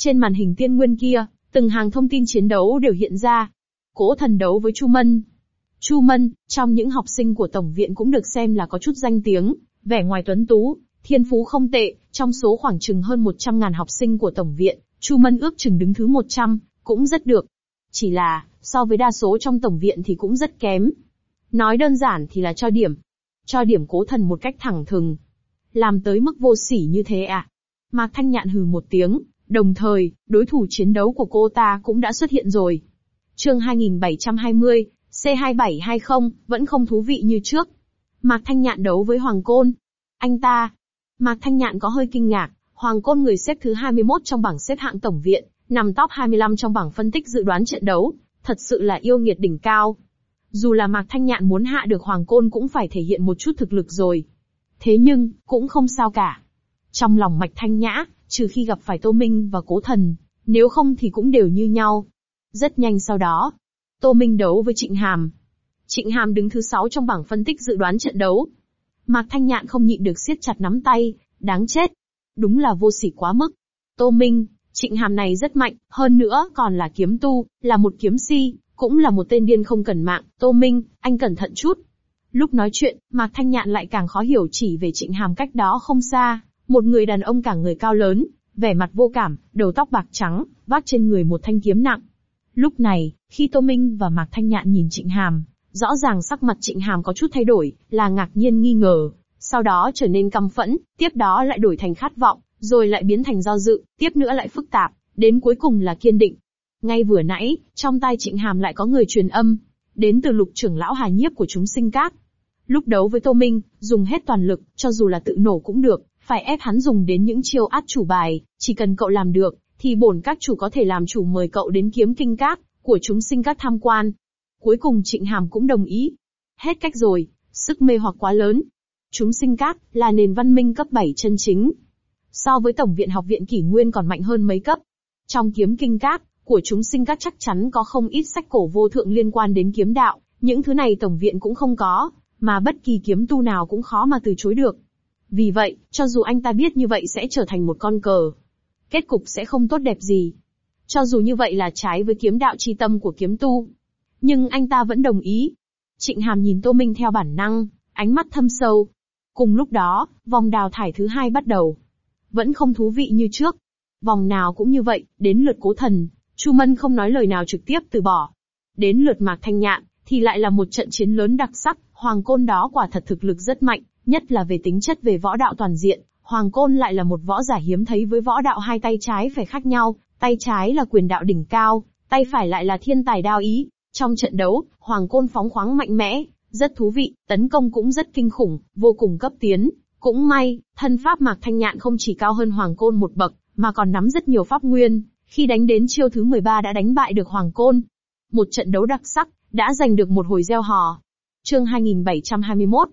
Trên màn hình tiên nguyên kia, từng hàng thông tin chiến đấu đều hiện ra. Cố Thần đấu với Chu Mân. Chu Mân, trong những học sinh của Tổng viện cũng được xem là có chút danh tiếng, vẻ ngoài tuấn tú, thiên phú không tệ, trong số khoảng chừng hơn 100.000 học sinh của Tổng viện, Chu Mân ước chừng đứng thứ 100, cũng rất được. Chỉ là, so với đa số trong Tổng viện thì cũng rất kém. Nói đơn giản thì là cho điểm. Cho điểm Cố Thần một cách thẳng thừng. Làm tới mức vô sỉ như thế à? Mạc Thanh Nhạn hừ một tiếng, đồng thời, đối thủ chiến đấu của cô ta cũng đã xuất hiện rồi. Chương 2720, C2720, vẫn không thú vị như trước. Mạc Thanh Nhạn đấu với Hoàng Côn. Anh ta. Mạc Thanh Nhạn có hơi kinh ngạc, Hoàng Côn người xếp thứ 21 trong bảng xếp hạng Tổng viện, nằm top 25 trong bảng phân tích dự đoán trận đấu, thật sự là yêu nghiệt đỉnh cao. Dù là Mạc Thanh Nhạn muốn hạ được Hoàng Côn cũng phải thể hiện một chút thực lực rồi. Thế nhưng, cũng không sao cả. Trong lòng Mạch Thanh Nhã, trừ khi gặp phải Tô Minh và Cố Thần, nếu không thì cũng đều như nhau. Rất nhanh sau đó, Tô Minh đấu với Trịnh Hàm. Trịnh Hàm đứng thứ 6 trong bảng phân tích dự đoán trận đấu. Mạc Thanh Nhạn không nhịn được siết chặt nắm tay, đáng chết. Đúng là vô sỉ quá mức. Tô Minh, Trịnh Hàm này rất mạnh, hơn nữa còn là kiếm tu, là một kiếm si, cũng là một tên điên không cần mạng. Tô Minh, anh cẩn thận chút. Lúc nói chuyện, Mạc Thanh Nhạn lại càng khó hiểu chỉ về Trịnh Hàm cách đó không xa, một người đàn ông cả người cao lớn, vẻ mặt vô cảm, đầu tóc bạc trắng, vác trên người một thanh kiếm nặng. Lúc này, khi Tô Minh và Mạc Thanh Nhạn nhìn Trịnh Hàm, rõ ràng sắc mặt Trịnh Hàm có chút thay đổi, là ngạc nhiên nghi ngờ, sau đó trở nên căm phẫn, tiếp đó lại đổi thành khát vọng, rồi lại biến thành do dự, tiếp nữa lại phức tạp, đến cuối cùng là kiên định. Ngay vừa nãy, trong tai Trịnh Hàm lại có người truyền âm, đến từ Lục trưởng lão Hà Nhiếp của chúng sinh các. Lúc đấu với Tô Minh, dùng hết toàn lực, cho dù là tự nổ cũng được, phải ép hắn dùng đến những chiêu át chủ bài, chỉ cần cậu làm được, thì bổn các chủ có thể làm chủ mời cậu đến kiếm kinh các của chúng sinh các tham quan. Cuối cùng Trịnh Hàm cũng đồng ý. Hết cách rồi, sức mê hoặc quá lớn. Chúng sinh các là nền văn minh cấp 7 chân chính. So với Tổng viện Học viện Kỷ Nguyên còn mạnh hơn mấy cấp. Trong kiếm kinh các của chúng sinh các chắc chắn có không ít sách cổ vô thượng liên quan đến kiếm đạo, những thứ này Tổng viện cũng không có, mà bất kỳ kiếm tu nào cũng khó mà từ chối được. Vì vậy, cho dù anh ta biết như vậy sẽ trở thành một con cờ, kết cục sẽ không tốt đẹp gì. Cho dù như vậy là trái với kiếm đạo chi tâm của kiếm tu, nhưng anh ta vẫn đồng ý. Trịnh Hàm nhìn Tô Minh theo bản năng, ánh mắt thâm sâu. Cùng lúc đó, vòng đào thải thứ 2 bắt đầu. Vẫn không thú vị như trước. Vòng nào cũng như vậy, đến lượt Cố Thần, Chu Mân không nói lời nào trực tiếp từ bỏ. Đến lượt Mạc Thanh Nhạn, thì lại là một trận chiến lớn đặc sắc, Hoàng Côn đó quả thật thực lực rất mạnh, nhất là về tính chất về võ đạo toàn diện, Hoàng Côn lại là một võ giả hiếm thấy với võ đạo hai tay trái phải khác nhau, tay trái là quyền đạo đỉnh cao, tay phải lại là thiên tài đao ý. Trong trận đấu, Hoàng Côn phóng khoáng mạnh mẽ, rất thú vị, tấn công cũng rất kinh khủng, vô cùng cấp tiến. Cũng may, thân pháp Mạc Thanh Nhạn không chỉ cao hơn Hoàng Côn một bậc, mà còn nắm rất nhiều pháp nguyên, khi đánh đến chiêu thứ 13 đã đánh bại được Hoàng Côn. Một trận đấu đặc sắc, đã giành được một hồi reo hò. Chương 2721,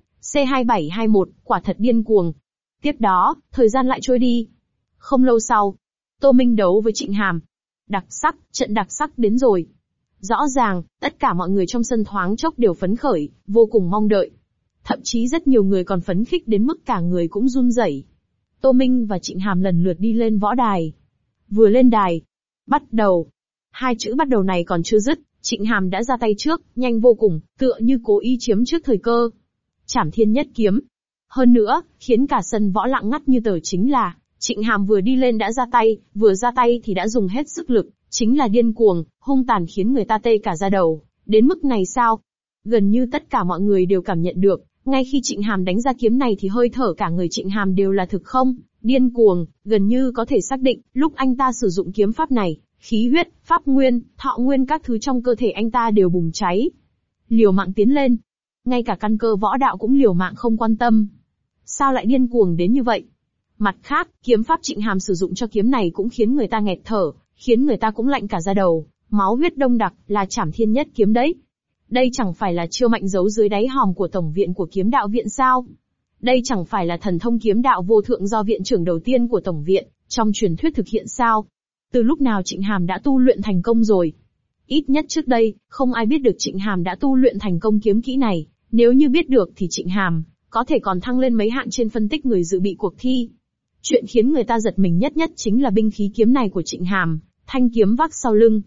C2721, quả thật điên cuồng. Tiếp đó, thời gian lại trôi đi. Không lâu sau, Tô Minh đấu với Trịnh Hàm. Đặc sắc, trận đặc sắc đến rồi. Rõ ràng, tất cả mọi người trong sân thoáng chốc đều phấn khởi, vô cùng mong đợi. Thậm chí rất nhiều người còn phấn khích đến mức cả người cũng run rẩy. Tô Minh và Trịnh Hàm lần lượt đi lên võ đài. Vừa lên đài, bắt đầu. Hai chữ bắt đầu này còn chưa dứt, Trịnh Hàm đã ra tay trước, nhanh vô cùng, tựa như cố ý chiếm trước thời cơ. Trảm Thiên Nhất Kiếm. Hơn nữa, khiến cả sân võ lặng ngắt như tờ chính là, Trịnh Hàm vừa đi lên đã ra tay, vừa ra tay thì đã dùng hết sức lực, chính là điên cuồng, hung tàn khiến người ta tê cả da đầu. Đến mức này sao? Gần như tất cả mọi người đều cảm nhận được, ngay khi Trịnh Hàm đánh ra kiếm này thì hơi thở cả người Trịnh Hàm đều là thực không, điên cuồng, gần như có thể xác định, lúc anh ta sử dụng kiếm pháp này, khí huyết, pháp nguyên, thọ nguyên các thứ trong cơ thể anh ta đều bùng cháy. Liều mạng tiến lên. Ngay cả căn cơ võ đạo cũng liều mạng không quan tâm. Sao lại điên cuồng đến như vậy? Mặt khác, kiếm pháp Trịnh Hàm sử dụng cho kiếm này cũng khiến người ta nghẹt thở, khiến người ta cũng lạnh cả da đầu, máu huyết đông đặc, là Trảm Thiên Nhất Kiếm đấy. Đây chẳng phải là chiêu mạnh giấu dưới đáy hòm của Tổng viện của Kiếm Đạo Viện sao? Đây chẳng phải là thần thông kiếm đạo vô thượng do viện trưởng đầu tiên của Tổng viện, trong truyền thuyết thực hiện sao? Từ lúc nào Trịnh Hàm đã tu luyện thành công rồi? Ít nhất trước đây, không ai biết được Trịnh Hàm đã tu luyện thành công kiếm kỹ này, nếu như biết được thì Trịnh Hàm có thể còn thăng lên mấy hạng trên phân tích người dự bị cuộc thi. Chuyện khiến người ta giật mình nhất nhất chính là binh khí kiếm này của Trịnh Hàm, thanh kiếm vác sau lưng,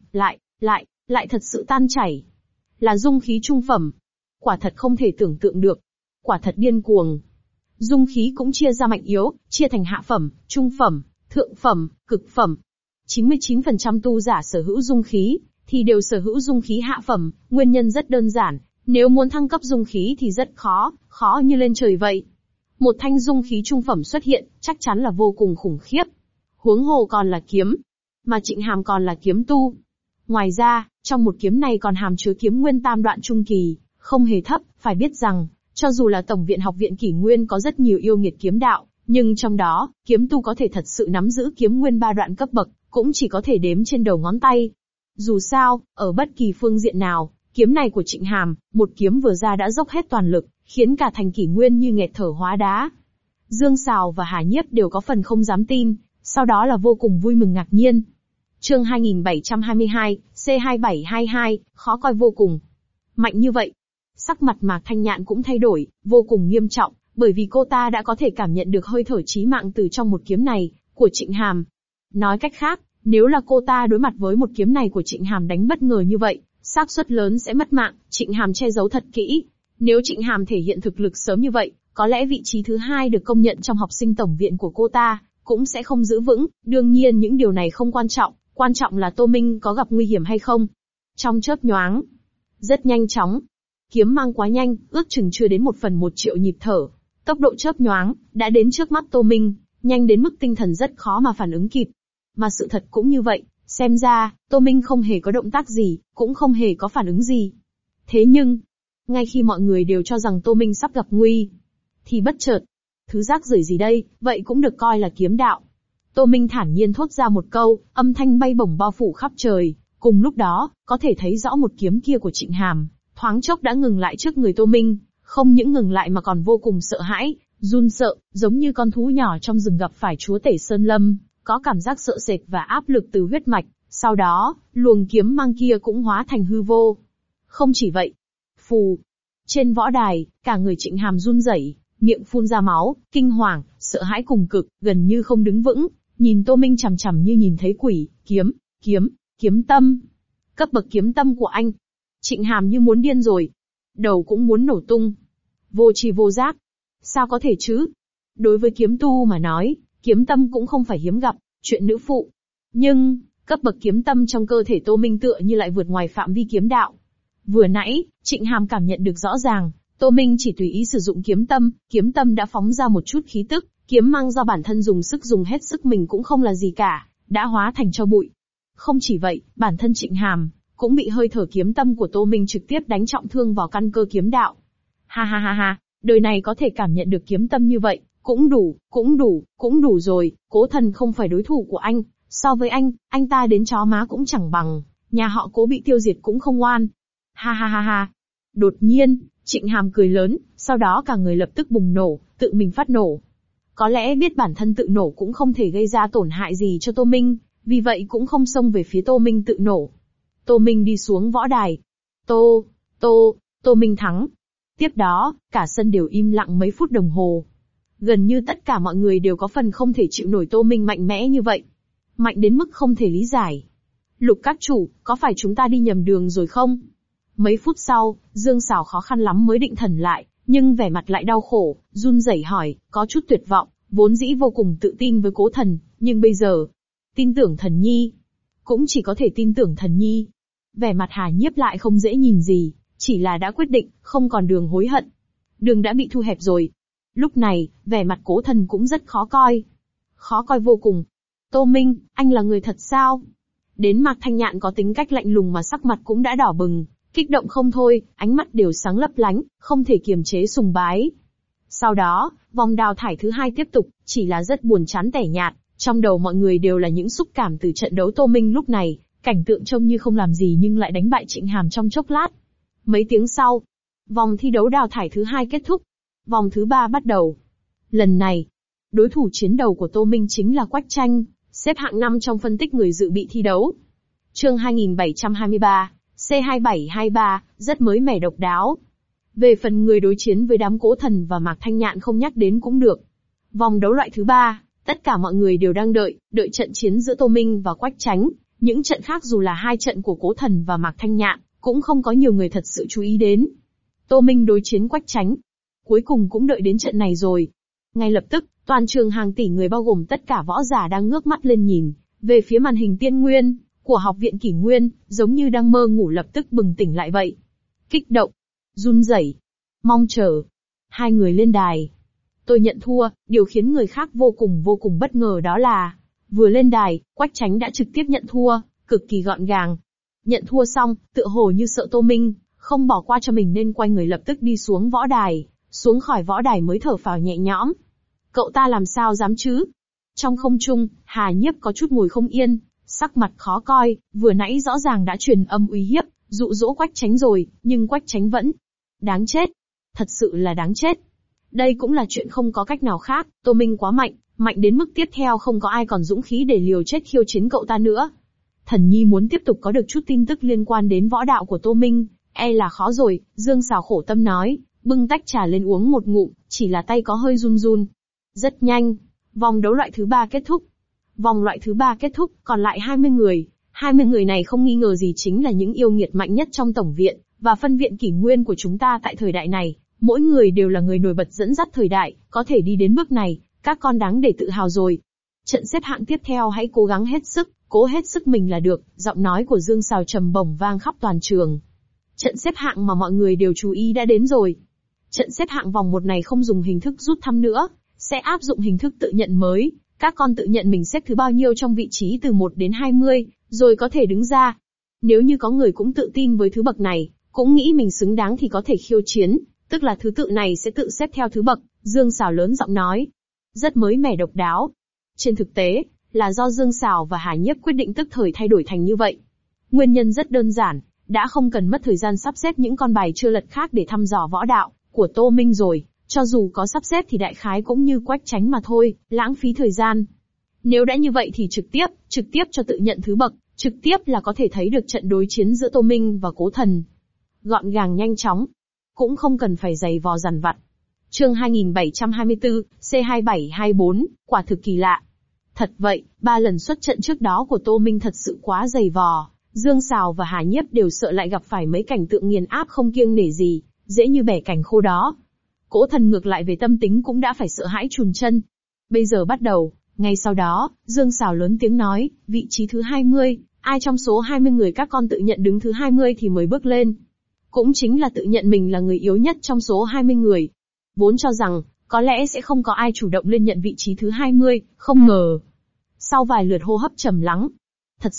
lại thật sự tan chảy. Là dung khí trung phẩm. Quả thật không thể tưởng tượng được. Quả thật điên cuồng. Dung khí cũng chia ra mạnh yếu, chia thành hạ phẩm, trung phẩm, thượng phẩm, cực phẩm. 99% tu giả sở hữu dung khí, thì đều sở hữu dung khí hạ phẩm, nguyên nhân rất đơn giản. Nếu muốn thăng cấp dung khí thì rất khó như lên trời vậy. Một thanh dung khí trung phẩm xuất hiện, chắc chắn là vô cùng khủng khiếp. Huống hồ còn là kiếm. Mà Trịnh Hàm còn là kiếm tu. Ngoài ra, trong một kiếm này còn hàm chứa kiếm nguyên tam đoạn trung kỳ, không hề thấp, phải biết rằng, cho dù là Tổng viện Học viện Kỷ Nguyên có rất nhiều yêu nghiệt kiếm đạo, nhưng trong đó, kiếm tu có thể thật sự nắm giữ kiếm nguyên 3 đoạn cấp bậc, cũng chỉ có thể đếm trên đầu ngón tay. Dù sao, ở bất kỳ phương diện nào, kiếm này của Trịnh Hàm, một kiếm vừa ra đã dốc hết toàn lực, khiến cả thành Kỷ Nguyên như nghẹt thở hóa đá. Dương Sào và Hà Nhiếp đều có phần không dám tin, sau đó là vô cùng vui mừng ngạc nhiên. Chương 2722, C2722, khó coi vô cùng. Mạnh như vậy. Sắc mặt Mạc Thanh Nhạn cũng thay đổi, vô cùng nghiêm trọng, bởi vì cô ta đã có thể cảm nhận được hơi thở chí mạng từ trong một kiếm này, của Trịnh Hàm. Nói cách khác, nếu là cô ta đối mặt với một kiếm này của Trịnh Hàm đánh bất ngờ như vậy, xác suất lớn sẽ mất mạng. Trịnh Hàm che giấu thật kỹ. Nếu Trịnh Hàm thể hiện thực lực sớm như vậy, có lẽ vị trí thứ 2 được công nhận trong học sinh tổng viện của cô ta, cũng sẽ không giữ vững. Đương nhiên những điều này không quan trọng là Tô Minh có gặp nguy hiểm hay không. Trong chớp nhoáng, rất nhanh chóng, kiếm mang quá nhanh, ước chừng chưa đến 1/1 triệu nhịp thở. Tốc độ chớp nhoáng, đã đến trước mắt Tô Minh, nhanh đến mức tinh thần rất khó mà phản ứng kịp. Mà sự thật cũng như vậy, xem ra, Tô Minh không hề có động tác gì, cũng không hề có phản ứng gì. Thế nhưng, ngay khi mọi người đều cho rằng Tô Minh sắp gặp nguy, thì bất chợt, thứ rác rưởi gì đây, vậy cũng được coi là kiếm đạo. Tô Minh thản nhiên thốt ra một câu, âm thanh bay bổng bao phủ khắp trời, cùng lúc đó, có thể thấy rõ một kiếm kia của Trịnh Hàm, thoáng chốc đã ngừng lại trước người Tô Minh, không những ngừng lại mà còn vô cùng sợ hãi, run sợ, giống như con thú nhỏ trong rừng gặp phải chúa tể sơn lâm, có cảm giác sợ sệt và áp lực từ huyết mạch, sau đó, luồng kiếm mang kia cũng hóa thành hư vô. Không chỉ vậy, phù, trên võ đài, cả người Trịnh Hàm run rẩy, miệng phun ra máu, kinh hoàng, sợ hãi cùng cực, gần như không đứng vững, nhìn Tô Minh chằm chằm như nhìn thấy quỷ. Kiếm tâm. Cấp bậc kiếm tâm của anh. Trịnh Hàm như muốn điên rồi. Đầu cũng muốn nổ tung. Vô tri vô giác. Sao có thể chứ? Đối với kiếm tu mà nói, kiếm tâm cũng không phải hiếm gặp, chuyện nữ phụ. Nhưng, cấp bậc kiếm tâm trong cơ thể Tô Minh tựa như lại vượt ngoài phạm vi kiếm đạo. Vừa nãy, Trịnh Hàm cảm nhận được rõ ràng, Tô Minh chỉ tùy ý sử dụng kiếm tâm đã phóng ra một chút khí tức, kiếm mang do bản thân dùng hết sức mình cũng không là gì cả, đã hóa thành tro bụi. Không chỉ vậy, bản thân Trịnh Hàm cũng bị hơi thở kiếm tâm của Tô Minh trực tiếp đánh trọng thương vào căn cơ kiếm đạo. Ha, đời này có thể cảm nhận được kiếm tâm như vậy, cũng đủ rồi, Cố Thần không phải đối thủ của anh, so với anh ta đến chó má cũng chẳng bằng, nhà họ Cố bị tiêu diệt cũng không oan. Ha. Đột nhiên, Trịnh Hàm cười lớn, sau đó cả người lập tức bùng nổ, tự mình phát nổ. Có lẽ biết bản thân tự nổ cũng không thể gây ra tổn hại gì cho Tô Minh, vì vậy cũng không xông về phía Tô Minh tự nổ. Tô Minh đi xuống võ đài. Tô Minh thắng. Tiếp đó, cả sân đều im lặng mấy phút đồng hồ. Gần như tất cả mọi người đều có phần không thể chịu nổi Tô Minh mạnh mẽ như vậy. Mạnh đến mức không thể lý giải. Lục các chủ, có phải chúng ta đi nhầm đường rồi không? Mấy phút sau, Dương Sào khó khăn lắm mới định thần lại, nhưng vẻ mặt lại đau khổ, run rẩy hỏi, có chút tuyệt vọng, vốn dĩ vô cùng tự tin với Cố Thần, nhưng bây giờ, tin tưởng Thần Nhi. Cũng chỉ có thể tin tưởng Thần Nhi. Vẻ mặt Hà Nhiếp lại không dễ nhìn gì, chỉ là đã quyết định, không còn đường hối hận. Đường đã bị thu hẹp rồi. Lúc này, vẻ mặt Cố Thần cũng rất khó coi. Khó coi vô cùng. Tô Minh, anh là người thật sao? Đến Mạc Thanh Nhạn có tính cách lạnh lùng mà sắc mặt cũng đã đỏ bừng, kích động không thôi, ánh mắt đều sáng lấp lánh, không thể kiềm chế sùng bái. Sau đó, vòng đào thải thứ 2 tiếp tục, chỉ là rất buồn chán tẻ nhạt, trong đầu mọi người đều là những xúc cảm từ trận đấu Tô Minh lúc này, cảnh tượng trông như không làm gì nhưng lại đánh bại Trịnh Hàm trong chốc lát. Mấy tiếng sau, vòng thi đấu đào thải thứ 2 kết thúc, vòng thứ 3 bắt đầu. Lần này, đối thủ chiến đầu của Tô Minh chính là Quách Tranh, xếp hạng 5 trong phân tích người dự bị thi đấu. Chương 2723, C2723, rất mới mẻ độc đáo. Về phần người đối chiến với đám Cố Thần và Mạc Thanh Nhạn không nhắc đến cũng được. Vòng đấu loại thứ 3, Tất cả mọi người đều đang đợi trận chiến giữa Tô Minh và Quách Chánh. Những trận khác dù là hai trận của Cố Thần và Mạc Thanh Nhạn, cũng không có nhiều người thật sự chú ý đến. Tô Minh đối chiến Quách Chánh. Cuối cùng cũng đợi đến trận này rồi. Ngay lập tức, toàn trường hàng tỷ người bao gồm tất cả võ giả đang ngước mắt lên nhìn về phía màn hình tiên nguyên của Học viện Kỷ Nguyên, giống như đang mơ ngủ lập tức bừng tỉnh lại vậy. Kích động, run rẩy, mong chờ. Hai người lên đài. Tôi nhận thua, điều khiến người khác vô cùng bất ngờ đó là, vừa lên đài, Quách Chánh đã trực tiếp nhận thua, cực kỳ gọn gàng. Nhận thua xong, tựa hồ như sợ Tô Minh không bỏ qua cho mình nên quay người lập tức đi xuống võ đài, xuống khỏi võ đài mới thở phào nhẹ nhõm. Cậu ta làm sao dám chứ? Trong không trung, Hà Nhiếp có chút ngồi không yên, sắc mặt khó coi, vừa nãy rõ ràng đã truyền âm uy hiếp, dụ dỗ Quách Chánh rồi, nhưng Quách Chánh vẫn đáng chết. Thật sự là đáng chết. Đây cũng là chuyện không có cách nào khác, Tô Minh quá mạnh, mạnh đến mức tiếp theo không có ai còn dũng khí để liều chết khiêu chiến cậu ta nữa. Thần Nhi muốn tiếp tục có được chút tin tức liên quan đến võ đạo của Tô Minh, e là khó rồi, Dương Sào khổ tâm nói, bưng tách trà lên uống một ngụm, chỉ là tay có hơi run run. Rất nhanh, vòng đấu loại thứ 3 kết thúc. Vòng loại thứ 3 kết thúc, còn lại 20 người. 20 người này không nghi ngờ gì chính là những yêu nghiệt mạnh nhất trong tổng viện, và phân viện Kỷ Nguyên của chúng ta tại thời đại này. Mỗi người đều là người nổi bật dẫn dắt thời đại, có thể đi đến bước này, các con đáng để tự hào rồi. Trận xếp hạng tiếp theo hãy cố gắng hết sức, cố hết sức mình là được, giọng nói của Dương Sào trầm bổng vang khắp toàn trường. Trận xếp hạng mà mọi người đều chú ý đã đến rồi. Trận xếp hạng vòng 1 này không dùng hình thức rút thăm nữa, sẽ áp dụng hình thức tự nhận mới. Các con tự nhận mình xếp thứ bao nhiêu trong vị trí từ 1 đến 20, rồi có thể đứng ra. Nếu như có người cũng tự tin với thứ bậc này, cũng nghĩ mình xứng đáng thì có thể khiêu chiến, tức là thứ tự này sẽ tự xếp theo thứ bậc, Dương Sào lớn giọng nói. Rất mới mẻ độc đáo. Trên thực tế, là do Dương Sào và Hà Nhiếp quyết định tức thời thay đổi thành như vậy. Nguyên nhân rất đơn giản, đã không cần mất thời gian sắp xếp những con bài chưa lật khác để thăm dò võ đạo của Tô Minh rồi, cho dù có sắp xếp thì đại khái cũng như Quách Chánh mà thôi, lãng phí thời gian. Nếu đã như vậy thì trực tiếp cho tự nhận thứ bậc, trực tiếp là có thể thấy được trận đối chiến giữa Tô Minh và Cố Thần. Gọn gàng nhanh chóng, cũng không cần phải giày vò dằn vặt. Chương 2724, C2724, quả thực kỳ lạ. Thật vậy, 3 lần xuất trận trước đó của Tô Minh thật sự quá dày vò, Dương Sào và Hà Nhiếp đều sợ lại gặp phải mấy cảnh tượng nghiền áp không kiêng nể gì, dễ như bẻ cành khô đó. Cố Thần ngược lại về tâm tính cũng đã phải sợ hãi chùn chân. Bây giờ bắt đầu, ngay sau đó, Dương Sào lớn tiếng nói, vị trí thứ 20, ai trong số 20 người các con tự nhận đứng thứ 20 thì mới bước lên. Cũng chính là tự nhận mình là người yếu nhất trong số 20 người. Vốn cho rằng, có lẽ sẽ không có ai chủ động lên nhận vị trí thứ 20, không ngờ. Sau vài lượt hô hấp trầm lắng, thật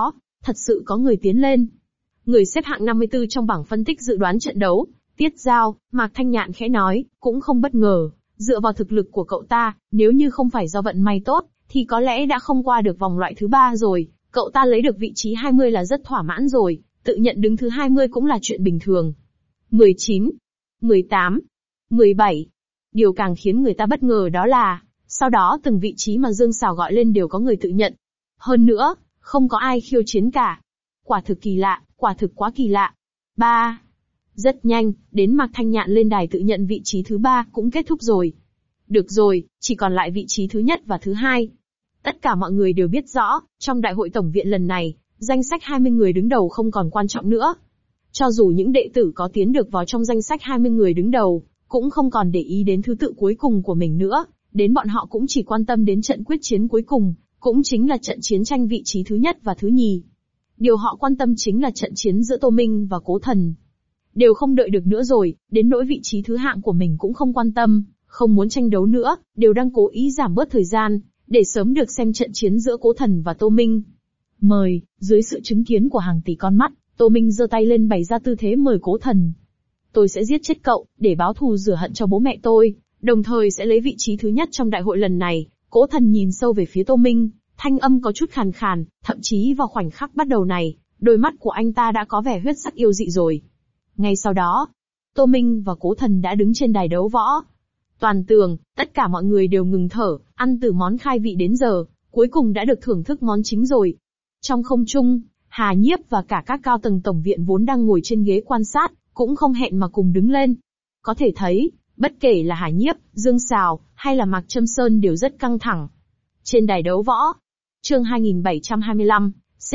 sự có người tiến lên. Người xếp hạng 54 trong bảng phân tích dự đoán trận đấu, Tiết Giao, Mạc Thanh Nhạn khẽ nói, cũng không bất ngờ, dựa vào thực lực của cậu ta, nếu như không phải do vận may tốt, thì có lẽ đã không qua được vòng loại thứ 3 rồi, cậu ta lấy được vị trí 20 là rất thỏa mãn rồi, tự nhận đứng thứ 20 cũng là chuyện bình thường. 19, 18, 17. Điều càng khiến người ta bất ngờ đó là, sau đó từng vị trí mà Dương Sào gọi lên đều có người tự nhận. Hơn nữa, không có ai khiêu chiến cả. Quả thực kỳ lạ, quả thực quá kỳ lạ. 3. Rất nhanh, đến Mạc Thanh Nhạn lên đài tự nhận vị trí thứ 3 cũng kết thúc rồi. Được rồi, chỉ còn lại vị trí thứ nhất và thứ 2. Tất cả mọi người đều biết rõ, trong đại hội tổng viện lần này, danh sách 20 người đứng đầu không còn quan trọng nữa. Cho dù những đệ tử có tiến được vào trong danh sách 20 người đứng đầu, cũng không còn để ý đến thứ tự cuối cùng của mình nữa, đến bọn họ cũng chỉ quan tâm đến trận quyết chiến cuối cùng, cũng chính là trận chiến tranh vị trí thứ nhất và thứ nhì. Điều họ quan tâm chính là trận chiến giữa Tô Minh và Cố Thần. Đều không đợi được nữa rồi, đến nỗi vị trí thứ hạng của mình cũng không quan tâm, không muốn tranh đấu nữa, đều đang cố ý giảm bớt thời gian, để sớm được xem trận chiến giữa Cố Thần và Tô Minh. Mời, dưới sự chứng kiến của hàng tỷ con mắt, Tô Minh giơ tay lên bày ra tư thế mời Cố Thần. Tôi sẽ giết chết cậu, để báo thù rửa hận cho bố mẹ tôi, đồng thời sẽ lấy vị trí thứ nhất trong đại hội lần này. Cố Thần nhìn sâu về phía Tô Minh, thanh âm có chút khàn khàn, thậm chí vào khoảnh khắc bắt đầu này, đôi mắt của anh ta đã có vẻ huyết sắc yêu dị rồi. Ngay sau đó, Tô Minh và Cố Thần đã đứng trên đài đấu võ. Toàn tường, tất cả mọi người đều ngừng thở, ăn từ món khai vị đến giờ, cuối cùng đã được thưởng thức món chính rồi. Trong không trung, Hà Nhiếp và cả các cao tầng tổng viện vốn đang ngồi trên ghế quan sát, cũng không hẹn mà cùng đứng lên. Có thể thấy, bất kể là Hà Nhiếp, Dương Sào, hay là Mạc Trâm Sơn đều rất căng thẳng. Trên đài đấu võ. Chương 2725,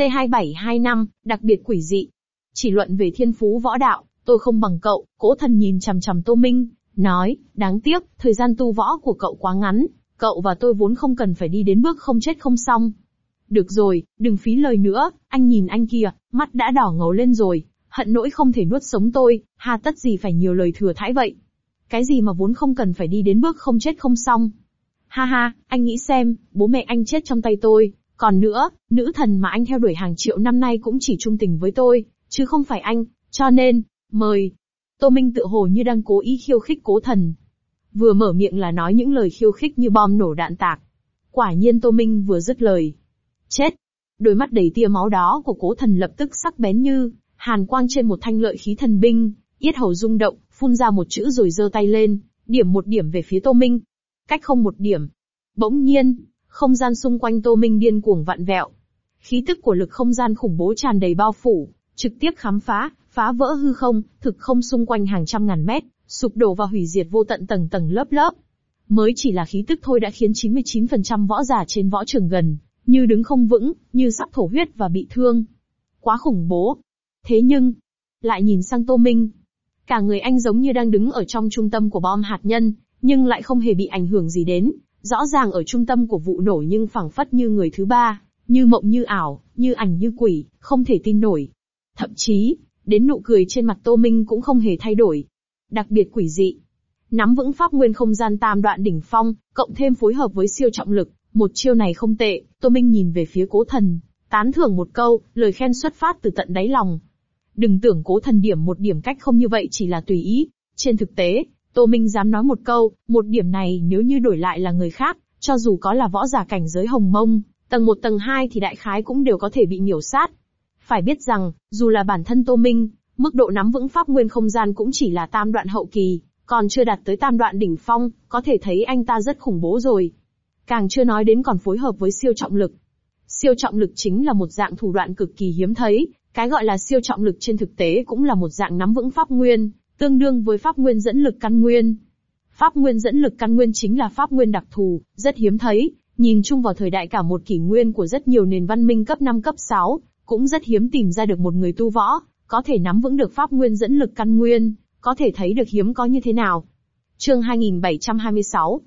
C2725, đặc biệt quỷ dị. Chỉ luận về thiên phú võ đạo, tôi không bằng cậu. Cố Thần nhìn chằm chằm Tô Minh, nói, đáng tiếc, thời gian tu võ của cậu quá ngắn, cậu và tôi vốn không cần phải đi đến bước không chết không xong. Được rồi, đừng phí lời nữa, anh nhìn anh kia, mắt đã đỏ ngầu lên rồi, hận nỗi không thể nuốt sống tôi, hà tất gì phải nhiều lời thừa thãi vậy. Cái gì mà vốn không cần phải đi đến bước không chết không xong. Ha ha, anh nghĩ xem, bố mẹ anh chết trong tay tôi, còn nữa, nữ thần mà anh theo đuổi hàng triệu năm nay cũng chỉ trung tình với tôi, chứ không phải anh, cho nên, mời. Tô Minh tựa hồ như đang cố ý khiêu khích Cố Thần. Vừa mở miệng là nói những lời khiêu khích như bom nổ đạn tạc. Quả nhiên Tô Minh vừa dứt lời. Chết! Đôi mắt đầy tia máu đó của Cố Thần lập tức sắc bén như hàn quang trên một thanh lợi khí thần binh, yết hầu rung động, phun ra một chữ rồi giơ tay lên, điểm một điểm về phía Tô Minh. Cách không một điểm. Bỗng nhiên, không gian xung quanh Tô Minh điên cuồng vặn vẹo. Khí tức của lực không gian khủng bố tràn đầy bao phủ, trực tiếp khám phá, phá vỡ hư không, thực không xung quanh hàng trăm ngàn mét, sụp đổ và hủy diệt vô tận tầng tầng lớp lớp. Mới chỉ là khí tức thôi đã khiến 99% võ giả trên võ trường gần như đứng không vững, như sắp thổ huyết và bị thương. Quá khủng bố. Thế nhưng, lại nhìn sang Tô Minh. Cả người anh giống như đang đứng ở trong trung tâm của bom hạt nhân, nhưng lại không hề bị ảnh hưởng gì đến. Rõ ràng ở trung tâm của vụ nổ nhưng phảng phất như người thứ ba, như mộng như ảo, như ảnh như quỷ, không thể tin nổi. Thậm chí, đến nụ cười trên mặt Tô Minh cũng không hề thay đổi. Đặc biệt quỷ dị. Nắm vững pháp nguyên không gian tam đoạn đỉnh phong, cộng thêm phối hợp với siêu trọng lực, một chiêu này không tệ. Tô Minh nhìn về phía Cố Thần, tán thưởng một câu, lời khen xuất phát từ tận đáy lòng. Đừng tưởng Cố Thần điểm một điểm cách không như vậy chỉ là tùy ý. Trên thực tế, Tô Minh dám nói một câu, một điểm này nếu như đổi lại là người khác, cho dù có là võ giả cảnh giới hồng mông, tầng 1 tầng 2 thì đại khái cũng đều có thể bị miểu sát. Phải biết rằng, dù là bản thân Tô Minh, mức độ nắm vững pháp nguyên không gian cũng chỉ là tam đoạn hậu kỳ, còn chưa đạt tới tam đoạn đỉnh phong, có thể thấy anh ta rất khủng bố rồi. Càng chưa nói đến còn phối hợp với siêu trọng lực. Siêu trọng lực chính là một dạng thủ đoạn cực kỳ hiếm thấy, cái gọi là siêu trọng lực trên thực tế cũng là một dạng nắm vững pháp nguyên, tương đương với pháp nguyên dẫn lực căn nguyên. Pháp nguyên dẫn lực căn nguyên chính là pháp nguyên đặc thù, rất hiếm thấy, nhìn chung vào thời đại cả một kỷ nguyên của rất nhiều nền văn minh cấp 5 cấp 6, cũng rất hiếm tìm ra được một người tu võ, có thể nắm vững được pháp nguyên dẫn lực căn nguyên, có thể thấy được hiếm có như thế nào. Chương 2726,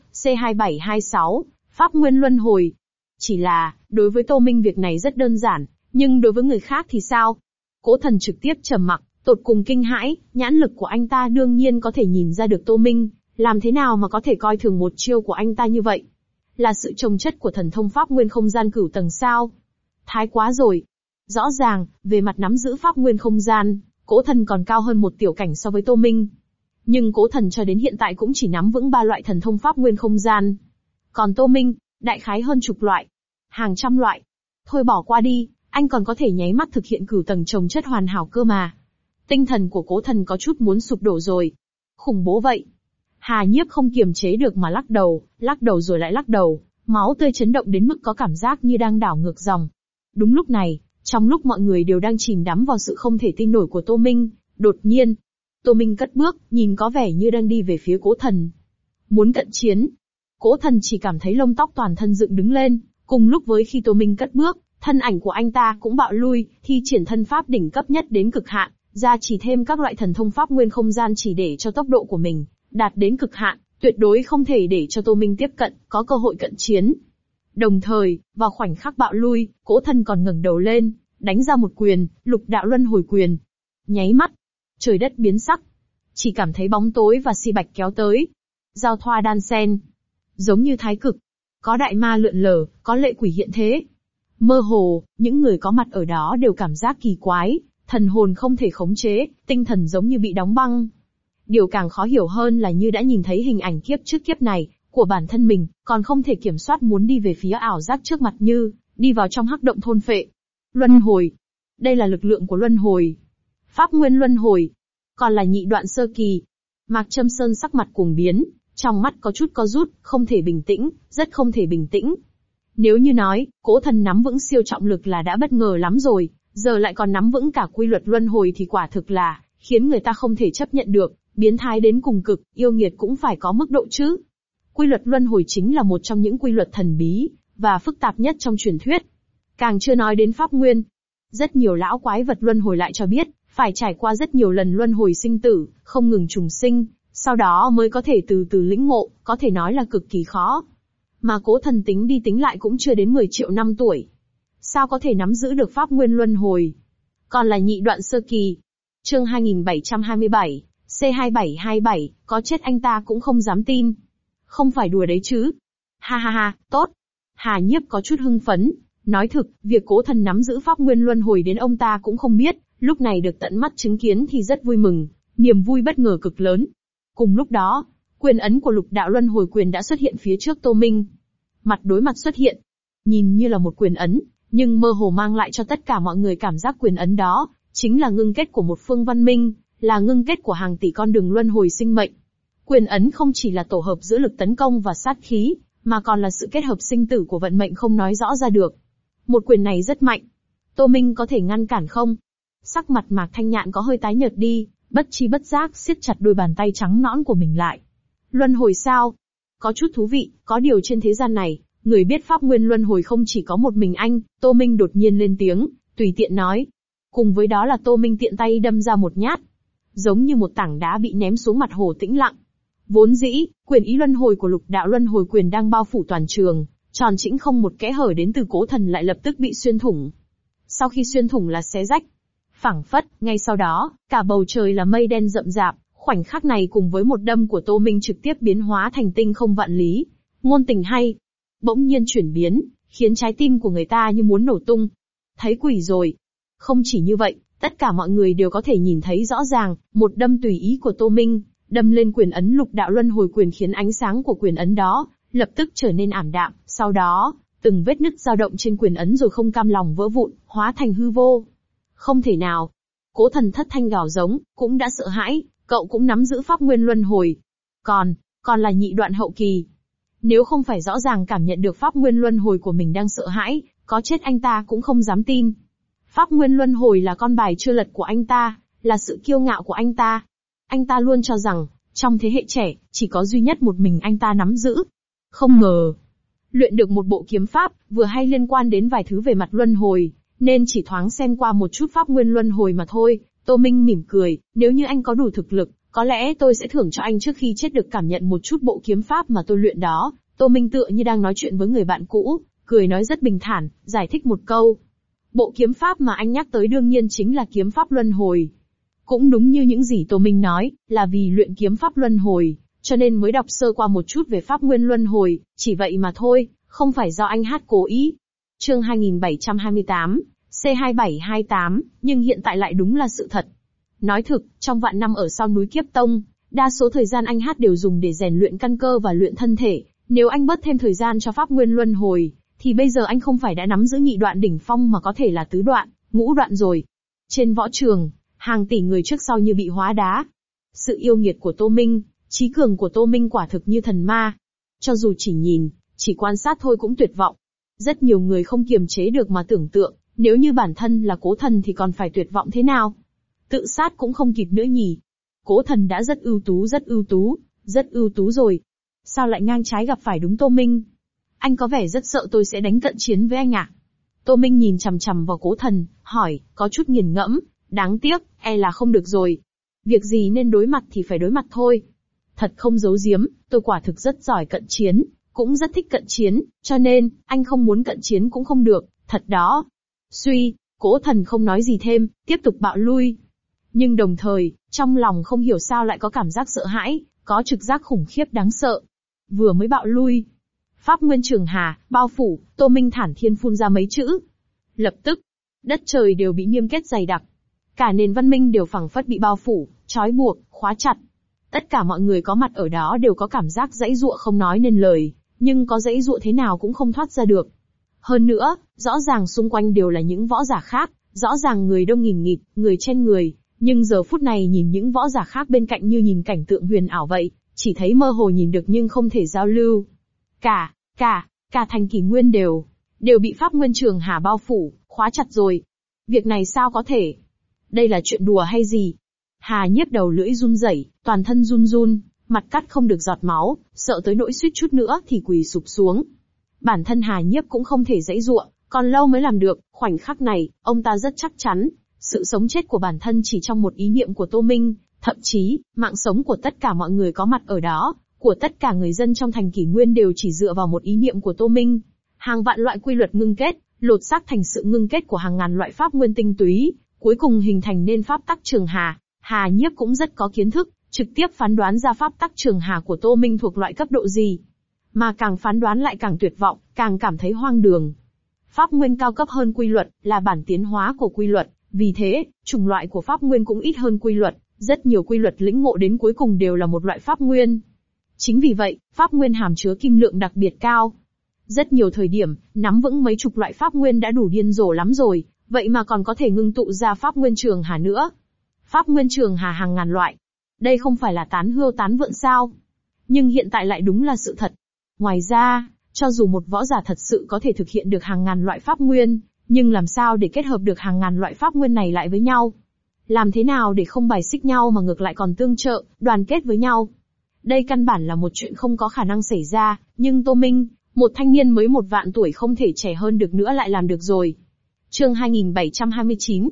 C2726, Pháp Nguyên Luân Hồi. Chỉ là, đối với Tô Minh việc này rất đơn giản, nhưng đối với người khác thì sao? Cố Thần trực tiếp trầm mặc, tột cùng kinh hãi, nhãn lực của anh ta đương nhiên có thể nhìn ra được Tô Minh, làm thế nào mà có thể coi thường một chiêu của anh ta như vậy? Là sự trồng chất của thần thông Pháp Nguyên không gian cửu tầng sao? Thái quá rồi. Rõ ràng, về mặt nắm giữ Pháp Nguyên không gian, Cố Thần còn cao hơn một tiểu cảnh so với Tô Minh. Nhưng Cố Thần cho đến hiện tại cũng chỉ nắm vững 3 loại thần thông Pháp Nguyên không gian. Còn Tô Minh, đại khái hơn chục loại, hàng trăm loại. Thôi bỏ qua đi, anh còn có thể nháy mắt thực hiện cửu tầng chồng chất hoàn hảo cơ mà. Tinh thần của Cố Thần có chút muốn sụp đổ rồi. Khủng bố vậy. Hà Nhiếp không kiềm chế được mà lắc đầu rồi lại lắc đầu, máu tươi chấn động đến mức có cảm giác như đang đảo ngược dòng. Đúng lúc này, trong lúc mọi người đều đang chìm đắm vào sự không thể tin nổi của Tô Minh, đột nhiên, Tô Minh cất bước, nhìn có vẻ như đang đi về phía Cố Thần. Muốn cận chiến. Cố Thần chỉ cảm thấy lông tóc toàn thân dựng đứng lên, cùng lúc với khi Tô Minh cất bước, thân ảnh của anh ta cũng bạo lui, thi triển thân pháp đỉnh cấp nhất đến cực hạn, ra chỉ thêm các loại thần thông pháp nguyên không gian chỉ để cho tốc độ của mình đạt đến cực hạn, tuyệt đối không thể để cho Tô Minh tiếp cận, có cơ hội cận chiến. Đồng thời, vào khoảnh khắc bạo lui, Cố Thần còn ngẩng đầu lên, đánh ra một quyền, Lục Đạo Luân Hồi Quyền. Nháy mắt, trời đất biến sắc, chỉ cảm thấy bóng tối và si bạch kéo tới, giao thoa đan xen, giống như thái cực, có đại ma lượn lờ, có lệ quỷ hiện thế. Mơ hồ, những người có mặt ở đó đều cảm giác kỳ quái, thần hồn không thể khống chế, tinh thần giống như bị đóng băng. Điều càng khó hiểu hơn là như đã nhìn thấy hình ảnh kiếp trước kiếp này của bản thân mình, còn không thể kiểm soát muốn đi về phía ảo giác trước mặt như đi vào trong hắc động thôn phệ. Luân hồi. Đây là lực lượng của luân hồi. Pháp nguyên luân hồi. Còn là nhị đoạn sơ kỳ. Mạc Châm Sơn sắc mặt cuồng biến, trong mắt có chút co rút, không thể bình tĩnh, rất không thể bình tĩnh. Nếu như nói, Cố Thần nắm vững siêu trọng lực là đã bất ngờ lắm rồi, giờ lại còn nắm vững cả quy luật luân hồi thì quả thực là khiến người ta không thể chấp nhận được, biến thái đến cùng cực, yêu nghiệt cũng phải có mức độ chứ. Quy luật luân hồi chính là một trong những quy luật thần bí, và phức tạp nhất trong truyền thuyết. Càng chưa nói đến pháp nguyên. Rất nhiều lão quái vật luân hồi lại cho biết, phải trải qua rất nhiều lần luân hồi sinh tử, không ngừng trùng sinh, sau đó mới có thể từ từ lĩnh ngộ, có thể nói là cực kỳ khó. Mà Cố Thần tính đi tính lại cũng chưa đến 10 triệu năm tuổi. Sao có thể nắm giữ được pháp nguyên luân hồi? Còn là nhị đoạn sơ kỳ. Chương 2727, C2727, có chết anh ta cũng không dám tin. Không phải đùa đấy chứ. Ha ha ha, tốt. Hà Nhiếp có chút hưng phấn. Nói thực, việc Cố Thần nắm giữ pháp nguyên luân hồi đến ông ta cũng không biết, lúc này được tận mắt chứng kiến thì rất vui mừng, niềm vui bất ngờ cực lớn. Cùng lúc đó, quyền ấn của Lục Đạo Luân Hồi Quyền đã xuất hiện phía trước Tô Minh. Mặt đối mặt xuất hiện, nhìn như là một quyền ấn, nhưng mơ hồ mang lại cho tất cả mọi người cảm giác quyền ấn đó chính là ngưng kết của một phương văn minh, là ngưng kết của hàng tỷ con đường luân hồi sinh mệnh. Quyền ấn không chỉ là tổ hợp giữa lực tấn công và sát khí, mà còn là sự kết hợp sinh tử của vận mệnh không nói rõ ra được. Một quyền này rất mạnh. Tô Minh có thể ngăn cản không? Sắc mặt Mạc Thanh Nhạn có hơi tái nhợt đi, bất chi bất giác siết chặt đôi bàn tay trắng nõn của mình lại. Luân hồi sao? Có chút thú vị, có điều trên thế gian này, người biết pháp nguyên luân hồi không chỉ có một mình anh. Tô Minh đột nhiên lên tiếng, tùy tiện nói. Cùng với đó là Tô Minh tiện tay đâm ra một nhát. Giống như một tảng đá bị ném xuống mặt hồ tĩnh lặng. Vốn dĩ, quyền ý luân hồi của Lục Đạo Luân Hồi Quyền đang bao phủ toàn trường, tròn chỉnh không một kẽ hở đến từ Cố Thần lại lập tức bị xuyên thủng. Sau khi xuyên thủng là xé rách. Phảng phất, ngay sau đó, cả bầu trời là mây đen rậm rạp, khoảnh khắc này cùng với một đâm của Tô Minh trực tiếp biến hóa thành tinh không vạn lý. Ngôn tình hay. Bỗng nhiên chuyển biến, khiến trái tim của người ta như muốn nổ tung. Thấy quỷ rồi. Không chỉ như vậy, tất cả mọi người đều có thể nhìn thấy rõ ràng, một đâm tùy ý của Tô Minh, đâm lên quyền ấn Lục Đạo Luân Hồi Quyền khiến ánh sáng của quyền ấn đó lập tức trở nên ảm đạm, sau đó, từng vết nứt dao động trên quyền ấn rồi không cam lòng vỡ vụn, hóa thành hư vô. Không thể nào. Cố Thần thất thanh gào giống, cũng đã sợ hãi, cậu cũng nắm giữ pháp nguyên luân hồi. Còn là nhị đoạn hậu kỳ. Nếu không phải rõ ràng cảm nhận được pháp nguyên luân hồi của mình đang sợ hãi, có chết anh ta cũng không dám tin. Pháp nguyên luân hồi là con bài chưa lật của anh ta, là sự kiêu ngạo của anh ta. Anh ta luôn cho rằng, trong thế hệ trẻ, chỉ có duy nhất một mình anh ta nắm giữ. Không ngờ, luyện được một bộ kiếm pháp, vừa hay liên quan đến vài thứ về mặt luân hồi, nên chỉ thoáng xen qua một chút pháp nguyên luân hồi mà thôi. Tô Minh mỉm cười, nếu như anh có đủ thực lực, có lẽ tôi sẽ thưởng cho anh trước khi chết được cảm nhận một chút bộ kiếm pháp mà tôi luyện đó. Tô Minh tựa như đang nói chuyện với người bạn cũ, cười nói rất bình thản, giải thích một câu. Bộ kiếm pháp mà anh nhắc tới đương nhiên chính là kiếm pháp luân hồi. Cũng đúng như những gì Tô Minh nói, là vì luyện kiếm pháp luân hồi, cho nên mới đọc sơ qua một chút về pháp nguyên luân hồi, chỉ vậy mà thôi, không phải do anh hát cố ý. Chương 2728, C2728, nhưng hiện tại lại đúng là sự thật. Nói thực, trong vạn năm ở sau núi Kiếp Tông, đa số thời gian anh hát đều dùng để rèn luyện căn cơ và luyện thân thể, nếu anh bớt thêm thời gian cho pháp nguyên luân hồi, thì bây giờ anh không phải đã nắm giữ nhị đoạn đỉnh phong mà có thể là tứ đoạn, ngũ đoạn rồi. Trên võ trường, hàng tỷ người trước sau như bị hóa đá. Sự yêu nghiệt của Tô Minh, trí cường của Tô Minh quả thực như thần ma. Cho dù chỉ nhìn, chỉ quan sát thôi cũng tuyệt vọng. Rất nhiều người không kiềm chế được mà tưởng tượng, nếu như bản thân là Cố Thần thì còn phải tuyệt vọng thế nào. Tự sát cũng không kịp nữa nhỉ. Cố Thần đã rất ưu tú, rất ưu tú rồi. Sao lại ngang trái gặp phải đúng Tô Minh? Anh có vẻ rất sợ tôi sẽ đánh cận chiến với anh ạ. Tô Minh nhìn chằm chằm vào Cố Thần, hỏi, có chút nghiền ngẫm, đáng tiếc, e là không được rồi. Việc gì nên đối mặt thì phải đối mặt thôi. Thật không giấu giếm, tôi quả thực rất giỏi cận chiến, cũng rất thích cận chiến, cho nên, anh không muốn cận chiến cũng không được, thật đó. Suy, Cố Thần không nói gì thêm, tiếp tục bạo lui. Nhưng đồng thời, trong lòng không hiểu sao lại có cảm giác sợ hãi, có trực giác khủng khiếp đáng sợ. Vừa mới bạo lui, pháp nguyên trường hà, bao phủ, Tô Minh thản thiên phun ra mấy chữ. Lập tức, đất trời đều bị niêm kết dày đặc. Cả nền văn minh đều phảng phất bị bao phủ, trói buộc, khóa chặt. Tất cả mọi người có mặt ở đó đều có cảm giác giãy giụa không nói nên lời, nhưng có giãy giụa thế nào cũng không thoát ra được. Hơn nữa, rõ ràng xung quanh đều là những võ giả khác, rõ ràng người đông nghìn nghịt, người chen người, nhưng giờ phút này nhìn những võ giả khác bên cạnh như nhìn cảnh tượng huyền ảo vậy, chỉ thấy mơ hồ nhìn được nhưng không thể giao lưu. Cả thành kỷ nguyên đều bị pháp nguyên trường hà bao phủ, khóa chặt rồi. Việc này sao có thể? Đây là chuyện đùa hay gì? Hà Nhiếp đầu lưỡi run rẩy, toàn thân run run, mặt cắt không được giọt máu, sợ tới nỗi suýt chút nữa thì quỳ sụp xuống. Bản thân Hà Nhiếp cũng không thể giãy giụa, còn lâu mới làm được. Khoảnh khắc này, ông ta rất chắc chắn, sự sống chết của bản thân chỉ trong một ý niệm của Tô Minh, thậm chí, mạng sống của tất cả mọi người có mặt ở đó, của tất cả người dân trong thành Kỷ Nguyên đều chỉ dựa vào một ý niệm của Tô Minh. Hàng vạn loại quy luật ngưng kết, lột xác thành sự ngưng kết của hàng ngàn loại pháp nguyên tinh túy, cuối cùng hình thành nên pháp tắc Trường Hà. Hà Nhiếp cũng rất có kiến thức, trực tiếp phán đoán ra pháp tắc Trường Hà của Tô Minh thuộc loại cấp độ gì. Mà càng phán đoán lại càng tuyệt vọng, càng cảm thấy hoang đường. Pháp nguyên cao cấp hơn quy luật, là bản tiến hóa của quy luật, vì thế, chủng loại của pháp nguyên cũng ít hơn quy luật, rất nhiều quy luật lĩnh ngộ đến cuối cùng đều là một loại pháp nguyên. Chính vì vậy, pháp nguyên hàm chứa kim lượng đặc biệt cao. Rất nhiều thời điểm, nắm vững mấy chục loại pháp nguyên đã đủ điên rồ lắm rồi, vậy mà còn có thể ngưng tụ ra pháp nguyên Trường Hà nữa. Pháp nguyên Trường Hà hàng ngàn loại. Đây không phải là tán hươu tán vượn sao? Nhưng hiện tại lại đúng là sự thật. Ngoài ra, cho dù một võ giả thật sự có thể thực hiện được hàng ngàn loại pháp nguyên, nhưng làm sao để kết hợp được hàng ngàn loại pháp nguyên này lại với nhau? Làm thế nào để không bài xích nhau mà ngược lại còn tương trợ, đoàn kết với nhau? Đây căn bản là một chuyện không có khả năng xảy ra, nhưng Tô Minh, một thanh niên mới 1.000.000 tuổi không thể trẻ hơn được nữa lại làm được rồi. Chương 2729,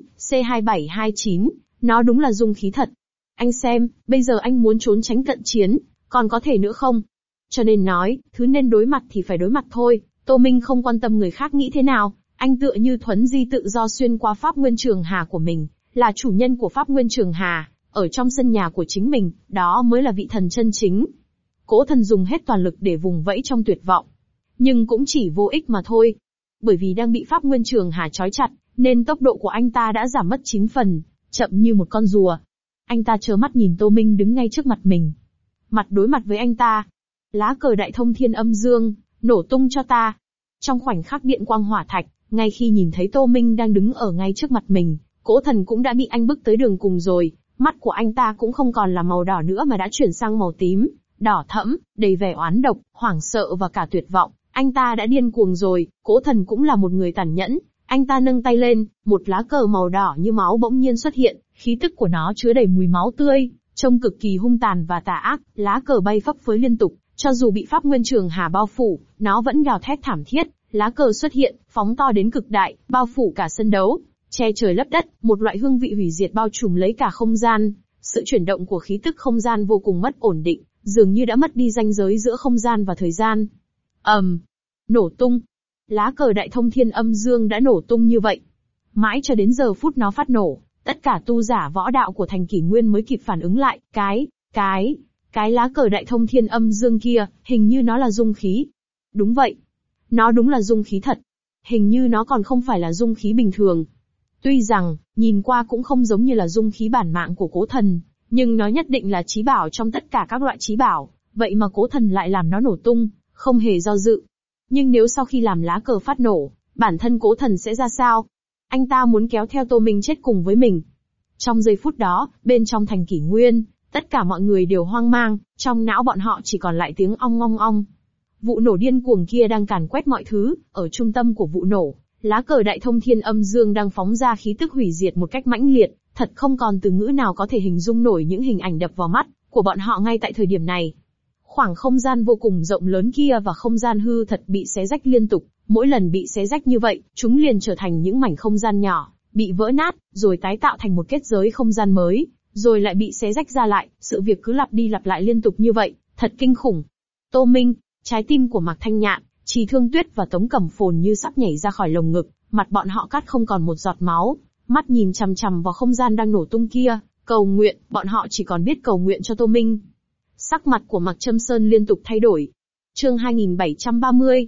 C2729, nó đúng là dung khí thật. Anh xem, bây giờ anh muốn trốn tránh cận chiến, còn có thể nữa không? Cho nên nói, thứ nên đối mặt thì phải đối mặt thôi. Tô Minh không quan tâm người khác nghĩ thế nào, anh tựa như thuấn di tự do xuyên qua pháp nguyên Trường Hà của mình, là chủ nhân của pháp nguyên Trường Hà, ở trong sân nhà của chính mình, đó mới là vị thần chân chính. Cố Thần dùng hết toàn lực để vùng vẫy trong tuyệt vọng, nhưng cũng chỉ vô ích mà thôi. Bởi vì đang bị pháp nguyên Trường Hà trói chặt, nên tốc độ của anh ta đã giảm mất 9 phần, chậm như một con rùa. Anh ta trơ mắt nhìn Tô Minh đứng ngay trước mặt mình. Mặt đối mặt với anh ta. Lá cờ đại thông thiên âm dương, nổ tung cho ta. Trong khoảnh khắc điện quang hỏa thạch, ngay khi nhìn thấy Tô Minh đang đứng ở ngay trước mặt mình, Cố Thần cũng đã bị anh bức tới đường cùng rồi. Mắt của anh ta cũng không còn là màu đỏ nữa mà đã chuyển sang màu tím, đỏ thẫm, đầy vẻ oán độc, hoảng sợ và cả tuyệt vọng. Anh ta đã điên cuồng rồi. Cố Thần cũng là một người tàn nhẫn. Anh ta nâng tay lên, một lá cờ màu đỏ như máu bỗng nhiên xuất hiện, khí tức của nó chứa đầy mùi máu tươi, trông cực kỳ hung tàn và tà ác. Lá cờ bay phấp phới liên tục, cho dù bị pháp nguyên Trường Hà bao phủ, nó vẫn gào thét thảm thiết. Lá cờ xuất hiện, phóng to đến cực đại, bao phủ cả sân đấu, che trời lấp đất, một loại hương vị hủy diệt bao trùm lấy cả không gian. Sự chuyển động của khí tức không gian vô cùng mất ổn định, dường như đã mất đi ranh giới giữa không gian và thời gian. Nổ tung. Lá cờ đại thông thiên âm dương đã nổ tung như vậy. Mãi cho đến giờ phút nó phát nổ, tất cả tu giả võ đạo của thành Kỷ Nguyên mới kịp phản ứng lại, cái lá cờ đại thông thiên âm dương kia, hình như nó là dung khí. Đúng vậy. Nó đúng là dung khí thật. Hình như nó còn không phải là dung khí bình thường. Tuy rằng, nhìn qua cũng không giống như là dung khí bản mạng của Cố Thần, nhưng nó nhất định là chí bảo trong tất cả các loại chí bảo, vậy mà Cố Thần lại làm nó nổ tung, không hề do dự. Nhưng nếu sau khi làm lá cờ phát nổ, bản thân Cố Thần sẽ ra sao? Anh ta muốn kéo theo Tô Minh chết cùng với mình. Trong giây phút đó, bên trong thành Kỷ Nguyên, tất cả mọi người đều hoang mang, trong não bọn họ chỉ còn lại tiếng ong ong ong. Vụ nổ điên cuồng kia đang càn quét mọi thứ, ở trung tâm của vụ nổ, lá cờ đại thông thiên âm dương đang phóng ra khí tức hủy diệt một cách mãnh liệt, thật không còn từ ngữ nào có thể hình dung nổi những hình ảnh đập vào mắt của bọn họ ngay tại thời điểm này. Khoảng không gian vô cùng rộng lớn kia và không gian hư thật bị xé rách liên tục, mỗi lần bị xé rách như vậy, chúng liền trở thành những mảnh không gian nhỏ, bị vỡ nát, rồi tái tạo thành một kết giới không gian mới, rồi lại bị xé rách ra lại, sự việc cứ lặp đi lặp lại liên tục như vậy, thật kinh khủng. Tô Minh, trái tim của Mạc Thanh Nhạn, Trì Thương Tuyết và Tống Cẩm Phồn như sắp nhảy ra khỏi lồng ngực, mặt bọn họ cắt không còn một giọt máu, mắt nhìn chằm chằm vào không gian đang nổ tung kia, cầu nguyện, bọn họ chỉ còn biết cầu nguyện cho Tô Minh. Sắc mặt của Mạc Trâm Sơn liên tục thay đổi. Chương 2730,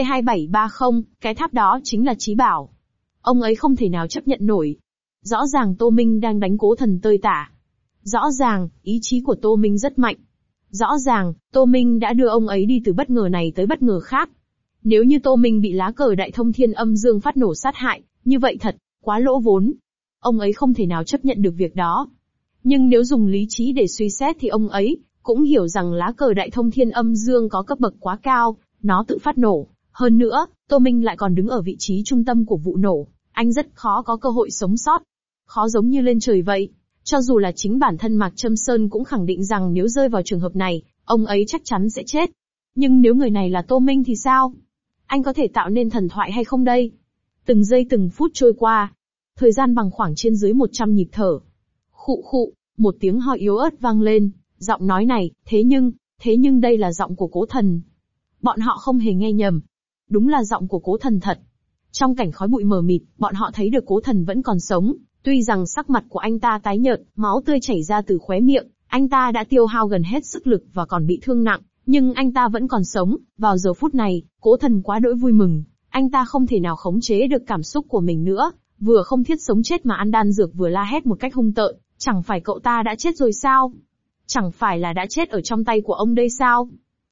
C2730, cái tháp đó chính là chí bảo. Ông ấy không thể nào chấp nhận nổi. Rõ ràng Tô Minh đang đánh Cố Thần tơi tả. Rõ ràng, ý chí của Tô Minh rất mạnh. Rõ ràng, Tô Minh đã đưa ông ấy đi từ bất ngờ này tới bất ngờ khác. Nếu như Tô Minh bị lá cờ đại thông thiên âm dương phát nổ sát hại, như vậy thật, quá lỗ vốn. Ông ấy không thể nào chấp nhận được việc đó. Nhưng nếu dùng lý trí để suy xét thì ông ấy cũng hiểu rằng lá cờ đại thông thiên âm dương có cấp bậc quá cao, nó tự phát nổ. Hơn nữa, Tô Minh lại còn đứng ở vị trí trung tâm của vụ nổ, anh rất khó có cơ hội sống sót. Khó giống như lên trời vậy. Cho dù là chính bản thân Mạc Trâm Sơn cũng khẳng định rằng nếu rơi vào trường hợp này, ông ấy chắc chắn sẽ chết. Nhưng nếu người này là Tô Minh thì sao? Anh có thể tạo nên thần thoại hay không đây? Từng giây từng phút trôi qua. Thời gian bằng khoảng trên dưới 100 nhịp thở. Khụ khụ, một tiếng ho yếu ớt vang lên. Giọng nói này, thế nhưng đây là giọng của Cố Thần. Bọn họ không hề nghe nhầm. Đúng là giọng của Cố Thần thật. Trong cảnh khói bụi mờ mịt, bọn họ thấy được Cố Thần vẫn còn sống. Tuy rằng sắc mặt của anh ta tái nhợt, máu tươi chảy ra từ khóe miệng, anh ta đã tiêu hao gần hết sức lực và còn bị thương nặng, nhưng anh ta vẫn còn sống. Vào giờ phút này, Cố Thần quá đỗi vui mừng. Anh ta không thể nào khống chế được cảm xúc của mình nữa, vừa không thiết sống chết mà ăn đan dược vừa la hét một cách hung tợn. Chẳng phải cậu ta đã chết rồi sao? Chẳng phải là đã chết ở trong tay của ông đây sao?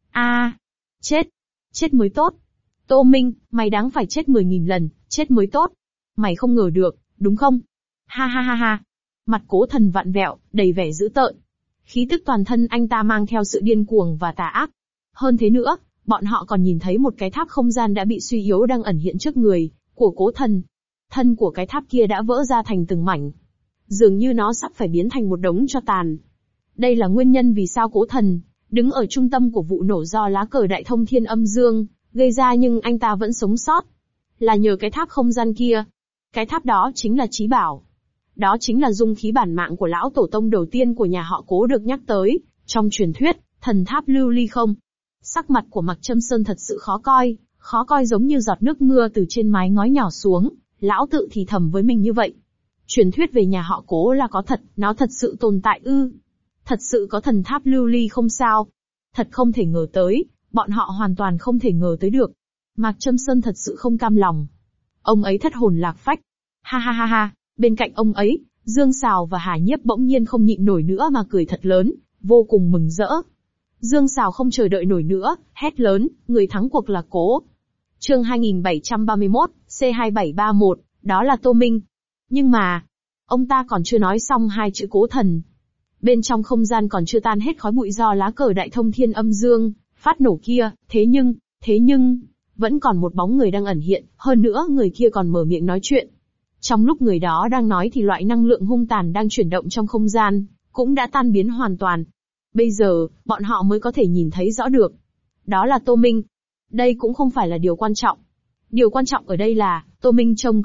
Chết mới tốt. Tô Minh, mày đáng phải chết 10.000 lần, chết mới tốt. Mày không ngờ được, đúng không? Ha ha ha ha. Mặt Cố Thần vặn vẹo, đầy vẻ dữ tợn. Khí tức toàn thân anh ta mang theo sự điên cuồng và tà ác. Hơn thế nữa, bọn họ còn nhìn thấy một cái tháp không gian đã bị suy yếu đang ẩn hiện trước người của Cố Thần. Thân của cái tháp kia đã vỡ ra thành từng mảnh. Dường như nó sắp phải biến thành một đống tro tàn. Đây là nguyên nhân vì sao Cố Thần đứng ở trung tâm của vụ nổ do lá cờ Đại Thông Thiên Âm Dương gây ra, nhưng anh ta vẫn sống sót. Là nhờ cái tháp không gian kia. Cái tháp đó chính là chí bảo. Đó chính là dung khí bản mạng của lão tổ tông đầu tiên của nhà họ Cố được nhắc tới trong truyền thuyết, thần tháp lưu ly không. Sắc mặt của Mạc Trâm Sơn thật sự khó coi giống như giọt nước mưa từ trên mái ngói nhỏ xuống. Lão tự thì thầm với mình như vậy. Truyền thuyết về nhà họ Cố là có thật, nó thật sự tồn tại ư? Thật sự có thần tháp lưu ly không sao? Thật không thể ngờ tới, bọn họ hoàn toàn không thể ngờ tới được. Mạc Trâm Sơn thật sự không cam lòng. Ông ấy thất hồn lạc phách. Ha ha ha ha, bên cạnh ông ấy, Dương Sào và Hà Nhiếp bỗng nhiên không nhịn nổi nữa mà cười thật lớn, vô cùng mừng rỡ. Dương Sào không chờ đợi nổi nữa, hét lớn, người thắng cuộc là Cố. Chương 2731, C2731, đó là Tô Minh. Nhưng mà, ông ta còn chưa nói xong hai chữ Cố Thần. Bên trong không gian còn chưa tan hết khói bụi do lá cờ Đại Thông Thiên Âm Dương phát nổ kia, thế nhưng, vẫn còn một bóng người đang ẩn hiện, hơn nữa người kia còn mở miệng nói chuyện. Trong lúc người đó đang nói thì loại năng lượng hung tàn đang chuyển động trong không gian cũng đã tan biến hoàn toàn. Bây giờ, bọn họ mới có thể nhìn thấy rõ được. Đó là Tô Minh. Đây cũng không phải là điều quan trọng. Điều quan trọng ở đây là, Tô Minh trông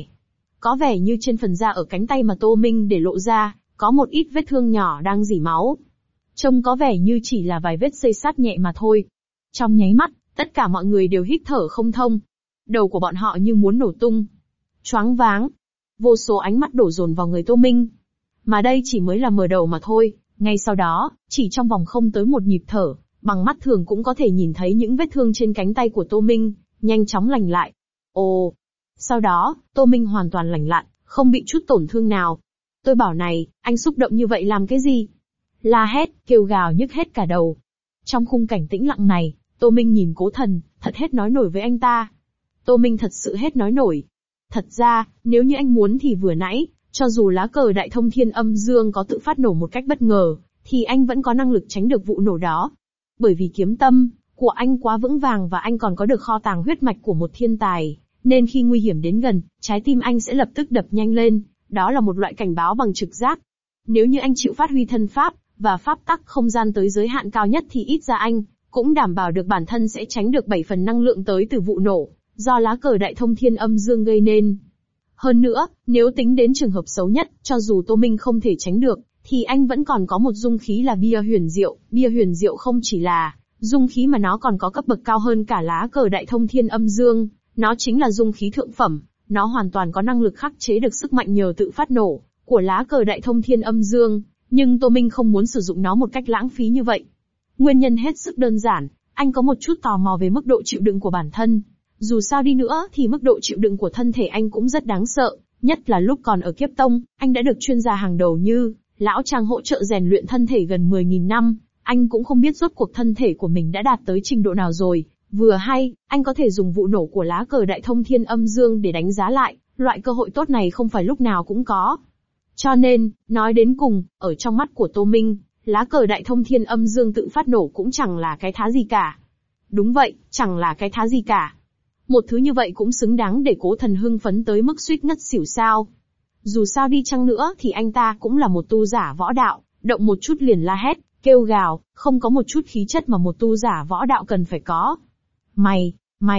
có vẻ như trên phần da ở cánh tay mà Tô Minh để lộ ra, có một ít vết thương nhỏ đang rỉ máu. Trông có vẻ như chỉ là vài vết xây sát nhẹ mà thôi. Trong nháy mắt, tất cả mọi người đều hít thở không thông. Đầu của bọn họ như muốn nổ tung. Choáng váng. Vô số ánh mắt đổ dồn vào người Tô Minh. Mà đây chỉ mới là mở đầu mà thôi. Ngay sau đó, chỉ trong vòng không tới một nhịp thở, bằng mắt thường cũng có thể nhìn thấy những vết thương trên cánh tay của Tô Minh nhanh chóng lành lại. Ồ! Sau đó, Tô Minh hoàn toàn lành lặn, không bị chút tổn thương nào. Tôi bảo này, anh xúc động như vậy làm cái gì? La hét, kêu gào nhức hết cả đầu. Trong khung cảnh tĩnh lặng này, Tô Minh nhìn Cố Thần, thật hết nói nổi với anh ta. Tô Minh thật sự hết nói nổi. Thật ra, nếu như anh muốn thì vừa nãy, cho dù lá cờ Đại Thông Thiên Âm Dương có tự phát nổ một cách bất ngờ, thì anh vẫn có năng lực tránh được vụ nổ đó. Bởi vì kiếm tâm của anh quá vững vàng và anh còn có được kho tàng huyết mạch của một thiên tài, nên khi nguy hiểm đến gần, trái tim anh sẽ lập tức đập nhanh lên, đó là một loại cảnh báo bằng trực giác. Nếu như anh chịu phát huy thân pháp và pháp tắc không gian tới giới hạn cao nhất thì ít ra anh cũng đảm bảo được bản thân sẽ tránh được 7 phần năng lượng tới từ vụ nổ do lá cờ Đại Thông Thiên Âm Dương gây nên. Hơn nữa, nếu tính đến trường hợp xấu nhất, cho dù Tô Minh không thể tránh được, thì anh vẫn còn có một dung khí là bia huyền diệu. Bia huyền diệu không chỉ là dung khí mà nó còn có cấp bậc cao hơn cả lá cờ Đại Thông Thiên Âm Dương, nó chính là dung khí thượng phẩm, nó hoàn toàn có năng lực khắc chế được sức mạnh nhờ tự phát nổ của lá cờ Đại Thông Thiên Âm Dương, nhưng Tô Minh không muốn sử dụng nó một cách lãng phí như vậy. Nguyên nhân hết sức đơn giản, anh có một chút tò mò về mức độ chịu đựng của bản thân. Dù sao đi nữa thì mức độ chịu đựng của thân thể anh cũng rất đáng sợ, nhất là lúc còn ở Kiếp Tông, anh đã được chuyên gia hàng đầu như Lão Trang hỗ trợ rèn luyện thân thể gần 10.000 năm, anh cũng không biết rốt cuộc thân thể của mình đã đạt tới trình độ nào rồi. Vừa hay, anh có thể dùng vụ nổ của lá cờ Đại Thông Thiên Âm Dương để đánh giá lại, loại cơ hội tốt này không phải lúc nào cũng có. Cho nên, nói đến cùng, ở trong mắt của Tô Minh, lá cờ Đại Thông Thiên Âm Dương tự phát nổ cũng chẳng là cái thá gì cả. Đúng vậy, chẳng là cái thá gì cả. Một thứ như vậy cũng xứng đáng để Cố Thần hưng phấn tới mức suýt ngất xỉu sao. Dù sao đi chăng nữa thì anh ta cũng là một tu giả võ đạo, động một chút liền la hét, kêu gào, không có một chút khí chất mà một tu giả võ đạo cần phải có.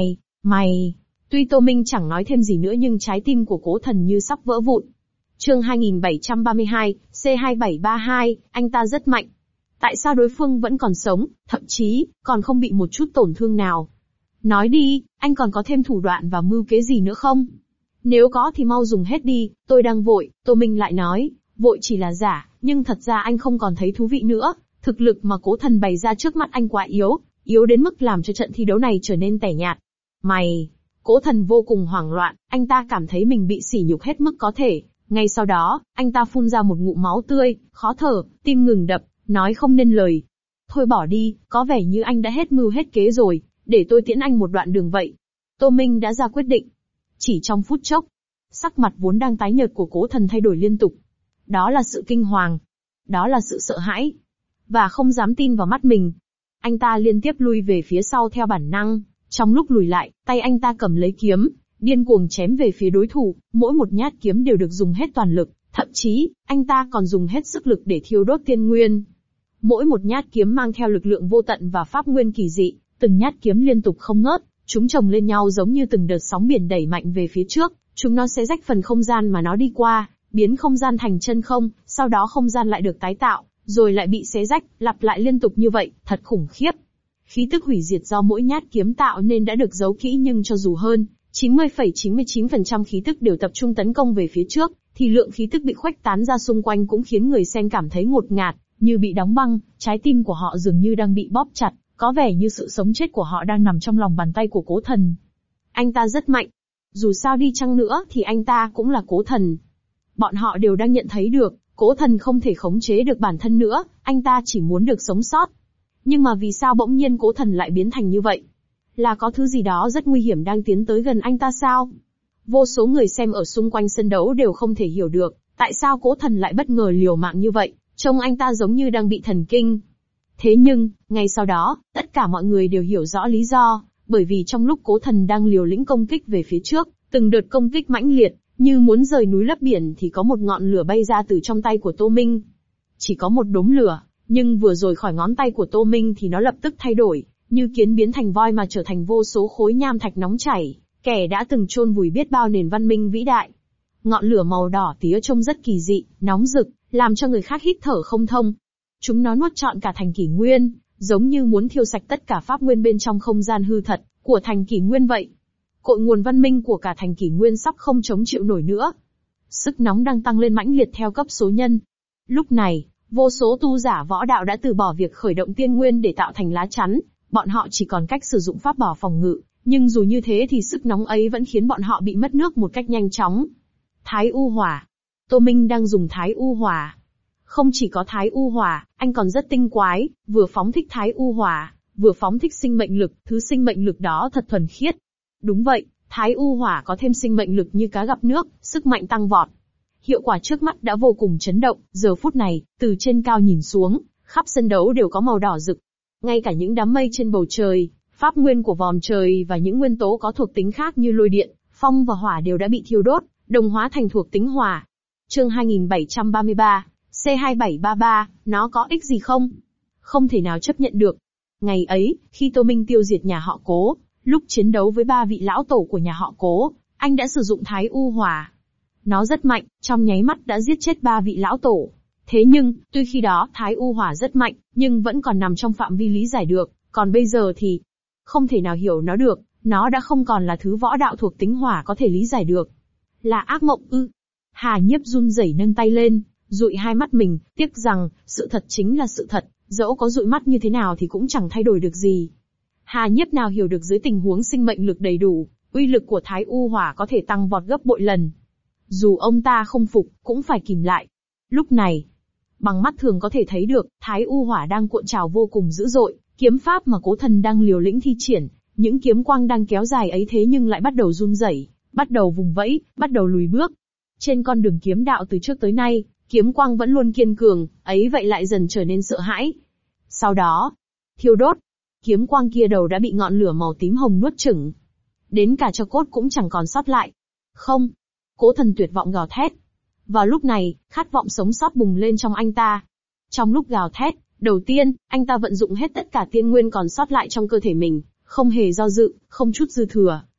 Mày! Tuy Tô Minh chẳng nói thêm gì nữa nhưng trái tim của Cố Thần như sắp vỡ vụn. Chương 2732, C2732, anh ta rất mạnh. Tại sao đối phương vẫn còn sống, thậm chí, còn không bị một chút tổn thương nào? Nói đi, anh còn có thêm thủ đoạn và mưu kế gì nữa không? Nếu có thì mau dùng hết đi, tôi đang vội, Tô Minh lại nói, vội chỉ là giả, nhưng thật ra anh không còn thấy thú vị nữa. Thực lực mà Cố Thần bày ra trước mắt anh quá yếu, yếu đến mức làm cho trận thi đấu này trở nên tẻ nhạt. Mày! Cố Thần vô cùng hoảng loạn, anh ta cảm thấy mình bị sỉ nhục hết mức có thể. Ngay sau đó, anh ta phun ra một ngụm máu tươi, khó thở, tim ngừng đập, nói không nên lời. Thôi bỏ đi, có vẻ như anh đã hết mưu hết kế rồi, để tôi tiễn anh một đoạn đường vậy. Tô Minh đã ra quyết định. Chỉ trong phút chốc, sắc mặt vốn đang tái nhợt của Cố Thần thay đổi liên tục. Đó là sự kinh hoàng. Đó là sự sợ hãi. Và không dám tin vào mắt mình. Anh ta liên tiếp lui về phía sau theo bản năng. Trong lúc lùi lại, tay anh ta cầm lấy kiếm, điên cuồng chém về phía đối thủ, mỗi một nhát kiếm đều được dùng hết toàn lực, thậm chí, anh ta còn dùng hết sức lực để thiêu đốt tiên nguyên. Mỗi một nhát kiếm mang theo lực lượng vô tận và pháp nguyên kỳ dị, từng nhát kiếm liên tục không ngớt, chúng chồng lên nhau giống như từng đợt sóng biển đẩy mạnh về phía trước, chúng nó sẽ rách phần không gian mà nó đi qua, biến không gian thành chân không, sau đó không gian lại được tái tạo, rồi lại bị xé rách, lặp lại liên tục như vậy, thật khủng khiếp. Khí tức hủy diệt do mỗi nhát kiếm tạo nên đã được giấu kỹ nhưng cho dù hơn 90,99% khí tức đều tập trung tấn công về phía trước, thì lượng khí tức bị khuếch tán ra xung quanh cũng khiến người xem cảm thấy ngột ngạt, như bị đóng băng, trái tim của họ dường như đang bị bóp chặt, có vẻ như sự sống chết của họ đang nằm trong lòng bàn tay của Cố Thần. Anh ta rất mạnh. Dù sao đi chăng nữa thì anh ta cũng là Cố Thần. Bọn họ đều đang nhận thấy được, Cố Thần không thể khống chế được bản thân nữa, anh ta chỉ muốn được sống sót. Nhưng mà vì sao bỗng nhiên Cố Thần lại biến thành như vậy? Là có thứ gì đó rất nguy hiểm đang tiến tới gần anh ta sao? Vô số người xem ở xung quanh sân đấu đều không thể hiểu được, tại sao Cố Thần lại bất ngờ liều mạng như vậy, trông anh ta giống như đang bị thần kinh. Thế nhưng, ngay sau đó, tất cả mọi người đều hiểu rõ lý do, bởi vì trong lúc Cố Thần đang liều lĩnh công kích về phía trước, từng đợt công kích mãnh liệt, như muốn rời núi lấp biển thì có một ngọn lửa bay ra từ trong tay của Tô Minh. Chỉ có một đốm lửa, nhưng vừa rồi khỏi ngón tay của Tô Minh thì nó lập tức thay đổi, như kiến biến thành voi mà trở thành vô số khối nham thạch nóng chảy, kẻ đã từng chôn vùi biết bao nền văn minh vĩ đại. Ngọn lửa màu đỏ tía trông rất kỳ dị, nóng rực, làm cho người khác hít thở không thông. Chúng nó nuốt trọn cả thành kỷ nguyên, giống như muốn thiêu sạch tất cả pháp nguyên bên trong không gian hư thật của thành kỷ nguyên vậy. Cội nguồn văn minh của cả thành kỷ nguyên sắp không chống chịu nổi nữa. Sức nóng đang tăng lên mãnh liệt theo cấp số nhân. Lúc này, vô số tu giả võ đạo đã từ bỏ việc khởi động tiên nguyên để tạo thành lá chắn, bọn họ chỉ còn cách sử dụng pháp bảo phòng ngự, nhưng dù như thế thì sức nóng ấy vẫn khiến bọn họ bị mất nước một cách nhanh chóng. Thái U Hỏa. Tô Minh đang dùng Thái U Hỏa. Không chỉ có Thái U Hỏa, anh còn rất tinh quái, vừa phóng thích Thái U Hỏa, vừa phóng thích sinh mệnh lực, thứ sinh mệnh lực đó thật thuần khiết. Đúng vậy, Thái U Hỏa có thêm sinh mệnh lực như cá gặp nước, sức mạnh tăng vọt. Hiệu quả trước mắt đã vô cùng chấn động, giờ phút này, từ trên cao nhìn xuống, khắp sân đấu đều có màu đỏ rực. Ngay cả những đám mây trên bầu trời, pháp nguyên của vòm trời và những nguyên tố có thuộc tính khác như lôi điện, phong và hỏa đều đã bị thiêu đốt, đồng hóa thành thuộc tính hỏa. Chương 2733, C2733, nó có ích gì không? Không thể nào chấp nhận được. Ngày ấy, khi Tô Minh tiêu diệt nhà họ Cố, lúc chiến đấu với 3 vị lão tổ của nhà họ Cố, anh đã sử dụng Thái U Hỏa. Nó rất mạnh, trong nháy mắt đã giết chết 3 vị lão tổ. Thế nhưng, tuy khi đó Thái U Hỏa rất mạnh, nhưng vẫn còn nằm trong phạm vi lý giải được, còn bây giờ thì không thể nào hiểu nó được, nó đã không còn là thứ võ đạo thuộc tính hỏa có thể lý giải được. Là ác mộng ư? Hà Nhiếp run rẩy nâng tay lên, dụi hai mắt mình, tiếc rằng, sự thật chính là sự thật, dẫu có dụi mắt như thế nào thì cũng chẳng thay đổi được gì. Hà Nhiếp nào hiểu được dưới tình huống sinh mệnh lực đầy đủ, uy lực của Thái U Hỏa có thể tăng vọt gấp bội lần. Dù ông ta không phục, cũng phải kìm lại. Lúc này, bằng mắt thường có thể thấy được, Thái U Hỏa đang cuộn trào vô cùng dữ dội, kiếm pháp mà Cố Thần đang liều lĩnh thi triển, những kiếm quang đang kéo dài ấy thế nhưng lại bắt đầu run rẩy, bắt đầu vùng vẫy, bắt đầu lùi bước. Trên con đường kiếm đạo từ trước tới nay, kiếm quang vẫn luôn kiên cường, ấy vậy lại dần trở nên sợ hãi. Sau đó, thiêu đốt, kiếm quang kia đầu đã bị ngọn lửa màu tím hồng nuốt chửng. Đến cả tro cốt cũng chẳng còn sót lại. Không. Cố Thần tuyệt vọng gào thét. Vào lúc này, khát vọng sống sót bùng lên trong anh ta. Trong lúc gào thét, đầu tiên, anh ta vận dụng hết tất cả tiên nguyên còn sót lại trong cơ thể mình, không hề do dự, không chút dư thừa,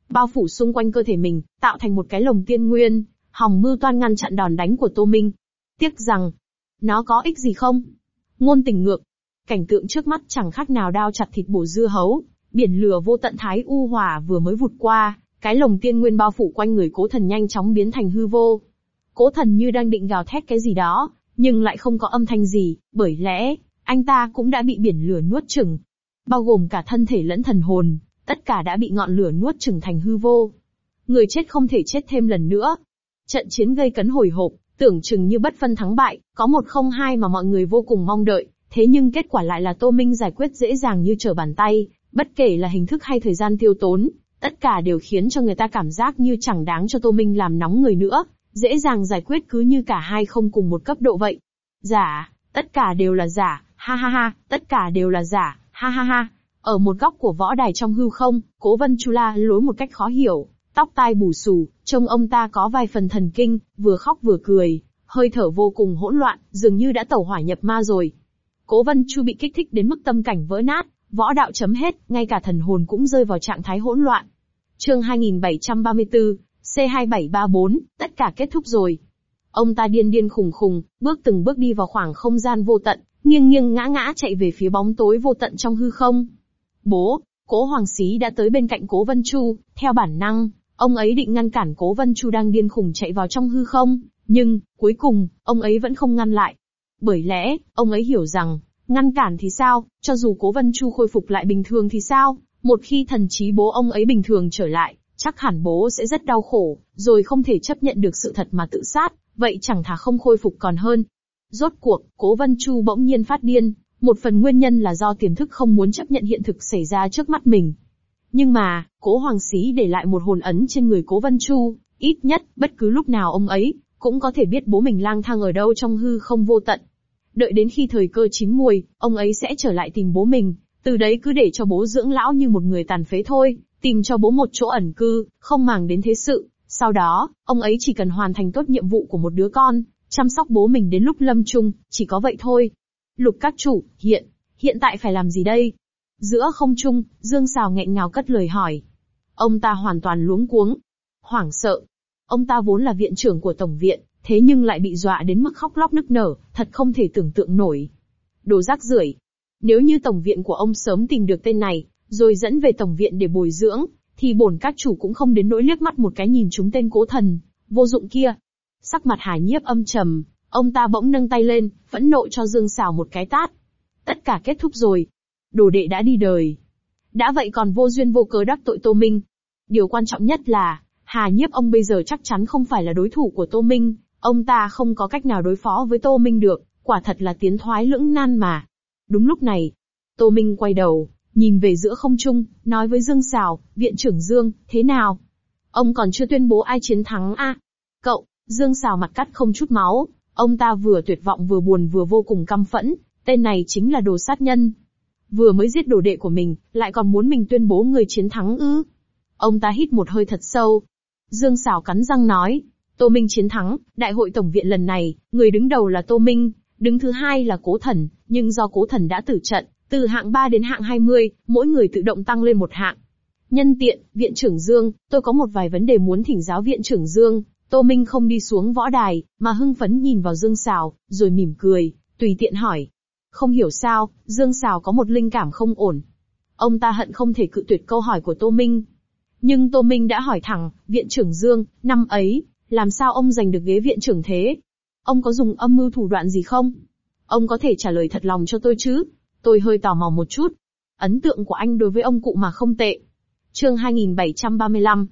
bao phủ xung quanh cơ thể mình, tạo thành một cái lồng tiên nguyên, hòng mưu toan ngăn chặn đòn đánh của Tô Minh. Tiếc rằng, nó có ích gì không? Ngôn tình ngược. Cảnh tượng trước mắt chẳng khác nào đao chặt thịt bổ dưa hấu, biển lửa vô tận thái u hỏa vừa mới vụt qua, cái lồng tiên nguyên bao phủ quanh người Cố Thần nhanh chóng biến thành hư vô. Cố Thần như đang định gào thét cái gì đó, nhưng lại không có âm thanh gì, bởi lẽ, anh ta cũng đã bị biển lửa nuốt chửng. Bao gồm cả thân thể lẫn thần hồn, tất cả đã bị ngọn lửa nuốt chửng thành hư vô. Người chết không thể chết thêm lần nữa. Trận chiến gây cấn hồi hộp, tưởng chừng như bất phân thắng bại, có 1-0-2 mà mọi người vô cùng mong đợi, thế nhưng kết quả lại là Tô Minh giải quyết dễ dàng như trở bàn tay, bất kể là hình thức hay thời gian tiêu tốn, tất cả đều khiến cho người ta cảm giác như chẳng đáng cho Tô Minh làm nóng người nữa, dễ dàng giải quyết cứ như cả hai không cùng một cấp độ vậy. Giả, tất cả đều là giả, ha ha ha, tất cả đều là giả, ha ha ha. Ở một góc của võ đài trong hư không, Cố Vân Chu la lối một cách khó hiểu, tóc tai bù xù, trông ông ta có vài phần thần kinh, vừa khóc vừa cười, hơi thở vô cùng hỗn loạn, dường như đã tẩu hỏa nhập ma rồi. Cố Vân Chu bị kích thích đến mức tâm cảnh vỡ nát, võ đạo chấm hết, ngay cả thần hồn cũng rơi vào trạng thái hỗn loạn. Chương 2734, C2734, tất cả kết thúc rồi. Ông ta điên điên khùng khùng, từng bước đi vào khoảng không gian vô tận, nghiêng nghiêng ngã ngã chạy về phía bóng tối vô tận trong hư không. Bố, Cố Hoàng Xí đã tới bên cạnh Cố Vân Chu, theo bản năng, ông ấy định ngăn cản Cố Vân Chu đang điên khùng chạy vào trong hư không, nhưng, cuối cùng, ông ấy vẫn không ngăn lại. Bởi lẽ, ông ấy hiểu rằng, ngăn cản thì sao, cho dù Cố Vân Chu khôi phục lại bình thường thì sao, một khi thần trí bố ông ấy bình thường trở lại, chắc hẳn bố sẽ rất đau khổ, rồi không thể chấp nhận được sự thật mà tự sát, vậy chẳng thà không khôi phục còn hơn. Rốt cuộc, Cố Vân Chu bỗng nhiên phát điên, một phần nguyên nhân là do tiềm thức không muốn chấp nhận hiện thực xảy ra trước mắt mình. Nhưng mà, Cố Hoàng Xí để lại một hồn ấn trên người Cố Vân Chu, ít nhất, bất cứ lúc nào ông ấy, cũng có thể biết bố mình lang thang ở đâu trong hư không vô tận. Đợi đến khi thời cơ chín muồi, ông ấy sẽ trở lại tìm bố mình, từ đấy cứ để cho bố dưỡng lão như một người tàn phế thôi, tìm cho bố một chỗ ẩn cư, không màng đến thế sự. Sau đó, ông ấy chỉ cần hoàn thành tốt nhiệm vụ của một đứa con, chăm sóc bố mình đến lúc lâm chung, chỉ có vậy thôi. Lục các chủ, hiện tại phải làm gì đây? Giữa không trung, Dương Sào nghẹn ngào cất lời hỏi. Ông ta hoàn toàn luống cuống, hoảng sợ. Ông ta vốn là viện trưởng của tổng viện, thế nhưng lại bị dọa đến mức khóc lóc nức nở, thật không thể tưởng tượng nổi. Đồ rác rưởi. Nếu như tổng viện của ông sớm tìm được tên này, rồi dẫn về tổng viện để bồi dưỡng, thì bổn các chủ cũng không đến nỗi liếc mắt một cái nhìn trúng tên Cố Thần vô dụng kia. Sắc mặt Hà Nhiếp âm trầm, ông ta bỗng nâng tay lên, phẫn nộ cho Dương Sào một cái tát. Tất cả kết thúc rồi. Đồ đệ đã đi đời. Đã vậy còn vô duyên vô cớ đắc tội Tô Minh. Điều quan trọng nhất là, Hà Nhiếp ông bây giờ chắc chắn không phải là đối thủ của Tô Minh, ông ta không có cách nào đối phó với Tô Minh được, quả thật là tiến thoái lưỡng nan mà. Đúng lúc này, Tô Minh quay đầu, nhìn về giữa không trung, nói với Dương Sào, viện trưởng Dương, thế nào? Ông còn chưa tuyên bố ai chiến thắng à? Cậu, Dương Sào mặt cắt không chút máu, ông ta vừa tuyệt vọng vừa buồn vừa vô cùng căm phẫn, tên này chính là đồ sát nhân. Vừa mới giết đồ đệ của mình, lại còn muốn mình tuyên bố người chiến thắng ư? Ông ta hít một hơi thật sâu. Dương Sào cắn răng nói, Tô Minh chiến thắng, đại hội tổng viện lần này, người đứng đầu là Tô Minh, đứng thứ hai là Cố Thần, nhưng do Cố Thần đã tử trận, từ hạng 3 đến hạng 20, mỗi người tự động tăng lên một hạng. Nhân tiện, viện trưởng Dương, tôi có một vài vấn đề muốn thỉnh giáo viện trưởng Dương. Tô Minh không đi xuống võ đài, mà hưng phấn nhìn vào Dương Sào, rồi mỉm cười, tùy tiện hỏi. Không hiểu sao, Dương Sào có một linh cảm không ổn. Ông ta hận không thể cự tuyệt câu hỏi của Tô Minh. Nhưng Tô Minh đã hỏi thẳng, viện trưởng Dương, năm ấy, làm sao ông giành được ghế viện trưởng thế? Ông có dùng âm mưu thủ đoạn gì không? Ông có thể trả lời thật lòng cho tôi chứ? Tôi hơi tò mò một chút. Ấn tượng của anh đối với ông cụ mà không tệ. Chương 2735,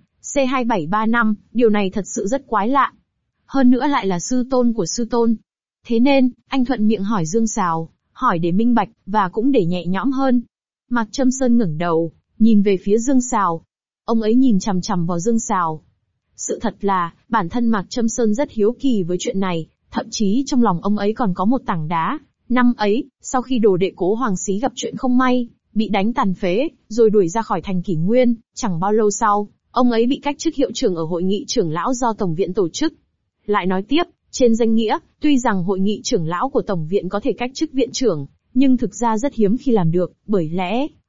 C2735, điều này thật sự rất quái lạ. Hơn nữa lại là sư tôn của sư tôn. Thế nên, anh thuận miệng hỏi Dương Sào, hỏi để minh bạch, và cũng để nhẹ nhõm hơn. Mạc Trâm Sơn ngẩng đầu, nhìn về phía Dương Sào. Ông ấy nhìn chằm chằm vào Dương Sào. Sự thật là, bản thân Mạc Trâm Sơn rất hiếu kỳ với chuyện này, thậm chí trong lòng ông ấy còn có một tảng đá. Năm ấy, sau khi đồ đệ Cố Hoàng Xí gặp chuyện không may, bị đánh tàn phế, rồi đuổi ra khỏi thành Kỷ Nguyên, chẳng bao lâu sau, ông ấy bị cách chức hiệu trưởng ở hội nghị trưởng lão do Tổng viện tổ chức. Lại nói tiếp, trên danh nghĩa, tuy rằng hội nghị trưởng lão của Tổng viện có thể cách chức viện trưởng, nhưng thực ra rất hiếm khi làm được, bởi lẽ,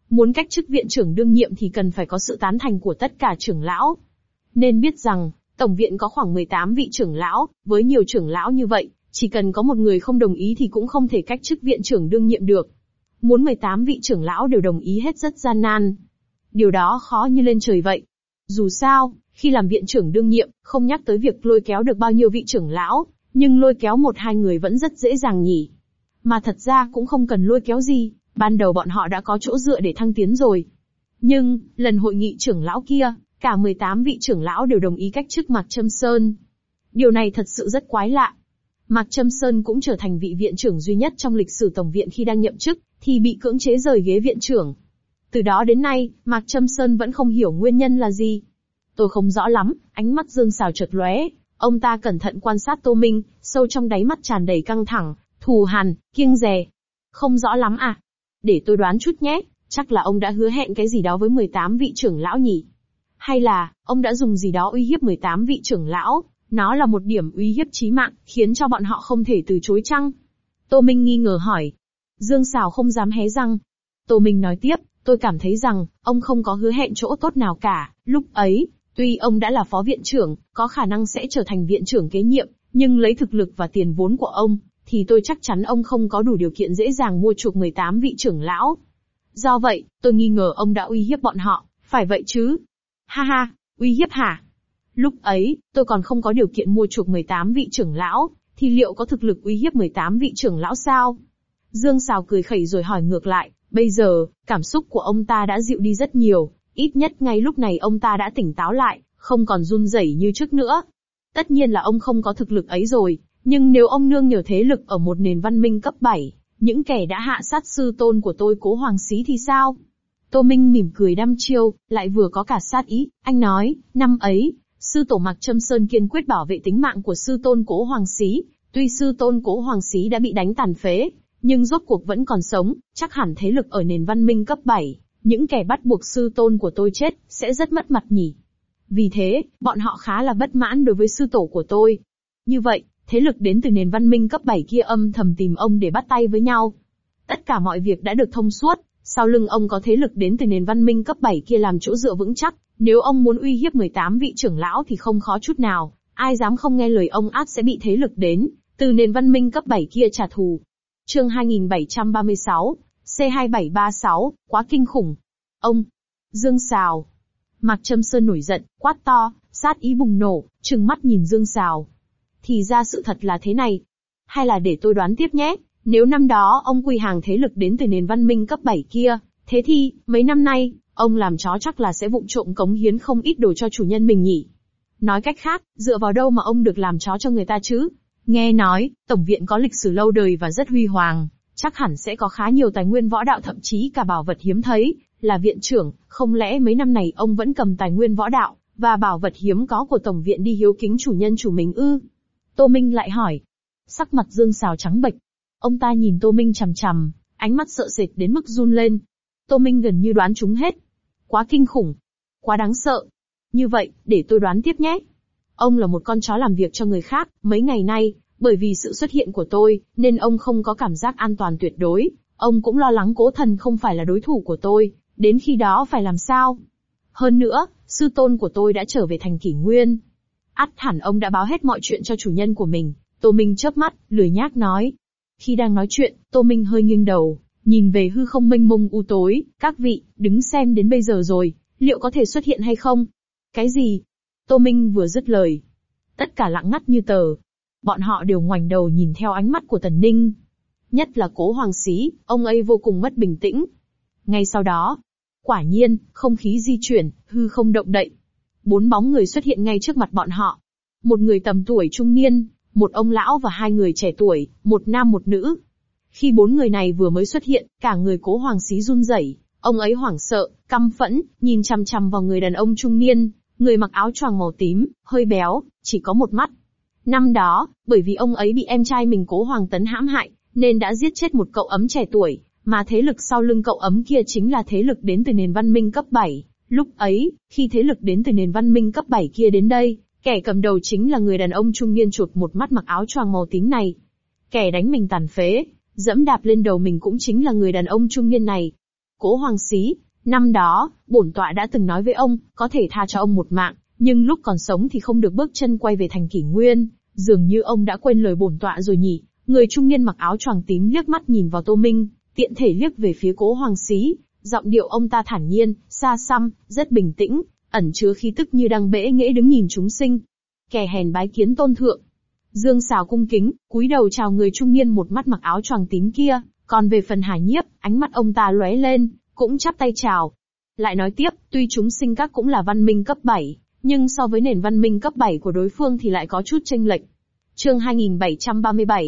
Muốn cách chức viện trưởng đương nhiệm thì cần phải có sự tán thành của tất cả trưởng lão. Nên biết rằng, Tổng viện có khoảng 18 vị trưởng lão, với nhiều trưởng lão như vậy, chỉ cần có một người không đồng ý thì cũng không thể cách chức viện trưởng đương nhiệm được. Muốn 18 vị trưởng lão đều đồng ý hết rất gian nan. Điều đó khó như lên trời vậy. Dù sao, khi làm viện trưởng đương nhiệm, không nhắc tới việc lôi kéo được bao nhiêu vị trưởng lão, nhưng lôi kéo 1-2 người vẫn rất dễ dàng nhỉ. Mà thật ra cũng không cần lôi kéo gì, ban đầu bọn họ đã có chỗ dựa để thăng tiến rồi. Nhưng, lần hội nghị trưởng lão kia, cả 18 vị trưởng lão đều đồng ý cách chức Mạc Trâm Sơn. Điều này thật sự rất quái lạ. Mạc Trâm Sơn cũng trở thành vị viện trưởng duy nhất trong lịch sử Tổng viện khi đang nhậm chức, thì bị cưỡng chế rời ghế viện trưởng. Từ đó đến nay, Mạc Trâm Sơn vẫn không hiểu nguyên nhân là gì. Tôi không rõ lắm, ánh mắt Dương Sào chợt lóe, ông ta cẩn thận quan sát Tô Minh, sâu trong đáy mắt tràn đầy căng thẳng, thù hằn, kiêng dè. Không rõ lắm à? Để tôi đoán chút nhé, chắc là ông đã hứa hẹn cái gì đó với 18 vị trưởng lão nhỉ? Hay là, ông đã dùng gì đó uy hiếp 18 vị trưởng lão, nó là một điểm uy hiếp chí mạng, khiến cho bọn họ không thể từ chối chăng? Tô Minh nghi ngờ hỏi. Dương Sào không dám hé răng. Tô Minh nói tiếp, tôi cảm thấy rằng, ông không có hứa hẹn chỗ tốt nào cả, lúc ấy, tuy ông đã là phó viện trưởng, có khả năng sẽ trở thành viện trưởng kế nhiệm, nhưng lấy thực lực và tiền vốn của ông, thì tôi chắc chắn ông không có đủ điều kiện dễ dàng mua chuộc 18 vị trưởng lão. Do vậy, tôi nghi ngờ ông đã uy hiếp bọn họ, phải vậy chứ? Ha ha, uy hiếp hả? Lúc ấy, tôi còn không có điều kiện mua chuộc 18 vị trưởng lão, thì liệu có thực lực uy hiếp 18 vị trưởng lão sao? Dương Sào cười khẩy rồi hỏi ngược lại, bây giờ, cảm xúc của ông ta đã dịu đi rất nhiều, ít nhất ngay lúc này ông ta đã tỉnh táo lại, không còn run rẩy như trước nữa. Tất nhiên là ông không có thực lực ấy rồi, nhưng nếu ông nương nhờ thế lực ở một nền văn minh cấp 7, những kẻ đã hạ sát sư tôn của tôi Cố Hoàng Xí thì sao? Tô Minh mỉm cười đăm chiêu, lại vừa có cả sát ý, anh nói, năm ấy, sư tổ Mạc Trâm Sơn kiên quyết bảo vệ tính mạng của sư tôn Cố Hoàng Xí, tuy sư tôn Cố Hoàng Xí đã bị đánh tàn phế, nhưng rốt cuộc vẫn còn sống, chắc hẳn thế lực ở nền văn minh cấp 7, những kẻ bắt buộc sư tôn của tôi chết, sẽ rất mất mặt nhỉ. Vì thế, bọn họ khá là bất mãn đối với sư tổ của tôi. Như vậy, thế lực đến từ nền văn minh cấp 7 kia âm thầm tìm ông để bắt tay với nhau. Tất cả mọi việc đã được thông suốt, sau lưng ông có thế lực đến từ nền văn minh cấp 7 kia làm chỗ dựa vững chắc, nếu ông muốn uy hiếp 18 vị trưởng lão thì không khó chút nào, ai dám không nghe lời ông ắt sẽ bị thế lực đến từ nền văn minh cấp 7 kia trả thù. Chương 2736, C2736, quá kinh khủng. Ông, Dương Sào. Mạc Trâm Sơn nổi giận, quát to, sát ý bùng nổ, trừng mắt nhìn Dương Sào. Thì ra sự thật là thế này. Hay là để tôi đoán tiếp nhé, nếu năm đó ông quy hàng thế lực đến từ nền văn minh cấp 7 kia, thế thì, mấy năm nay, ông làm chó chắc là sẽ vụng trộm cống hiến không ít đồ cho chủ nhân mình nhỉ. Nói cách khác, dựa vào đâu mà ông được làm chó cho người ta chứ? Nghe nói, Tổng viện có lịch sử lâu đời và rất huy hoàng, chắc hẳn sẽ có khá nhiều tài nguyên võ đạo thậm chí cả bảo vật hiếm thấy, là viện trưởng, không lẽ mấy năm này ông vẫn cầm tài nguyên võ đạo, và bảo vật hiếm có của Tổng viện đi hiếu kính chủ nhân chủ mình ư? Tô Minh lại hỏi. Sắc mặt Dương Sào trắng bệch. Ông ta nhìn Tô Minh chằm chằm, ánh mắt sợ sệt đến mức run lên. Tô Minh gần như đoán trúng hết. Quá kinh khủng. Quá đáng sợ. Như vậy, để tôi đoán tiếp nhé. Ông là một con chó làm việc cho người khác, mấy ngày nay, bởi vì sự xuất hiện của tôi, nên ông không có cảm giác an toàn tuyệt đối. Ông cũng lo lắng Cố Thần không phải là đối thủ của tôi, đến khi đó phải làm sao? Hơn nữa, sư tôn của tôi đã trở về thành Kỷ Nguyên. Ắt hẳn ông đã báo hết mọi chuyện cho chủ nhân của mình. Tô Minh chớp mắt, lười nhác nói. Khi đang nói chuyện, Tô Minh hơi nghiêng đầu, nhìn về hư không mênh mông u tối, các vị, đứng xem đến bây giờ rồi, liệu có thể xuất hiện hay không? Cái gì? Tô Minh vừa dứt lời. Tất cả lặng ngắt như tờ. Bọn họ đều ngoảnh đầu nhìn theo ánh mắt của Tần Ninh. Nhất là Cố Hoàng Xí, ông ấy vô cùng mất bình tĩnh. Ngay sau đó, quả nhiên, không khí di chuyển, hư không động đậy. 4 bóng người xuất hiện ngay trước mặt bọn họ. Một người tầm tuổi trung niên, một ông lão và 2 người trẻ tuổi, một nam một nữ. Khi 4 người này vừa mới xuất hiện, cả người Cố Hoàng Xí run rẩy, ông ấy hoảng sợ, căm phẫn, nhìn chằm chằm vào người đàn ông trung niên, người mặc áo choàng màu tím, hơi béo, chỉ có một mắt. Năm đó, bởi vì ông ấy bị em trai mình Cố Hoàng Tấn hãm hại, nên đã giết chết một cậu ấm trẻ tuổi, mà thế lực sau lưng cậu ấm kia chính là thế lực đến từ nền văn minh cấp 7. Lúc ấy, khi thế lực đến từ nền văn minh cấp 7 kia đến đây, kẻ cầm đầu chính là người đàn ông trung niên chuột một mắt mặc áo choàng màu tím này. Kẻ đánh mình tàn phế, dẫm đạp lên đầu mình cũng chính là người đàn ông trung niên này. Cố Hoàng Xí, năm đó, bổn tọa đã từng nói với ông, có thể tha cho ông một mạng, nhưng lúc còn sống thì không được bước chân quay về thành Kỷ Nguyên, dường như ông đã quên lời bổn tọa rồi nhỉ. Người trung niên mặc áo choàng tím liếc mắt nhìn vào Tô Minh, tiện thể liếc về phía Cố Hoàng Xí, giọng điệu ông ta thản nhiên, xa xăm, rất bình tĩnh, ẩn chứa khí tức như đang bẽ nghễ đứng nhìn chúng sinh. Kẻ hèn bái kiến tôn thượng. Dương Sào cung kính, cúi đầu chào người trung niên một mắt mặc áo choàng tím kia, còn về phần Hà Nhiếp, ánh mắt ông ta lóe lên, cũng chắp tay chào. Lại nói tiếp, tuy chúng sinh các cũng là văn minh cấp 7, nhưng so với nền văn minh cấp 7 của đối phương thì lại có chút chênh lệch. Chương 2737,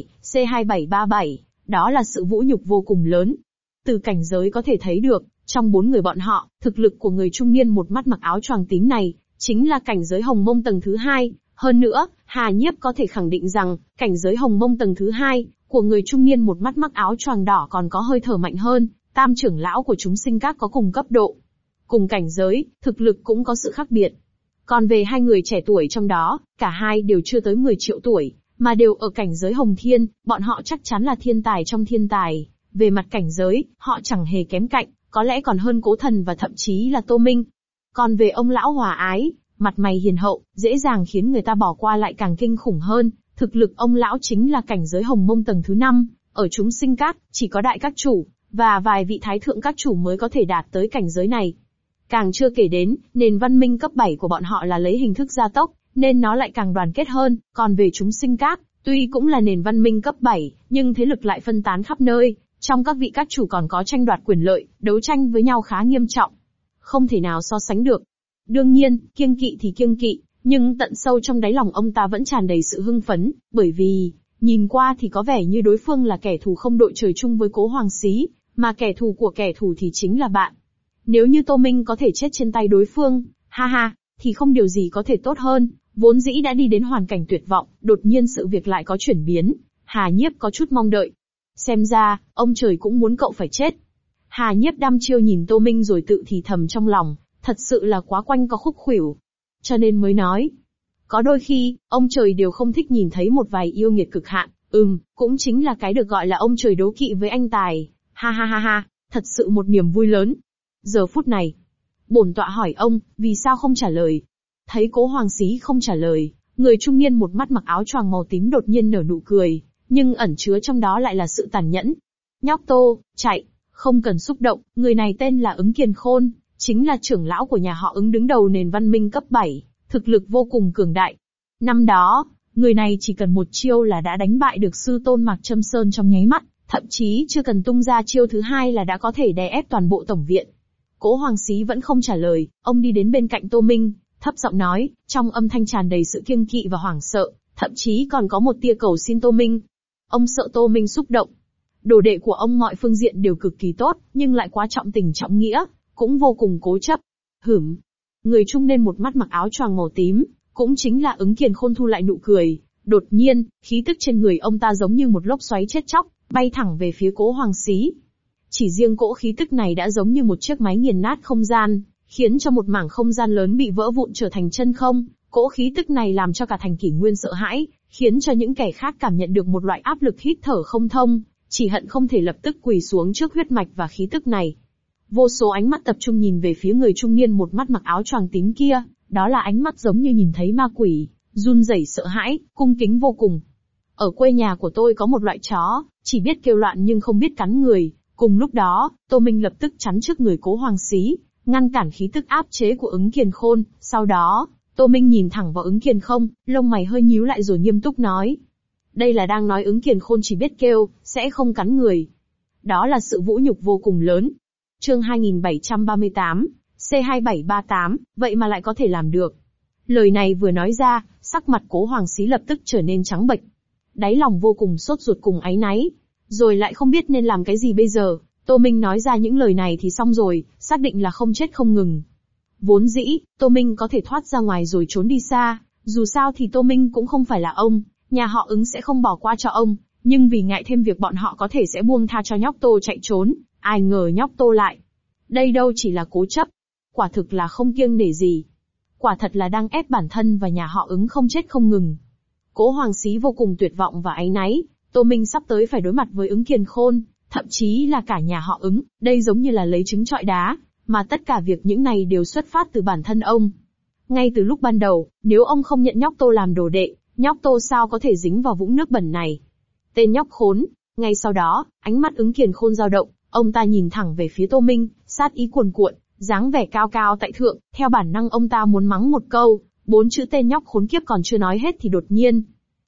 C2737, đó là sự vũ nhục vô cùng lớn. Từ cảnh giới có thể thấy được, trong 4 người bọn họ, thực lực của người trung niên một mắt mặc áo choàng tím này, chính là cảnh giới hồng mông tầng thứ 2. Hơn nữa, Hà Nhiếp có thể khẳng định rằng, cảnh giới hồng mông tầng thứ 2, của người trung niên một mắt mặc áo choàng đỏ còn có hơi thở mạnh hơn, tam trưởng lão của chúng sinh các có cùng cấp độ. Cùng cảnh giới, thực lực cũng có sự khác biệt. Còn về hai người trẻ tuổi trong đó, cả hai đều chưa tới 10 triệu tuổi, mà đều ở cảnh giới hồng thiên, bọn họ chắc chắn là thiên tài trong thiên tài. Về mặt cảnh giới, họ chẳng hề kém cạnh, có lẽ còn hơn Cố Thần và thậm chí là Tô Minh. Còn về ông lão hòa ái, mặt mày hiền hậu, dễ dàng khiến người ta bỏ qua lại càng kinh khủng hơn, thực lực ông lão chính là cảnh giới hồng mông tầng thứ 5, ở chúng sinh các, chỉ có đại các chủ, và vài vị thái thượng các chủ mới có thể đạt tới cảnh giới này. Càng chưa kể đến, nền văn minh cấp 7 của bọn họ là lấy hình thức gia tốc, nên nó lại càng đoàn kết hơn, còn về chúng sinh các, tuy cũng là nền văn minh cấp 7, nhưng thế lực lại phân tán khắp nơi, trong các vị các chủ còn có tranh đoạt quyền lợi, đấu tranh với nhau khá nghiêm trọng. Không thể nào so sánh được. Đương nhiên, kiêng kỵ thì kiêng kỵ, nhưng tận sâu trong đáy lòng ông ta vẫn tràn đầy sự hưng phấn, bởi vì, nhìn qua thì có vẻ như đối phương là kẻ thù không đội trời chung với Cố Hoàng Xí, mà kẻ thù của kẻ thù thì chính là bạn. Nếu như Tô Minh có thể chết trên tay đối phương, ha ha, thì không điều gì có thể tốt hơn, vốn dĩ đã đi đến hoàn cảnh tuyệt vọng, đột nhiên sự việc lại có chuyển biến, Hà Nhiếp có chút mong đợi. Xem ra, ông trời cũng muốn cậu phải chết. Hà Nhiếp đăm chiêu nhìn Tô Minh rồi tự thì thầm trong lòng, thật sự là quá quanh co khúc khuỷu. Cho nên mới nói, có đôi khi, ông trời đều không thích nhìn thấy một vài yêu nghiệt cực hạn, cũng chính là cái được gọi là ông trời đố kỵ với anh tài. Ha ha ha ha, thật sự một niềm vui lớn. Giờ phút này, bổn tọa hỏi ông, vì sao không trả lời? Thấy Cố Hoàng Xí không trả lời, người trung niên một mắt mặc áo choàng màu tím đột nhiên nở nụ cười, nhưng ẩn chứa trong đó lại là sự tàn nhẫn. Nhóc Tô, chạy, không cần xúc động, người này tên là Ứng Kiền Khôn, chính là trưởng lão của nhà họ Ứng đứng đầu nền văn minh cấp 7, thực lực vô cùng cường đại. Năm đó, người này chỉ cần một chiêu là đã đánh bại được sư tôn Mạc Châm Sơn trong nháy mắt, thậm chí chưa cần tung ra chiêu thứ hai là đã có thể đè ép toàn bộ tổng viện. Cố Hoàng Xí vẫn không trả lời, ông đi đến bên cạnh Tô Minh, thấp giọng nói, trong âm thanh tràn đầy sự kiêng kỵ và hoảng sợ, thậm chí còn có một tia cầu xin Tô Minh. Ông sợ Tô Minh xúc động. Đồ đệ của ông mọi phương diện đều cực kỳ tốt, nhưng lại quá trọng tình trọng nghĩa, cũng vô cùng cố chấp. Người trung niên một mắt mặc áo choàng màu tím, cũng chính là Ứng Kiền Khôn thu lại nụ cười. Đột nhiên, khí tức trên người ông ta giống như một lốc xoáy chết chóc, bay thẳng về phía Cố Hoàng Xí. Chỉ riêng cỗ khí tức này đã giống như một chiếc máy nghiền nát không gian, khiến cho một mảng không gian lớn bị vỡ vụn trở thành chân không. Cỗ khí tức này làm cho cả thành Kỷ Nguyên sợ hãi, khiến cho những kẻ khác cảm nhận được một loại áp lực hít thở không thông, chỉ hận không thể lập tức quỳ xuống trước huyết mạch và khí tức này. Vô số ánh mắt tập trung nhìn về phía người trung niên một mắt mặc áo choàng tím kia, đó là ánh mắt giống như nhìn thấy ma quỷ, run rẩy sợ hãi, cung kính vô cùng. Ở quê nhà của tôi có một loại chó, chỉ biết kêu loạn nhưng không biết cắn người. Cùng lúc đó, Tô Minh lập tức chắn trước người Cố Hoàng Xí, ngăn cản khí tức áp chế của Ứng Kiền Khôn. Sau đó, Tô Minh nhìn thẳng vào Ứng Kiền Không, lông mày hơi nhíu lại rồi nghiêm túc nói. Đây là đang nói Ứng Kiền Khôn chỉ biết kêu, sẽ không cắn người. Đó là sự vũ nhục vô cùng lớn. Chương 2738, C2738, vậy mà lại có thể làm được. Lời này vừa nói ra, sắc mặt Cố Hoàng Xí lập tức trở nên trắng bệch. Đáy lòng vô cùng sốt ruột cùng áy náy. Rồi lại không biết nên làm cái gì bây giờ. Tô Minh nói ra những lời này thì xong rồi, xác định là không chết không ngừng. Vốn dĩ, Tô Minh có thể thoát ra ngoài rồi trốn đi xa, dù sao thì Tô Minh cũng không phải là ông, nhà họ Ứng sẽ không bỏ qua cho ông, nhưng vì ngại thêm việc bọn họ có thể sẽ buông tha cho nhóc Tô chạy trốn, ai ngờ nhóc Tô lại. Đây đâu chỉ là cố chấp, quả thực là không kiêng nể gì. Quả thật là đang ép bản thân và nhà họ Ứng không chết không ngừng. Cố Hoàng Xí vô cùng tuyệt vọng và áy náy, Tô Minh sắp tới phải đối mặt với Ứng Kiền Khôn, thậm chí là cả nhà họ Ứng, đây giống như là lấy trứng trọi đá, mà tất cả việc những này đều xuất phát từ bản thân ông. Ngay từ lúc ban đầu, nếu ông không nhận nhóc Tô làm đồ đệ, nhóc Tô sao có thể dính vào vũng nước bẩn này. Tên nhóc khốn. Ngay sau đó, ánh mắt Ứng Kiền Khôn dao động, ông ta nhìn thẳng về phía Tô Minh, sát ý cuồn cuộn, dáng vẻ cao cao tại thượng, theo bản năng ông ta muốn mắng một câu, 4 chữ tên nhóc khốn kiếp còn chưa nói hết thì đột nhiên.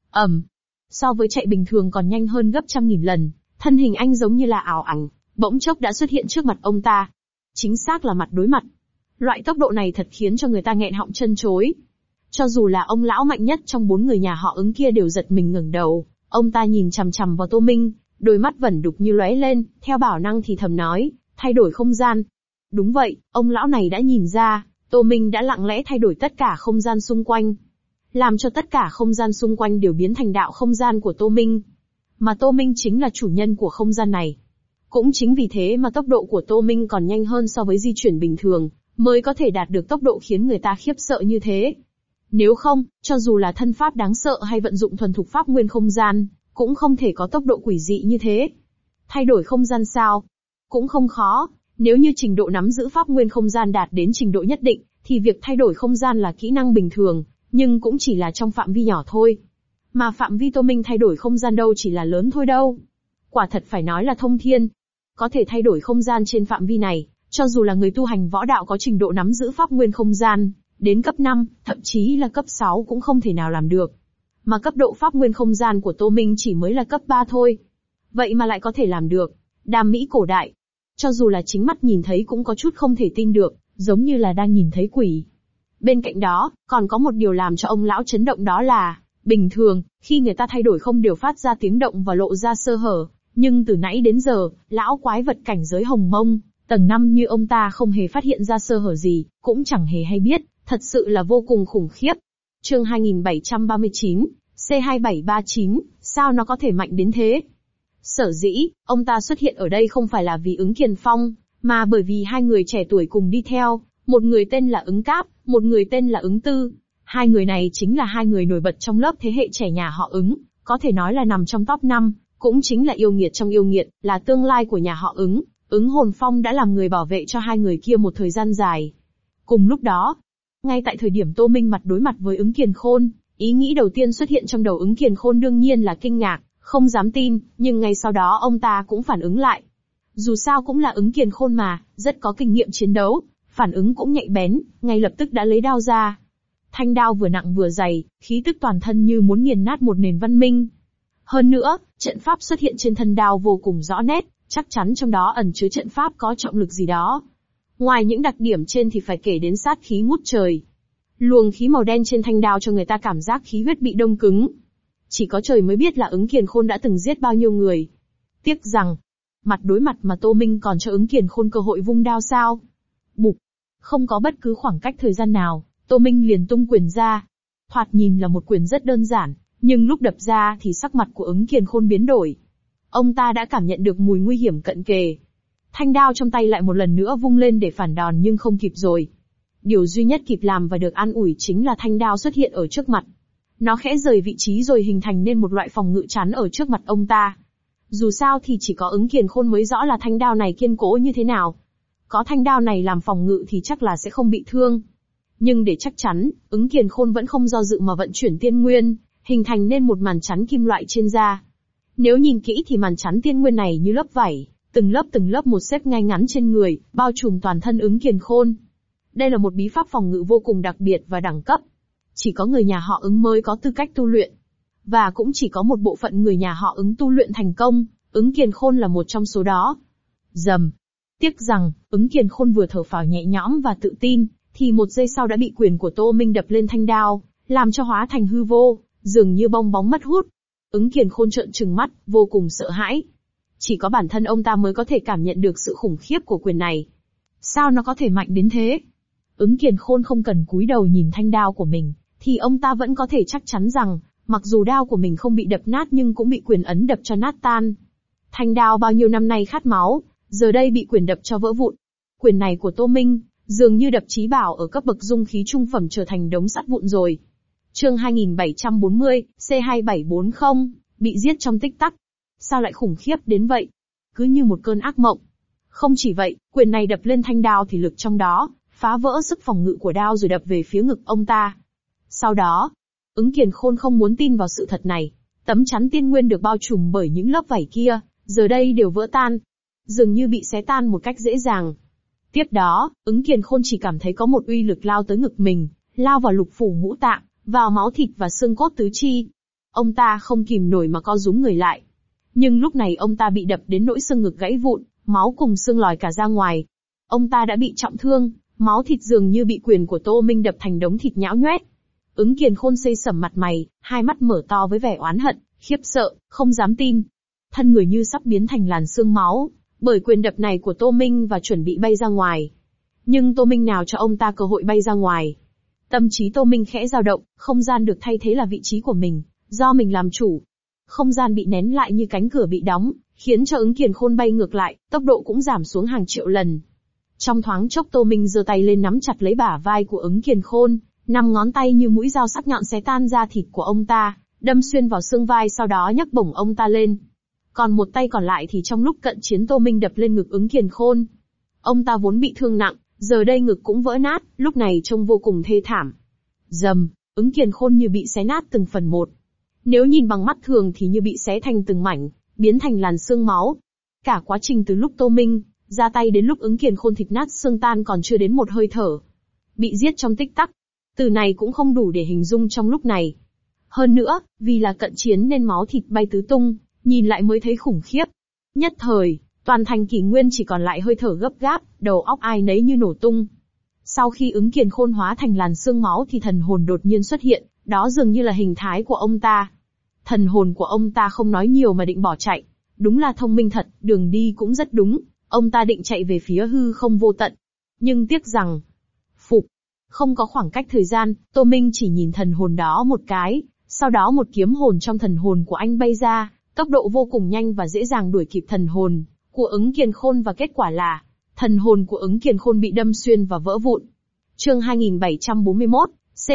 So với chạy bình thường còn nhanh hơn gấp trăm nghìn lần, thân hình anh giống như là ảo ảnh, bỗng chốc đã xuất hiện trước mặt ông ta. Chính xác là mặt đối mặt. Loại tốc độ này thật khiến cho người ta nghẹn họng chân chối. Cho dù là ông lão mạnh nhất trong 4 người nhà họ Ứng kia đều giật mình ngẩng đầu, ông ta nhìn chằm chằm vào Tô Minh, đôi mắt vẩn đục như lóe lên, theo bản năng thì thầm nói, thay đổi không gian. Đúng vậy, ông lão này đã nhìn ra, Tô Minh đã lặng lẽ thay đổi tất cả không gian xung quanh. Làm cho tất cả không gian xung quanh đều biến thành đạo không gian của Tô Minh. Mà Tô Minh chính là chủ nhân của không gian này. Cũng chính vì thế mà tốc độ của Tô Minh còn nhanh hơn so với di chuyển bình thường, mới có thể đạt được tốc độ khiến người ta khiếp sợ như thế. Nếu không, cho dù là thân pháp đáng sợ hay vận dụng thuần thục pháp nguyên không gian, cũng không thể có tốc độ quỷ dị như thế. Thay đổi không gian sao? Cũng không khó, nếu như trình độ nắm giữ pháp nguyên không gian đạt đến trình độ nhất định, thì việc thay đổi không gian là kỹ năng bình thường, nhưng cũng chỉ là trong phạm vi nhỏ thôi. Mà phạm vi Tô Minh thay đổi không gian đâu chỉ là lớn thôi đâu. Quả thật phải nói là thông thiên. Có thể thay đổi không gian trên phạm vi này, cho dù là người tu hành võ đạo có trình độ nắm giữ pháp nguyên không gian, đến cấp 5, thậm chí là cấp 6 cũng không thể nào làm được. Mà cấp độ pháp nguyên không gian của Tô Minh chỉ mới là cấp 3 thôi. Vậy mà lại có thể làm được. Đam mỹ cổ đại. Cho dù là chính mắt nhìn thấy cũng có chút không thể tin được, giống như là đang nhìn thấy quỷ. Bên cạnh đó, còn có một điều làm cho ông lão chấn động đó là, bình thường, khi người ta thay đổi không đều phát ra tiếng động và lộ ra sơ hở, nhưng từ nãy đến giờ, lão quái vật cảnh giới Hồng Mông, tầng 5 như ông ta không hề phát hiện ra sơ hở gì, cũng chẳng hề hay biết, thật sự là vô cùng khủng khiếp. Chương 2739, C2739, sao nó có thể mạnh đến thế? Sở dĩ, ông ta xuất hiện ở đây không phải là vì Ứng Kiền Phong, mà bởi vì hai người trẻ tuổi cùng đi theo, một người tên là Ứng Cáp, một người tên là Ứng Tư. Hai người này chính là hai người nổi bật trong lớp thế hệ trẻ nhà họ Ứng, có thể nói là nằm trong top 5, cũng chính là yêu nghiệt trong yêu nghiệt, là tương lai của nhà họ Ứng. Ứng Hồn Phong đã làm người bảo vệ cho hai người kia một thời gian dài. Cùng lúc đó, ngay tại thời điểm Tô Minh mặt đối mặt với Ứng Kiền Khôn, ý nghĩ đầu tiên xuất hiện trong đầu Ứng Kiền Khôn đương nhiên là kinh ngạc, không dám tin, nhưng ngay sau đó ông ta cũng phản ứng lại. Dù sao cũng là Ứng Kiền Khôn mà, rất có kinh nghiệm chiến đấu, phản ứng cũng nhạy bén, ngay lập tức đã lấy đao ra. Thanh đao vừa nặng vừa dày, khí tức toàn thân như muốn nghiền nát một nền văn minh. Hơn nữa, trận pháp xuất hiện trên thân đao vô cùng rõ nét, chắc chắn trong đó ẩn chứa trận pháp có trọng lực gì đó. Ngoài những đặc điểm trên thì phải kể đến sát khí ngút trời. Luồng khí màu đen trên thanh đao cho người ta cảm giác khí huyết bị đông cứng. Chỉ có trời mới biết là Ứng Kiền Khôn đã từng giết bao nhiêu người. Tiếc rằng, mặt đối mặt mà Tô Minh còn cho Ứng Kiền Khôn cơ hội vung đao sao. Bụp, không có bất cứ khoảng cách thời gian nào, Tô Minh liền tung quyền ra. Thoạt nhìn là một quyền rất đơn giản, nhưng lúc đập ra thì sắc mặt của Ứng Kiền Khôn biến đổi. Ông ta đã cảm nhận được mùi nguy hiểm cận kề. Thanh đao trong tay lại một lần nữa vung lên để phản đòn nhưng không kịp rồi. Điều duy nhất kịp làm và được an ủi chính là thanh đao xuất hiện ở trước mặt. Nó khẽ rời vị trí rồi hình thành nên một loại phòng ngự chắn ở trước mặt ông ta. Dù sao thì chỉ có Ứng Kiền Khôn mới rõ là thanh đao này kiên cố như thế nào. Có thanh đao này làm phòng ngự thì chắc là sẽ không bị thương. Nhưng để chắc chắn, Ứng Kiền Khôn vẫn không do dự mà vận chuyển tiên nguyên, hình thành nên một màn chắn kim loại trên da. Nếu nhìn kỹ thì màn chắn tiên nguyên này như lớp vảy, từng lớp một xếp ngay ngắn trên người, bao trùm toàn thân Ứng Kiền Khôn. Đây là một bí pháp phòng ngự vô cùng đặc biệt và đẳng cấp. Chỉ có người nhà họ Ứng mới có tư cách tu luyện. Và cũng chỉ có một bộ phận người nhà họ Ứng tu luyện thành công, Ứng Kiền Khôn là một trong số đó. Rầm. Tiếc rằng, Ứng Kiền Khôn vừa thở phào nhẹ nhõm và tự tin, thì một giây sau đã bị quyền của Tô Minh đập lên thanh đao, làm cho hóa thành hư vô, dường như bong bóng mất hút. Ứng Kiền Khôn trợn trừng mắt, vô cùng sợ hãi. Chỉ có bản thân ông ta mới có thể cảm nhận được sự khủng khiếp của quyền này. Sao nó có thể mạnh đến thế? Ứng Kiền Khôn không cần cúi đầu nhìn thanh đao của mình, thì ông ta vẫn có thể chắc chắn rằng, mặc dù đao của mình không bị đập nát nhưng cũng bị quyền ấn đập cho nát tan. Thanh đao bao nhiêu năm nay khát máu, giờ đây bị quyền đập cho vỡ vụn. Quyền này của Tô Minh, dường như đập chí bảo ở cấp bậc dung khí trung phẩm trở thành đống sắt vụn rồi. Chương 2740, C2740, bị giết trong tích tắc. Sao lại khủng khiếp đến vậy? cứ như một cơn ác mộng. Không chỉ vậy, quyền này đập lên thanh đao thì lực trong đó, phá vỡ sức phòng ngự của đao rồi đập về phía ngực ông ta. Sau đó, Ứng Kiền Khôn không muốn tin vào sự thật này. Tấm chắn tiên nguyên được bao trùm bởi những lớp vảy kia, giờ đây đều vỡ tan. Dường như bị xé tan một cách dễ dàng. Tiếp đó, Ứng Kiền Khôn chỉ cảm thấy có một uy lực lao tới ngực mình, lao vào lục phủ ngũ tạng, vào máu thịt và xương cốt tứ chi. Ông ta không kìm nổi mà co rúm người lại. Nhưng lúc này ông ta bị đập đến nỗi xương ngực gãy vụn, máu cùng xương lòi cả ra ngoài. Ông ta đã bị trọng thương, máu thịt dường như bị quyền của Tô Minh đập thành đống thịt nhão nhoét. Ứng Kiền Khôn xây sẩm mặt mày, hai mắt mở to với vẻ oán hận, khiếp sợ, không dám tin. Thân người như sắp biến thành làn xương máu, bởi quyền đập này của Tô Minh và chuẩn bị bay ra ngoài. Nhưng Tô Minh nào cho ông ta cơ hội bay ra ngoài. Tâm trí Tô Minh khẽ dao động, không gian được thay thế là vị trí của mình, do mình làm chủ. Không gian bị nén lại như cánh cửa bị đóng, khiến cho Ứng Kiền Khôn bay ngược lại, tốc độ cũng giảm xuống hàng triệu lần. Trong thoáng chốc Tô Minh giơ tay lên nắm chặt lấy bả vai của Ứng Kiền Khôn, 5 ngón tay như mũi dao sắc nhọn xé tan da thịt của ông ta, đâm xuyên vào xương vai, sau đó nhấc bổng ông ta lên. Còn một tay còn lại thì trong lúc cận chiến Tô Minh đập lên ngực Ứng Kiền Khôn. Ông ta vốn bị thương nặng, giờ đây ngực cũng vỡ nát, lúc này trông vô cùng thê thảm. Rầm, Ứng Kiền Khôn như bị xé nát từng phần một. Nếu nhìn bằng mắt thường thì như bị xé thành từng mảnh, biến thành làn xương máu. Cả quá trình từ lúc Tô Minh ra tay đến lúc Ứng Kiền Khôn thịt nát xương tan còn chưa đến một hơi thở. Bị giết trong tích tắc. Từ này cũng không đủ để hình dung trong lúc này. Hơn nữa, vì là cận chiến nên máu thịt bay tứ tung, nhìn lại mới thấy khủng khiếp. Nhất thời, toàn thành Kỷ Nguyên chỉ còn lại hơi thở gấp gáp, đầu óc ai nấy như nổ tung. Sau khi Ứng Kiền Khôn hóa thành làn xương máu thì thần hồn đột nhiên xuất hiện, đó dường như là hình thái của ông ta. Thần hồn của ông ta không nói nhiều mà định bỏ chạy. Đúng là thông minh thật, đường đi cũng rất đúng, ông ta định chạy về phía hư không vô tận. Nhưng tiếc rằng, không có khoảng cách thời gian, Tô Minh chỉ nhìn thần hồn đó một cái, sau đó một kiếm hồn trong thần hồn của anh bay ra, tốc độ vô cùng nhanh và dễ dàng đuổi kịp thần hồn của Ứng Kiền Khôn và kết quả là, thần hồn của Ứng Kiền Khôn bị đâm xuyên và vỡ vụn. Chương 2741,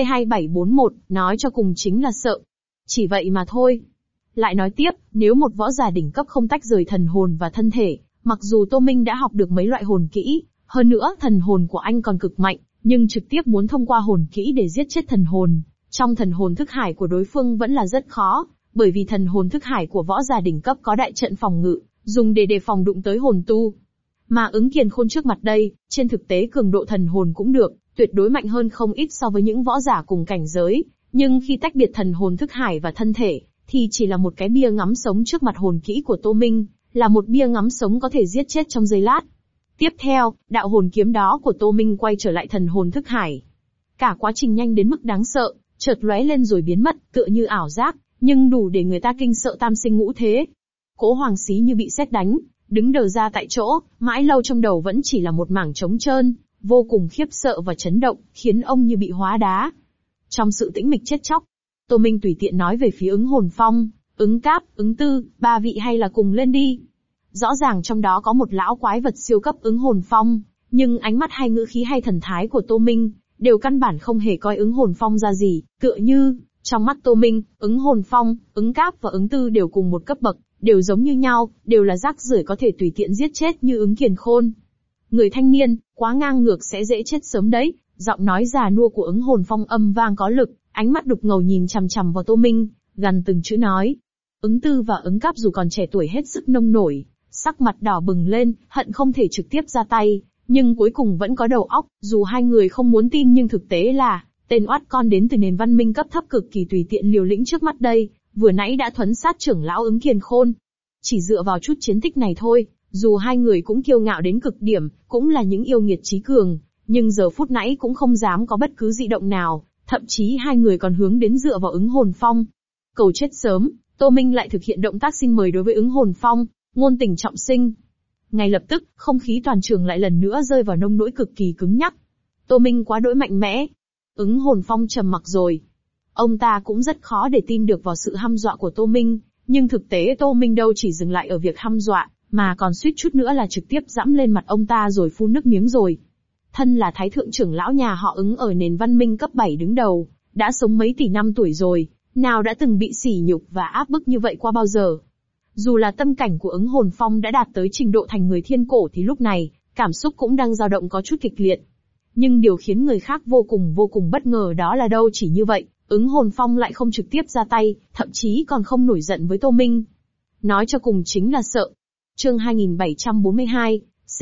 C2741, nói cho cùng chính là sợ. Chỉ vậy mà thôi. Lại nói tiếp, nếu một võ giả đỉnh cấp không tách rời thần hồn và thân thể, mặc dù Tô Minh đã học được mấy loại hồn kỹ, hơn nữa thần hồn của anh còn cực mạnh, nhưng trực tiếp muốn thông qua hồn kỹ để giết chết thần hồn, trong thần hồn thức hải của đối phương vẫn là rất khó, bởi vì thần hồn thức hải của võ giả đỉnh cấp có đại trận phòng ngự, dùng để đề phòng đụng tới hồn tu. Mà Ứng Kiền Khôn trước mặt đây, trên thực tế cường độ thần hồn cũng được, tuyệt đối mạnh hơn không ít so với những võ giả cùng cảnh giới, nhưng khi tách biệt thần hồn thức hải và thân thể, thì chỉ là một cái bia ngắm sống trước mặt hồn kỹ của Tô Minh, là một bia ngắm sống có thể giết chết trong giây lát. Tiếp theo, đạo hồn kiếm đó của Tô Minh quay trở lại thần hồn thức hải. Cả quá trình nhanh đến mức đáng sợ, chợt lóe lên rồi biến mất, tựa như ảo giác, nhưng đủ để người ta kinh sợ tam sinh ngũ thế. Cố Hoàng Xí như bị sét đánh, đứng đờ ra tại chỗ, mãi lâu trong đầu vẫn chỉ là một mảng trống trơn, vô cùng khiếp sợ và chấn động, khiến ông như bị hóa đá. Trong sự tĩnh mịch chết chóc, Tô Minh tùy tiện nói về phía Ứng Hồn Phong, Ứng Cáp, Ứng Tư, ba vị hay là cùng lên đi. Rõ ràng trong đó có một lão quái vật siêu cấp Ứng Hồn Phong, nhưng ánh mắt hay ngữ khí hay thần thái của Tô Minh, đều căn bản không hề coi Ứng Hồn Phong ra gì, tựa như, trong mắt Tô Minh, Ứng Hồn Phong, Ứng Cáp và Ứng Tư đều cùng một cấp bậc, đều giống như nhau, đều là rác rưởi có thể tùy tiện giết chết như Ứng Kiền Khôn. Người thanh niên, quá ngang ngược sẽ dễ chết sớm đấy, giọng nói già nua của Ứng Hồn Phong âm vang có lực, ánh mắt đục ngầu nhìn chằm chằm vào Tô Minh, gằn từng chữ nói. Ứng Tư và Ứng Cáp dù còn trẻ tuổi hết sức nông nổi, sắc mặt đỏ bừng lên, hận không thể trực tiếp ra tay, nhưng cuối cùng vẫn có đầu óc, dù hai người không muốn tin nhưng thực tế là, tên oát con đến từ nền văn minh cấp thấp cực kỳ tùy tiện liều lĩnh trước mắt đây, vừa nãy đã thuấn sát trưởng lão Ứng Kiền Khôn. Chỉ dựa vào chút chiến tích này thôi, dù hai người cũng kiêu ngạo đến cực điểm, cũng là những yêu nghiệt trí cường, nhưng giờ phút nãy cũng không dám có bất cứ dị động nào, thậm chí hai người còn hướng đến dựa vào Ứng Hồn Phong. Cầu chết sớm, Tô Minh lại thực hiện động tác xin mời đối với Ứng Hồn Phong, ngôn tình trọng sinh. Ngay lập tức, không khí toàn trường lại lần nữa rơi vào nông nỗi cực kỳ cứng nhắc. Tô Minh quá đỗi mạnh mẽ. Ứng Hồn Phong trầm mặc rồi. Ông ta cũng rất khó để tin được vào sự hăm dọa của Tô Minh, nhưng thực tế Tô Minh đâu chỉ dừng lại ở việc hăm dọa, mà còn suýt chút nữa là trực tiếp giẫm lên mặt ông ta rồi phun nước miếng rồi. Thân là thái thượng trưởng lão nhà họ Ứng ở nền văn minh cấp 7 đứng đầu, đã sống mấy tỷ năm tuổi rồi, nào đã từng bị sỉ nhục và áp bức như vậy qua bao giờ. Dù là tâm cảnh của ứng hồn phong đã đạt tới trình độ thành người thiên cổ thì lúc này, cảm xúc cũng đang dao động có chút kịch liệt. Nhưng điều khiến người khác vô cùng bất ngờ đó là đâu chỉ như vậy, ứng hồn phong lại không trực tiếp ra tay, thậm chí còn không nổi giận với Tô Minh. Nói cho cùng chính là sợ. Chương 2742,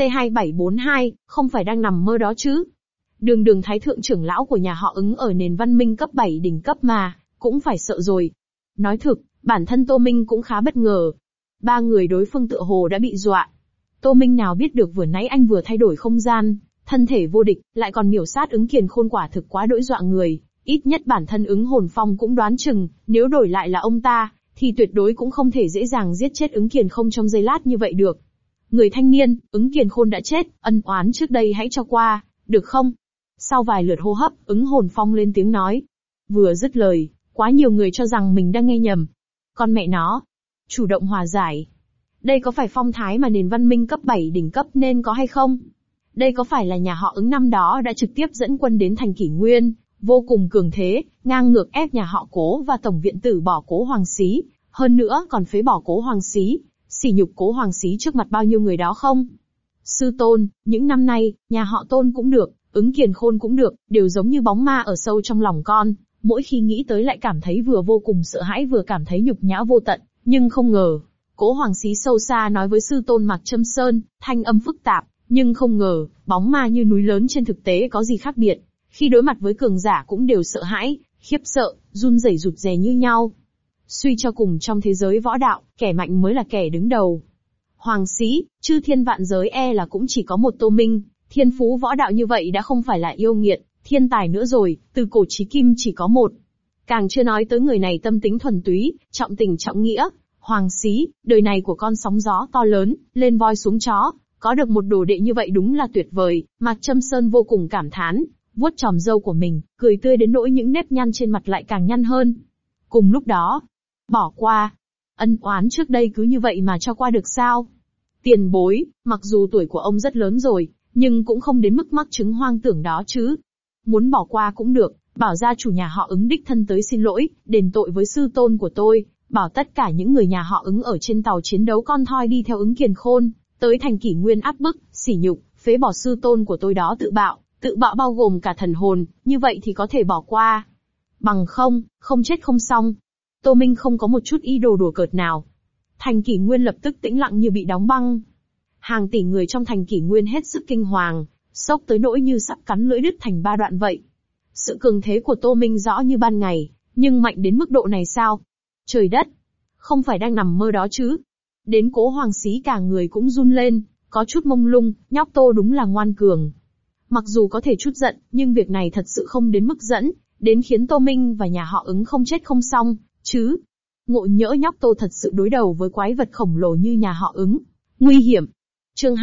C2742, không phải đang nằm mơ đó chứ. Đường thái thượng trưởng lão của nhà họ ứng ở nền văn minh cấp 7 đỉnh cấp mà, cũng phải sợ rồi. Nói thực, bản thân Tô Minh cũng khá bất ngờ. Ba người đối phương tựa hồ đã bị dọa. Tô Minh nào biết được vừa nãy anh vừa thay đổi không gian, thân thể vô địch, lại còn miểu sát ứng kiền khôn, quả thực quá đỗi dọa người. Ít nhất bản thân ứng hồn phong cũng đoán chừng, nếu đổi lại là ông ta, thì tuyệt đối cũng không thể dễ dàng giết chết ứng kiền không trong giây lát như vậy được. Người thanh niên, ứng kiền khôn đã chết, ân oán trước đây hãy cho qua, được không? Sau vài lượt hô hấp, ứng hồn phong lên tiếng nói. Vừa dứt lời, quá nhiều người cho rằng mình đang nghe nhầm. Con mẹ nó, chủ động hòa giải. Đây có phải phong thái mà nền văn minh cấp 7 đỉnh cấp nên có hay không? Đây có phải là nhà họ ứng năm đó đã trực tiếp dẫn quân đến thành Kỷ Nguyên, vô cùng cường thế, ngang ngược ép nhà họ Cố và tổng viện tử bỏ Cố Hoàng Xí, hơn nữa còn phế bỏ Cố Hoàng Xí, sỉ nhục Cố Hoàng Xí trước mặt bao nhiêu người đó không? Sư tôn, những năm nay, nhà họ Tôn cũng được, ứng kiền khôn cũng được, đều giống như bóng ma ở sâu trong lòng con, mỗi khi nghĩ tới lại cảm thấy vừa vô cùng sợ hãi vừa cảm thấy nhục nhã vô tận, nhưng không ngờ. Cố Hoàng Xí sâu xa nói với sư tôn Mạc Châm Sơn, thanh âm phức tạp, nhưng không ngờ, bóng ma như núi lớn trên thực tế có gì khác biệt. Khi đối mặt với cường giả cũng đều sợ hãi, khiếp sợ, run rẩy rụt rè như nhau. Suy cho cùng trong thế giới võ đạo, kẻ mạnh mới là kẻ đứng đầu. Hoàng Xí, chư thiên vạn giới là cũng chỉ có một Tô Minh, thiên phú võ đạo như vậy đã không phải là yêu nghiệt, thiên tài nữa rồi, từ cổ chí kim chỉ có một. Càng chưa nói tới người này tâm tính thuần túy, trọng tình trọng nghĩa. Hoàng Xí, đời này của con sóng gió to lớn, lên voi xuống chó, có được một đồ đệ như vậy đúng là tuyệt vời. Mạc Châm Sơn vô cùng cảm thán, vuốt chòm râu của mình, cười tươi đến nỗi những nếp nhăn trên mặt lại càng nhăn hơn. Cùng lúc đó, bỏ qua. Ân oán trước đây cứ như vậy mà cho qua được sao? Tiền bối, mặc dù tuổi của ông rất lớn rồi, nhưng cũng không đến mức mắc chứng hoang tưởng đó chứ. Muốn bỏ qua cũng được, bảo gia chủ nhà họ ứng đích thân tới xin lỗi, đền tội với sư tôn của tôi, bảo tất cả những người nhà họ ứng ở trên tàu chiến đấu con thoi đi theo ứng kiền khôn, tới thành Kỷ Nguyên áp bức, sỉ nhục, phế bỏ sư tôn của tôi đó tự bạo bao gồm cả thần hồn, như vậy thì có thể bỏ qua. Bằng không chết không xong. Tô Minh không có một chút ý đồ đùa cợt nào. Thành Kỷ Nguyên lập tức tĩnh lặng như bị đóng băng. Hàng tỷ người trong thành Kỷ Nguyên hết sức kinh hoàng, sốc tới nỗi như sắp cắn lưỡi đứt thành ba đoạn vậy. Sự cường thế của Tô Minh rõ như ban ngày, nhưng mạnh đến mức độ này sao? Trời đất! Không phải đang nằm mơ đó chứ? Đến Cố Hoàng Xí cả người cũng run lên, có chút mông lung, nhóc Tô đúng là ngoan cường. Mặc dù có thể chút giận, nhưng việc này thật sự không đến mức dẫn, đến khiến Tô Minh và nhà họ ứng không chết không xong, chứ. Ngộ nhỡ nhóc Tô thật sự đối đầu với quái vật khổng lồ như nhà họ ứng. Nguy hiểm! Chương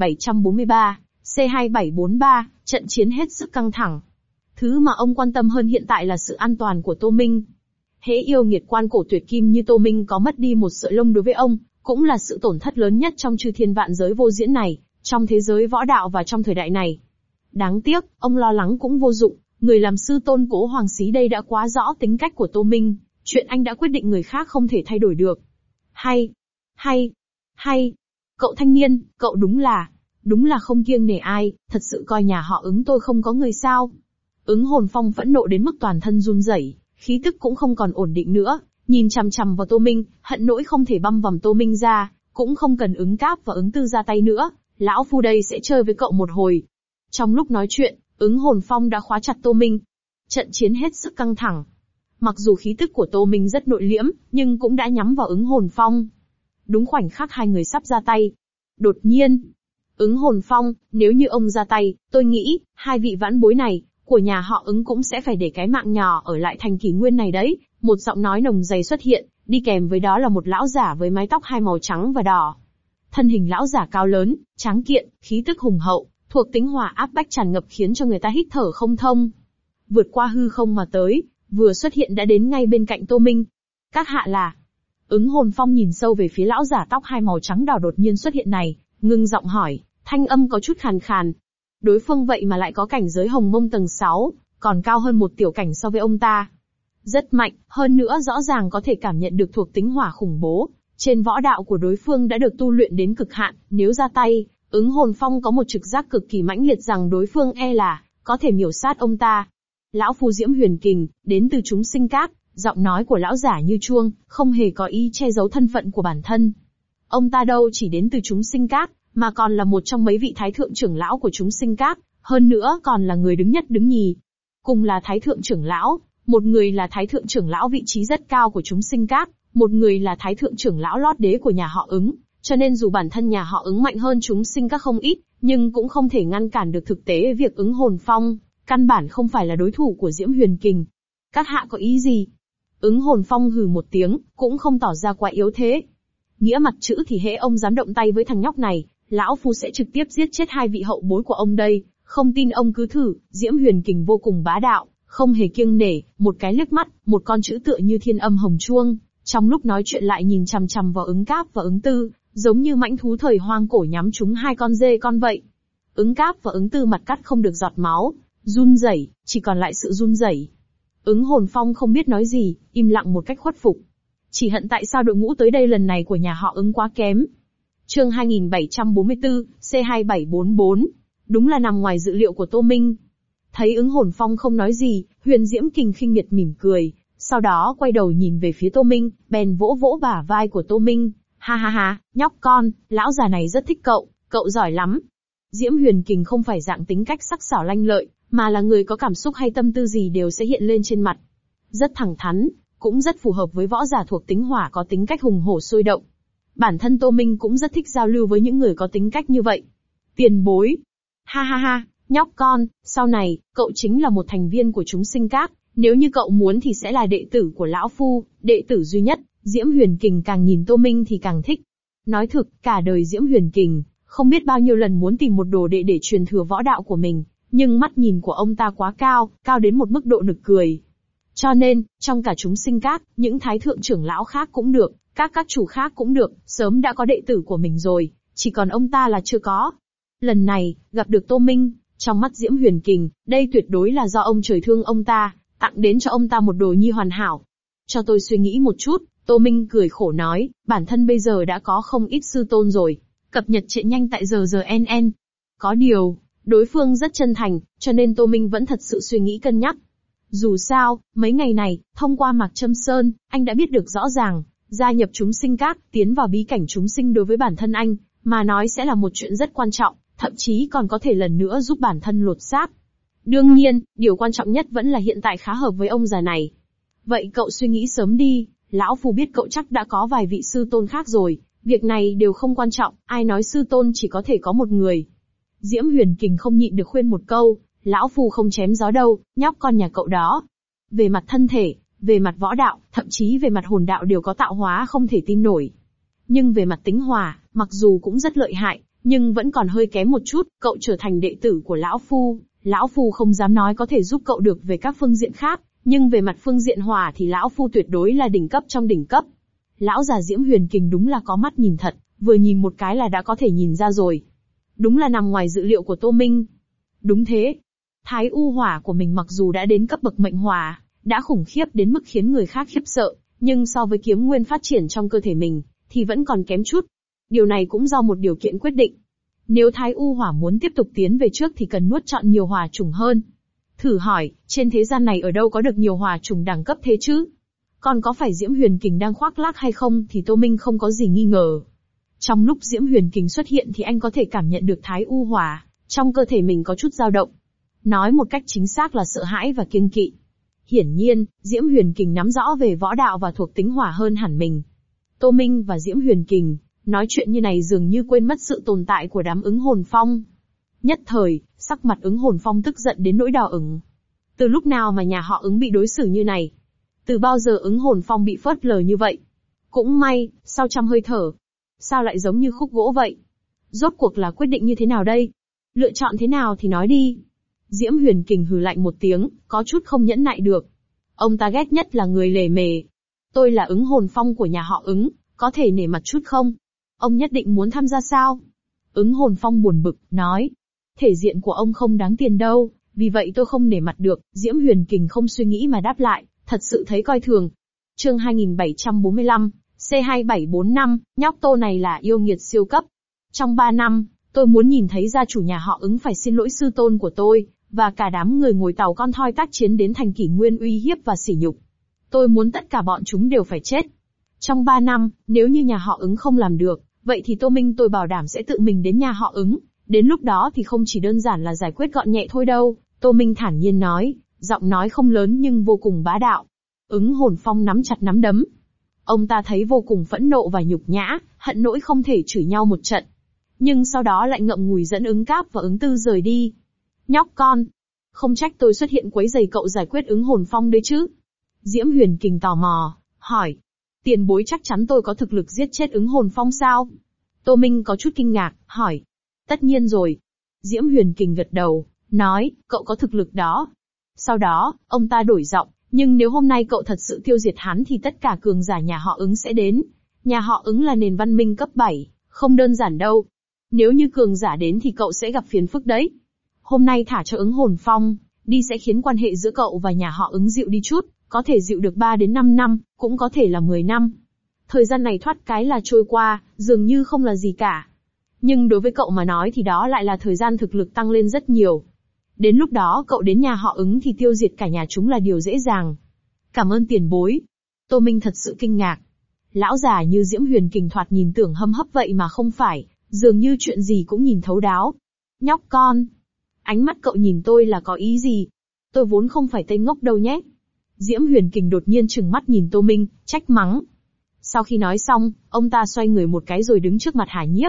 2743, C2743, trận chiến hết sức căng thẳng. Thứ mà ông quan tâm hơn hiện tại là sự an toàn của Tô Minh. Hễ yêu nghiệt quan cổ tuyệt kim như Tô Minh có mất đi một sợi lông đối với ông, cũng là sự tổn thất lớn nhất trong chư thiên vạn giới vô diễn này, trong thế giới võ đạo và trong thời đại này. Đáng tiếc, ông lo lắng cũng vô dụng, người làm sư tôn Cố Hoàng Xí đây đã quá rõ tính cách của Tô Minh, chuyện anh đã quyết định người khác không thể thay đổi được. Hay, cậu thanh niên, cậu đúng là không kiêng nể ai, thật sự coi nhà họ ứng tôi không có người sao. Ứng hồn phong phẫn nộ đến mức toàn thân run rẩy, khí tức cũng không còn ổn định nữa, nhìn chằm chằm vào Tô Minh, hận nỗi không thể băm vằm Tô Minh ra, cũng không cần ứng cáp và ứng tư ra tay nữa, lão phu đây sẽ chơi với cậu một hồi. Trong lúc nói chuyện, ứng hồn phong đã khóa chặt Tô Minh. Trận chiến hết sức căng thẳng. Mặc dù khí tức của Tô Minh rất nội liễm, nhưng cũng đã nhắm vào ứng hồn phong. Đúng khoảnh khắc hai người sắp ra tay. Đột nhiên, ứng hồn phong, nếu như ông ra tay, tôi nghĩ, hai vị vãn bối này, của nhà họ ứng cũng sẽ phải để cái mạng nhỏ ở lại thành Kỷ Nguyên này đấy. Một giọng nói nồng dày xuất hiện, đi kèm với đó là một lão giả với mái tóc hai màu trắng và đỏ. Thân hình lão giả cao lớn, tráng kiện, khí tức hùng hậu, thuộc tính hỏa áp bách tràn ngập khiến cho người ta hít thở không thông. Vượt qua hư không mà tới, vừa xuất hiện đã đến ngay bên cạnh Tô Minh. Các hạ là... Ứng hồn phong nhìn sâu về phía lão giả tóc hai màu trắng đỏ đột nhiên xuất hiện này, ngưng giọng hỏi, thanh âm có chút khàn khàn. Đối phương vậy mà lại có cảnh giới hồng mông tầng 6, còn cao hơn một tiểu cảnh so với ông ta. Rất mạnh, hơn nữa rõ ràng có thể cảm nhận được thuộc tính hỏa khủng bố, Trên võ đạo của đối phương đã được tu luyện đến cực hạn, nếu ra tay, Ứng Hồn Phong có một trực giác cực kỳ mãnh liệt rằng đối phương e là có thể miểu sát ông ta. Lão phu Diễm Huyền Kình, đến từ chúng sinh các, giọng nói của lão giả như chuông, không hề có ý che giấu thân phận của bản thân. Ông ta đâu chỉ đến từ chúng sinh các, mà còn là một trong mấy vị thái thượng trưởng lão của chúng sinh các, hơn nữa còn là người đứng nhất đứng nhì. Cùng là thái thượng trưởng lão, một người là thái thượng trưởng lão vị trí rất cao của chúng sinh các, một người là thái thượng trưởng lão lót đế của nhà họ Ứng, cho nên dù bản thân nhà họ Ứng mạnh hơn chúng sinh các không ít, nhưng cũng không thể ngăn cản được thực tế việc Ứng Hồn Phong căn bản không phải là đối thủ của Diễm Huyền Kình. Các hạ có ý gì? Ứng Hồn Phong hừ một tiếng, cũng không tỏ ra quá yếu thế. Nghĩa mặt chữ thì hễ ông dám động tay với thằng nhóc này, lão phu sẽ trực tiếp giết chết hai vị hậu bối của ông đây, không tin ông cứ thử. Diễm Huyền Kình vô cùng bá đạo, không hề kiêng nể, một cái liếc mắt, một con chữ tựa như thiên âm hồng chuông, trong lúc nói chuyện lại nhìn chằm chằm vào Ứng Cáp và Ứng Tư, giống như mãnh thú thời hoang cổ nhắm trúng hai con dê con vậy. Ứng Cáp và Ứng Tư mặt cắt không được giọt máu, run rẩy, chỉ còn lại sự run rẩy. Ứng Hồn Phong không biết nói gì, im lặng một cách khuất phục. Chỉ hận tại sao đội ngũ tới đây lần này của nhà họ Ứng quá kém. Chương 2744, C2744. Đúng là nằm ngoài dự liệu của Tô Minh. Thấy Ứng Hồn Phong không nói gì, Huyền Diễm Kình khinh miệt mỉm cười, sau đó quay đầu nhìn về phía Tô Minh, bèn vỗ vỗ bả vai của Tô Minh. Ha ha ha, nhóc con, lão già này rất thích cậu giỏi lắm. Diễm Huyền Kình không phải dạng tính cách sắc sảo lanh lợi, mà là người có cảm xúc hay tâm tư gì đều sẽ hiện lên trên mặt. Rất thẳng thắn, cũng rất phù hợp với võ giả thuộc tính hỏa có tính cách hùng hổ sôi động. Bản thân Tô Minh cũng rất thích giao lưu với những người có tính cách như vậy. Tiền bối. Ha ha ha, nhóc con, sau này, cậu chính là một thành viên của chúng sinh các, nếu như cậu muốn thì sẽ là đệ tử của lão phu, đệ tử duy nhất. Diễm Huyền Kình càng nhìn Tô Minh thì càng thích. Nói thực, cả đời Diễm Huyền Kình, không biết bao nhiêu lần muốn tìm một đồ đệ để truyền thừa võ đạo của mình, nhưng mắt nhìn của ông ta quá cao, cao đến một mức độ nực cười. Cho nên, trong cả chúng sinh các, những thái thượng trưởng lão khác cũng được, các chủ khác cũng được, sớm đã có đệ tử của mình rồi, chỉ còn ông ta là chưa có. Lần này, gặp được Tô Minh, trong mắt Diễm Huyền Kình, đây tuyệt đối là do ông trời thương ông ta, tặng đến cho ông ta một đồ nhi hoàn hảo. Cho tôi suy nghĩ một chút. Tô Minh cười khổ nói, bản thân bây giờ đã có không ít sư tôn rồi, cập nhật truyện nhanh tại GGNN. Có điều, đối phương rất chân thành, cho nên Tô Minh vẫn thật sự suy nghĩ cân nhắc. Dù sao, mấy ngày này, thông qua Mạc Châm Sơn, anh đã biết được rõ ràng, gia nhập chúng sinh các, tiến vào bí cảnh chúng sinh đối với bản thân anh, mà nói sẽ là một chuyện rất quan trọng, thậm chí còn có thể lần nữa giúp bản thân lột xác. Đương nhiên, điều quan trọng nhất vẫn là hiện tại khá hợp với ông già này. Vậy cậu suy nghĩ sớm đi. Lão phu biết cậu chắc đã có vài vị sư tôn khác rồi, việc này đều không quan trọng, ai nói sư tôn chỉ có thể có một người. Diễm Huyền Kình không nhịn được khuyên một câu, lão phu không chém gió đâu, nhóc con nhà cậu đó. Về mặt thân thể, về mặt võ đạo, thậm chí về mặt hồn đạo đều có tạo hóa không thể tin nổi. Nhưng về mặt tính hỏa, mặc dù cũng rất lợi hại, nhưng vẫn còn hơi kém một chút, cậu trở thành đệ tử của lão phu không dám nói có thể giúp cậu được về các phương diện khác. Nhưng về mặt phương diện hỏa thì lão phu tuyệt đối là đỉnh cấp trong đỉnh cấp. Lão già Diễm Huyền Kình đúng là có mắt nhìn thật, vừa nhìn một cái là đã có thể nhìn ra rồi. Đúng là nằm ngoài dự liệu của Tô Minh. Đúng thế. Thái U hỏa của mình mặc dù đã đến cấp bậc mệnh hỏa, đã khủng khiếp đến mức khiến người khác khiếp sợ, nhưng so với kiếm nguyên phát triển trong cơ thể mình, thì vẫn còn kém chút. Điều này cũng do một điều kiện quyết định. Nếu Thái U hỏa muốn tiếp tục tiến về trước thì cần nuốt trọn nhiều hỏa chủng hơn. Thử hỏi, trên thế gian này ở đâu có được nhiều hỏa chủng đẳng cấp thế chứ? Còn có phải Diễm Huyền Kình đang khoác lác hay không thì Tô Minh không có gì nghi ngờ. Trong lúc Diễm Huyền Kình xuất hiện thì anh có thể cảm nhận được Thái U hỏa, trong cơ thể mình có chút dao động. Nói một cách chính xác là sợ hãi và kiêng kỵ. Hiển nhiên, Diễm Huyền Kình nắm rõ về võ đạo và thuộc tính hỏa hơn hẳn mình. Tô Minh và Diễm Huyền Kình nói chuyện như này dường như quên mất sự tồn tại của đám Ứng Hồn Phong. Nhất thời, sắc mặt Ứng Hồn Phong tức giận đến nỗi đỏ ửng. Từ lúc nào mà nhà họ Ứng bị đối xử như này? Từ bao giờ Ứng Hồn Phong bị phớt lờ như vậy? Cũng may, sau trăm hơi thở, sao lại giống như khúc gỗ vậy? Rốt cuộc là quyết định như thế nào đây? Lựa chọn thế nào thì nói đi. Diễm Huyền Kình hừ lạnh một tiếng, có chút không nhẫn nại được. Ông ta ghét nhất là người lề mề. Tôi là Ứng Hồn Phong của nhà họ Ứng, có thể nể mặt chút không? Ông nhất định muốn tham gia sao? Ứng Hồn Phong buồn bực, nói. Thể diện của ông không đáng tiền đâu, vì vậy tôi không nể mặt được. Diễm Huyền Kình không suy nghĩ mà đáp lại, thật sự thấy coi thường. Chương 2745, C2745, nhóc Tô này là yêu nghiệt siêu cấp. Trong 3 năm, tôi muốn nhìn thấy gia chủ nhà họ Ứng phải xin lỗi sư tôn của tôi, và cả đám người ngồi tàu con thoi tác chiến đến thành kỷ nguyên uy hiếp và sỉ nhục. Tôi muốn tất cả bọn chúng đều phải chết. Trong 3 năm, nếu như nhà họ Ứng không làm được, vậy thì Tô Minh tôi bảo đảm sẽ tự mình đến nhà họ Ứng. Đến lúc đó thì không chỉ đơn giản là giải quyết gọn nhẹ thôi đâu, Tô Minh thản nhiên nói, giọng nói không lớn nhưng vô cùng bá đạo. Ứng Hồn Phong nắm chặt nắm đấm. Ông ta thấy vô cùng phẫn nộ và nhục nhã, hận nỗi không thể chửi nhau một trận. Nhưng sau đó lại ngậm ngùi dẫn Ứng Cáp và Ứng Tư rời đi. Nhóc con! Không trách tôi xuất hiện quấy rầy cậu giải quyết Ứng Hồn Phong đấy chứ. Diễm Huyền Kình tò mò, hỏi. Tiền bối chắc chắn tôi có thực lực giết chết Ứng Hồn Phong sao? Tô Minh có chút kinh ngạc, hỏi. Tất nhiên rồi. Diễm Huyền Kình gật đầu, nói, cậu có thực lực đó. Sau đó, ông ta đổi giọng, nhưng nếu hôm nay cậu thật sự tiêu diệt hắn thì tất cả cường giả nhà họ Ứng sẽ đến. Nhà họ Ứng là nền văn minh cấp 7, không đơn giản đâu. Nếu như cường giả đến thì cậu sẽ gặp phiền phức đấy. Hôm nay thả cho Ứng Hồn Phong, đi sẽ khiến quan hệ giữa cậu và nhà họ Ứng dịu đi chút, có thể dịu được 3 đến 5 năm, cũng có thể là 10 năm. Thời gian này thoát cái là trôi qua, dường như không là gì cả. Nhưng đối với cậu mà nói thì đó lại là thời gian thực lực tăng lên rất nhiều. Đến lúc đó cậu đến nhà họ Ứng thì tiêu diệt cả nhà chúng là điều dễ dàng. Cảm ơn tiền bối. Tô Minh thật sự kinh ngạc. Lão già như Diễm Huyền Kình thoạt nhìn tưởng hâm hấp vậy mà không phải, dường như chuyện gì cũng nhìn thấu đáo. Nhóc con! Ánh mắt cậu nhìn tôi là có ý gì? Tôi vốn không phải tên ngốc đâu nhé. Diễm Huyền Kình đột nhiên trừng mắt nhìn Tô Minh, trách mắng. Sau khi nói xong, ông ta xoay người một cái rồi đứng trước mặt Hà Nhiếp.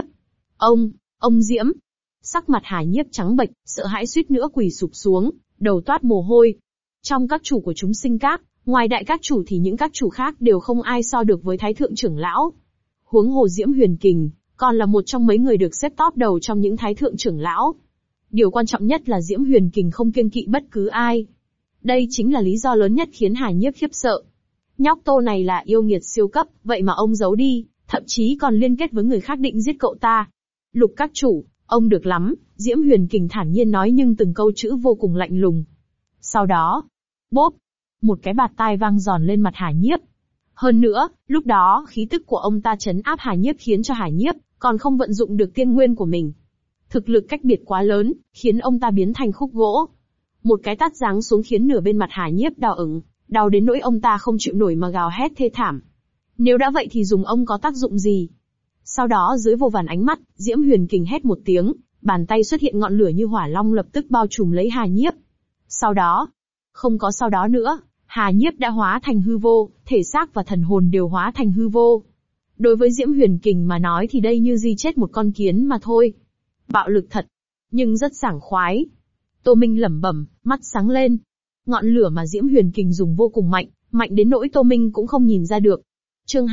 Ông Diễm! Sắc mặt Hà Nhiếp trắng bệch, sợ hãi suýt nữa quỳ sụp xuống, đầu toát mồ hôi. Trong các chủ của chúng sinh các, ngoài đại các chủ thì những các chủ khác đều không ai so được với Thái Thượng trưởng lão. Huống hồ Diễm Huyền Kình, còn là một trong mấy người được xếp top đầu trong những Thái Thượng trưởng lão. Điều quan trọng nhất là Diễm Huyền Kình không kiêng kỵ bất cứ ai. Đây chính là lý do lớn nhất khiến Hà Nhiếp khiếp sợ. Nhóc Tô này là yêu nghiệt siêu cấp, vậy mà ông giấu đi, thậm chí còn liên kết với người khác định giết cậu ta. Lục các chủ, ông được lắm, Diễm Huyền Kình thản nhiên nói nhưng từng câu chữ vô cùng lạnh lùng. Sau đó, bốp, một cái bạt tai vang giòn lên mặt Hà Nhiếp. Hơn nữa, lúc đó khí tức của ông ta trấn áp Hà Nhiếp khiến cho Hà Nhiếp còn không vận dụng được tiên nguyên của mình. Thực lực cách biệt quá lớn, khiến ông ta biến thành khúc gỗ. Một cái tát giáng xuống khiến nửa bên mặt Hà Nhiếp đỏ ửng, đau đến nỗi ông ta không chịu nổi mà gào hét thê thảm. Nếu đã vậy thì dùng ông có tác dụng gì? Sau đó dưới vô vàn ánh mắt, Diễm Huyền Kình hét một tiếng, bàn tay xuất hiện ngọn lửa như hỏa long lập tức bao trùm lấy Hà Nhiếp. Sau đó, không có sau đó nữa, Hà Nhiếp đã hóa thành hư vô, thể xác và thần hồn đều hóa thành hư vô. Đối với Diễm Huyền Kình mà nói thì đây như di chết một con kiến mà thôi. Bạo lực thật, nhưng rất sảng khoái. Tô Minh lẩm bẩm, mắt sáng lên. Ngọn lửa mà Diễm Huyền Kình dùng vô cùng mạnh, mạnh đến nỗi Tô Minh cũng không nhìn ra được. Chương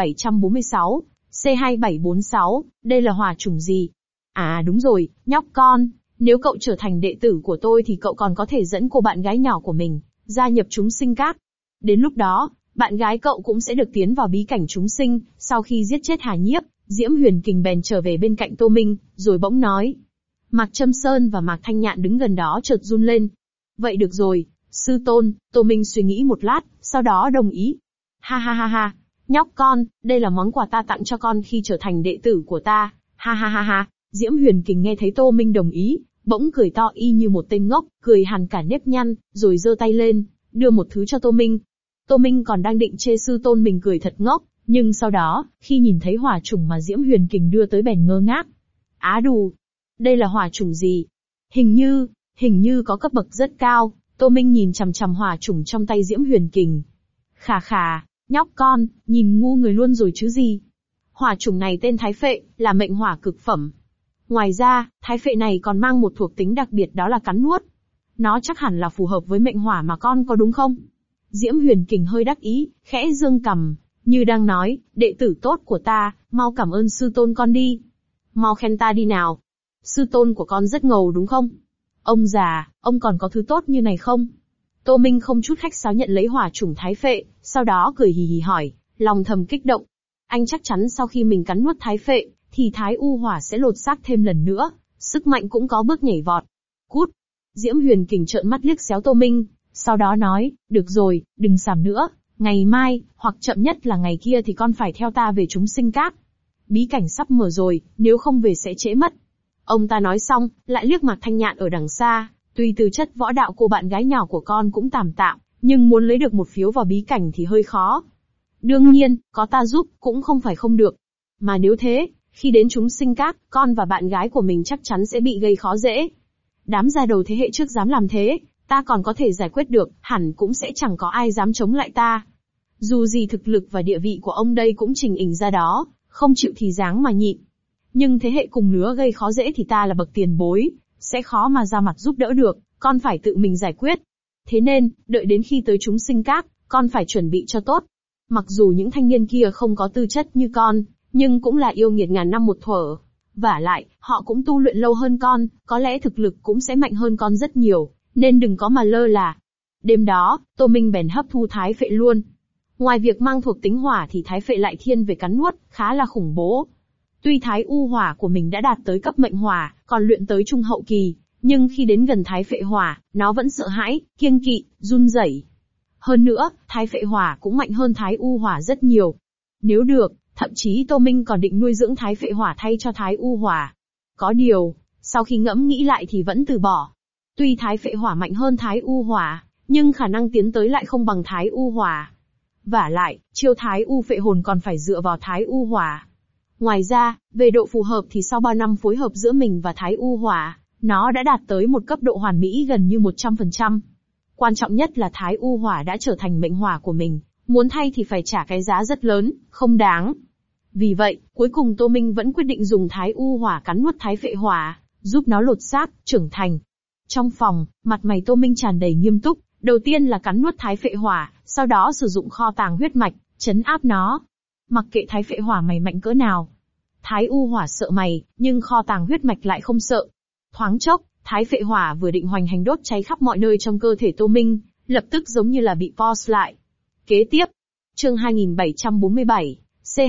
2746, C2746, đây là hỏa chủng gì? À đúng rồi, nhóc con, nếu cậu trở thành đệ tử của tôi thì cậu còn có thể dẫn cô bạn gái nhỏ của mình gia nhập chúng sinh các. Đến lúc đó, bạn gái cậu cũng sẽ được tiến vào bí cảnh chúng sinh. Sau khi giết chết Hà Nhiếp, Diễm Huyền Kình bèn trở về bên cạnh Tô Minh, rồi bỗng nói. Mạc Trâm Sơn và Mạc Thanh Nhạn đứng gần đó chợt run lên. Vậy được rồi, sư tôn, Tô Minh suy nghĩ một lát, sau đó đồng ý. Ha ha ha ha, nhóc con, đây là món quà ta tặng cho con khi trở thành đệ tử của ta. Ha ha ha ha, Diễm Huyền Kình nghe thấy Tô Minh đồng ý, bỗng cười to y như một tên ngốc, cười hằn cả nếp nhăn, rồi giơ tay lên, đưa một thứ cho Tô Minh. Tô Minh còn đang định chê sư tôn mình cười thật ngốc, nhưng sau đó, khi nhìn thấy hỏa chủng mà Diễm Huyền Kình đưa tới bèn ngơ ngác. Á đù, đây là hỏa chủng gì? Hình như có cấp bậc rất cao. Tô Minh nhìn chằm chằm hỏa chủng trong tay Diễm Huyền Kình. Khà khà, nhóc con, nhìn ngu người luôn rồi chứ gì. Hỏa chủng này tên Thái Phệ, là mệnh hỏa cực phẩm. Ngoài ra, Thái Phệ này còn mang một thuộc tính đặc biệt đó là cắn nuốt. Nó chắc hẳn là phù hợp với mệnh hỏa mà con có đúng không? Diễm Huyền Kình hơi đắc ý, khẽ dương cằm, như đang nói, đệ tử tốt của ta, mau cảm ơn sư tôn con đi. Mau khen ta đi nào. Sư tôn của con rất ngầu đúng không? Ông già, ông còn có thứ tốt như này không? Tô Minh không chút khách sáo nhận lấy hỏa chủng Thái Phệ, sau đó cười hì hì hỏi, lòng thầm kích động. Anh chắc chắn sau khi mình cắn nuốt Thái Phệ, thì Thái U Hỏa sẽ lột xác thêm lần nữa, sức mạnh cũng có bước nhảy vọt. Cút! Diễm Huyền Kình trợn mắt liếc xéo Tô Minh, sau đó nói, được rồi, đừng xàm nữa, Ngày mai, hoặc chậm nhất là ngày kia thì con phải theo ta về chúng sinh các. Bí cảnh sắp mở rồi, nếu không về sẽ trễ mất. Ông ta nói xong, lại liếc Mạc Thanh Nhạn ở đằng xa, tuy tư chất võ đạo cô bạn gái nhỏ của con cũng tạm tạm, nhưng muốn lấy được một phiếu vào bí cảnh thì hơi khó. Đương nhiên, có ta giúp, cũng không phải không được. Mà nếu thế, khi đến chúng sinh các, con và bạn gái của mình chắc chắn sẽ bị gây khó dễ. Đám gia đầu thế hệ trước dám làm thế, ta còn có thể giải quyết được, hẳn cũng sẽ chẳng có ai dám chống lại ta. Dù gì thực lực và địa vị của ông đây cũng trình ình ra đó, không chịu thì dáng mà nhịn. Nhưng thế hệ cùng lứa gây khó dễ thì ta là bậc tiền bối, sẽ khó mà ra mặt giúp đỡ được, con phải tự mình giải quyết. Thế nên, đợi đến khi tới chúng sinh các, con phải chuẩn bị cho tốt. Mặc dù những thanh niên kia không có tư chất như con, nhưng cũng là yêu nghiệt ngàn năm một thuở. Vả lại, họ cũng tu luyện lâu hơn con, có lẽ thực lực cũng sẽ mạnh hơn con rất nhiều, nên đừng có mà lơ là. Đêm đó, Tô Minh bèn hấp thu thái phệ luôn. Ngoài việc mang thuộc tính hỏa thì thái phệ lại thiên về cắn nuốt, khá là khủng bố. Tuy thái u hỏa của mình đã đạt tới cấp mệnh hỏa, còn luyện tới trung hậu kỳ, nhưng khi đến gần thái phệ hỏa, nó vẫn sợ hãi, kiêng kỵ, run rẩy. Hơn nữa, thái phệ hỏa cũng mạnh hơn thái u hỏa rất nhiều. Nếu được, thậm chí Tô Minh còn định nuôi dưỡng thái phệ hỏa thay cho thái u hỏa. Có điều, sau khi ngẫm nghĩ lại thì vẫn từ bỏ. Tuy thái phệ hỏa mạnh hơn thái u hỏa, nhưng khả năng tiến tới lại không bằng thái u hỏa. Vả lại, chiêu thái u phệ hồn còn phải dựa vào thái u hỏa. Ngoài ra, về độ phù hợp thì sau bao năm phối hợp giữa mình và thái u hỏa, nó đã đạt tới một cấp độ hoàn mỹ gần như 100%. Quan trọng nhất là thái u hỏa đã trở thành mệnh hỏa của mình, muốn thay thì phải trả cái giá rất lớn, không đáng. Vì vậy, cuối cùng Tô Minh vẫn quyết định dùng thái u hỏa cắn nuốt thái phệ hỏa, giúp nó lột xác, trưởng thành. Trong phòng, mặt mày Tô Minh tràn đầy nghiêm túc, đầu tiên là cắn nuốt thái phệ hỏa, sau đó sử dụng kho tàng huyết mạch, trấn áp nó. Mặc kệ thái phệ hỏa mày mạnh cỡ nào. Thái u hỏa sợ mày, nhưng kho tàng huyết mạch lại không sợ. Thoáng chốc, thái phệ hỏa vừa định hoành hành đốt cháy khắp mọi nơi trong cơ thể Tô Minh, lập tức giống như là bị pause lại. Kế tiếp, chương 2747,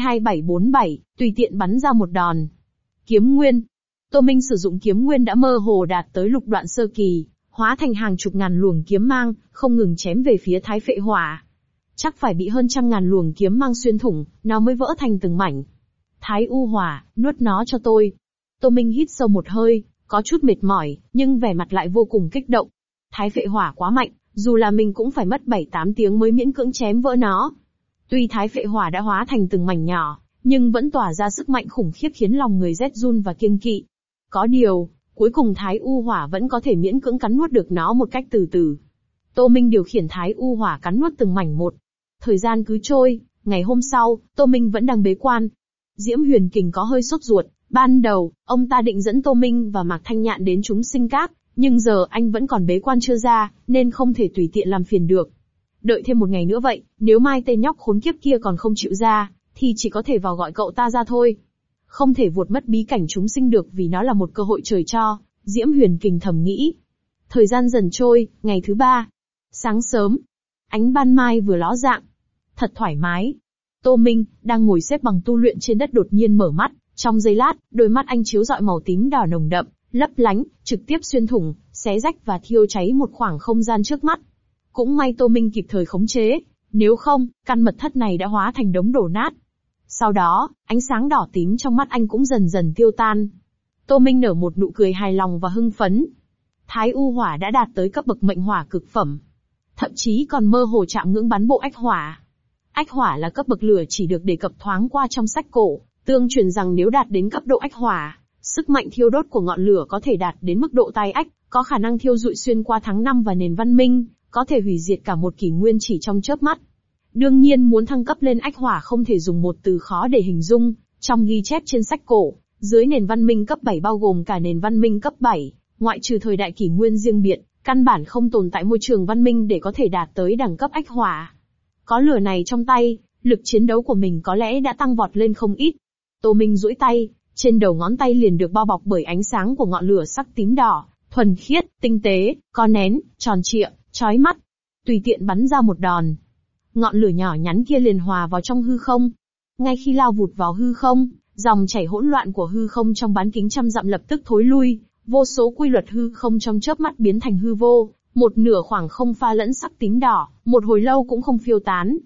C2747, tùy tiện bắn ra một đòn. Kiếm nguyên. Tô Minh sử dụng kiếm nguyên đã mơ hồ đạt tới lục đoạn sơ kỳ, hóa thành hàng chục ngàn luồng kiếm mang, không ngừng chém về phía thái phệ hỏa. Chắc phải bị hơn trăm ngàn luồng kiếm mang xuyên thủng, nó mới vỡ thành từng mảnh. Thái u hỏa, nuốt nó cho tôi. Tô Minh hít sâu một hơi, có chút mệt mỏi, nhưng vẻ mặt lại vô cùng kích động. Thái phệ hỏa quá mạnh, dù là mình cũng phải mất 7-8 tiếng mới miễn cưỡng chém vỡ nó. Tuy thái phệ hỏa đã hóa thành từng mảnh nhỏ, nhưng vẫn tỏa ra sức mạnh khủng khiếp khiến lòng người rét run và kiêng kỵ. Có điều, cuối cùng thái u hỏa vẫn có thể miễn cưỡng cắn nuốt được nó một cách từ từ. Tô Minh điều khiển thái u hỏa cắn nuốt từng mảnh một. Thời gian cứ trôi, ngày hôm sau, Tô Minh vẫn đang bế quan. Diễm Huyền Kình có hơi sốt ruột, ban đầu, ông ta định dẫn Tô Minh và Mạc Thanh Nhạn đến chúng sinh các, nhưng giờ anh vẫn còn bế quan chưa ra, nên không thể tùy tiện làm phiền được. Đợi thêm một ngày nữa vậy, nếu mai tên nhóc khốn kiếp kia còn không chịu ra, thì chỉ có thể vào gọi cậu ta ra thôi. Không thể vuột mất bí cảnh chúng sinh được vì nó là một cơ hội trời cho, Diễm Huyền Kình thầm nghĩ. Thời gian dần trôi, ngày thứ 3. Sáng sớm, ánh ban mai vừa ló dạng. Thật thoải mái. Tô Minh, đang ngồi xếp bằng tu luyện trên đất đột nhiên mở mắt, trong giây lát, đôi mắt anh chiếu rọi màu tím đỏ nồng đậm, lấp lánh, trực tiếp xuyên thủng, xé rách và thiêu cháy một khoảng không gian trước mắt. Cũng may Tô Minh kịp thời khống chế, nếu không, căn mật thất này đã hóa thành đống đổ nát. Sau đó, ánh sáng đỏ tím trong mắt anh cũng dần dần tiêu tan. Tô Minh nở một nụ cười hài lòng và hưng phấn. Thái u hỏa đã đạt tới cấp bậc mệnh hỏa cực phẩm. Thậm chí còn mơ hồ chạm ngưỡng bắn bộ ách hỏa. Ách hỏa là cấp bậc lửa chỉ được đề cập thoáng qua trong sách cổ, tương truyền rằng nếu đạt đến cấp độ ách hỏa, sức mạnh thiêu đốt của ngọn lửa có thể đạt đến mức độ tai ách, có khả năng thiêu rụi xuyên qua tháng năm và nền văn minh, có thể hủy diệt cả một kỷ nguyên chỉ trong chớp mắt. Đương nhiên muốn thăng cấp lên ách hỏa không thể dùng một từ khó để hình dung, trong ghi chép trên sách cổ, dưới nền văn minh cấp 7 bao gồm cả nền văn minh cấp 7, ngoại trừ thời đại kỷ nguyên riêng biệt, căn bản không tồn tại môi trường văn minh để có thể đạt tới đẳng cấp ách hỏa. Có lửa này trong tay, lực chiến đấu của mình có lẽ đã tăng vọt lên không ít. Tô Minh duỗi tay, trên đầu ngón tay liền được bao bọc bởi ánh sáng của ngọn lửa sắc tím đỏ, thuần khiết, tinh tế, có nén, tròn trịa, chói mắt. Tùy tiện bắn ra một đòn. Ngọn lửa nhỏ nhắn kia liền hòa vào trong hư không. Ngay khi lao vụt vào hư không, dòng chảy hỗn loạn của hư không trong bán kính trăm dặm lập tức thối lui, vô số quy luật hư không trong chớp mắt biến thành hư vô, một nửa khoảng không pha lẫn sắc tím đỏ, một hồi lâu cũng không phiêu tán.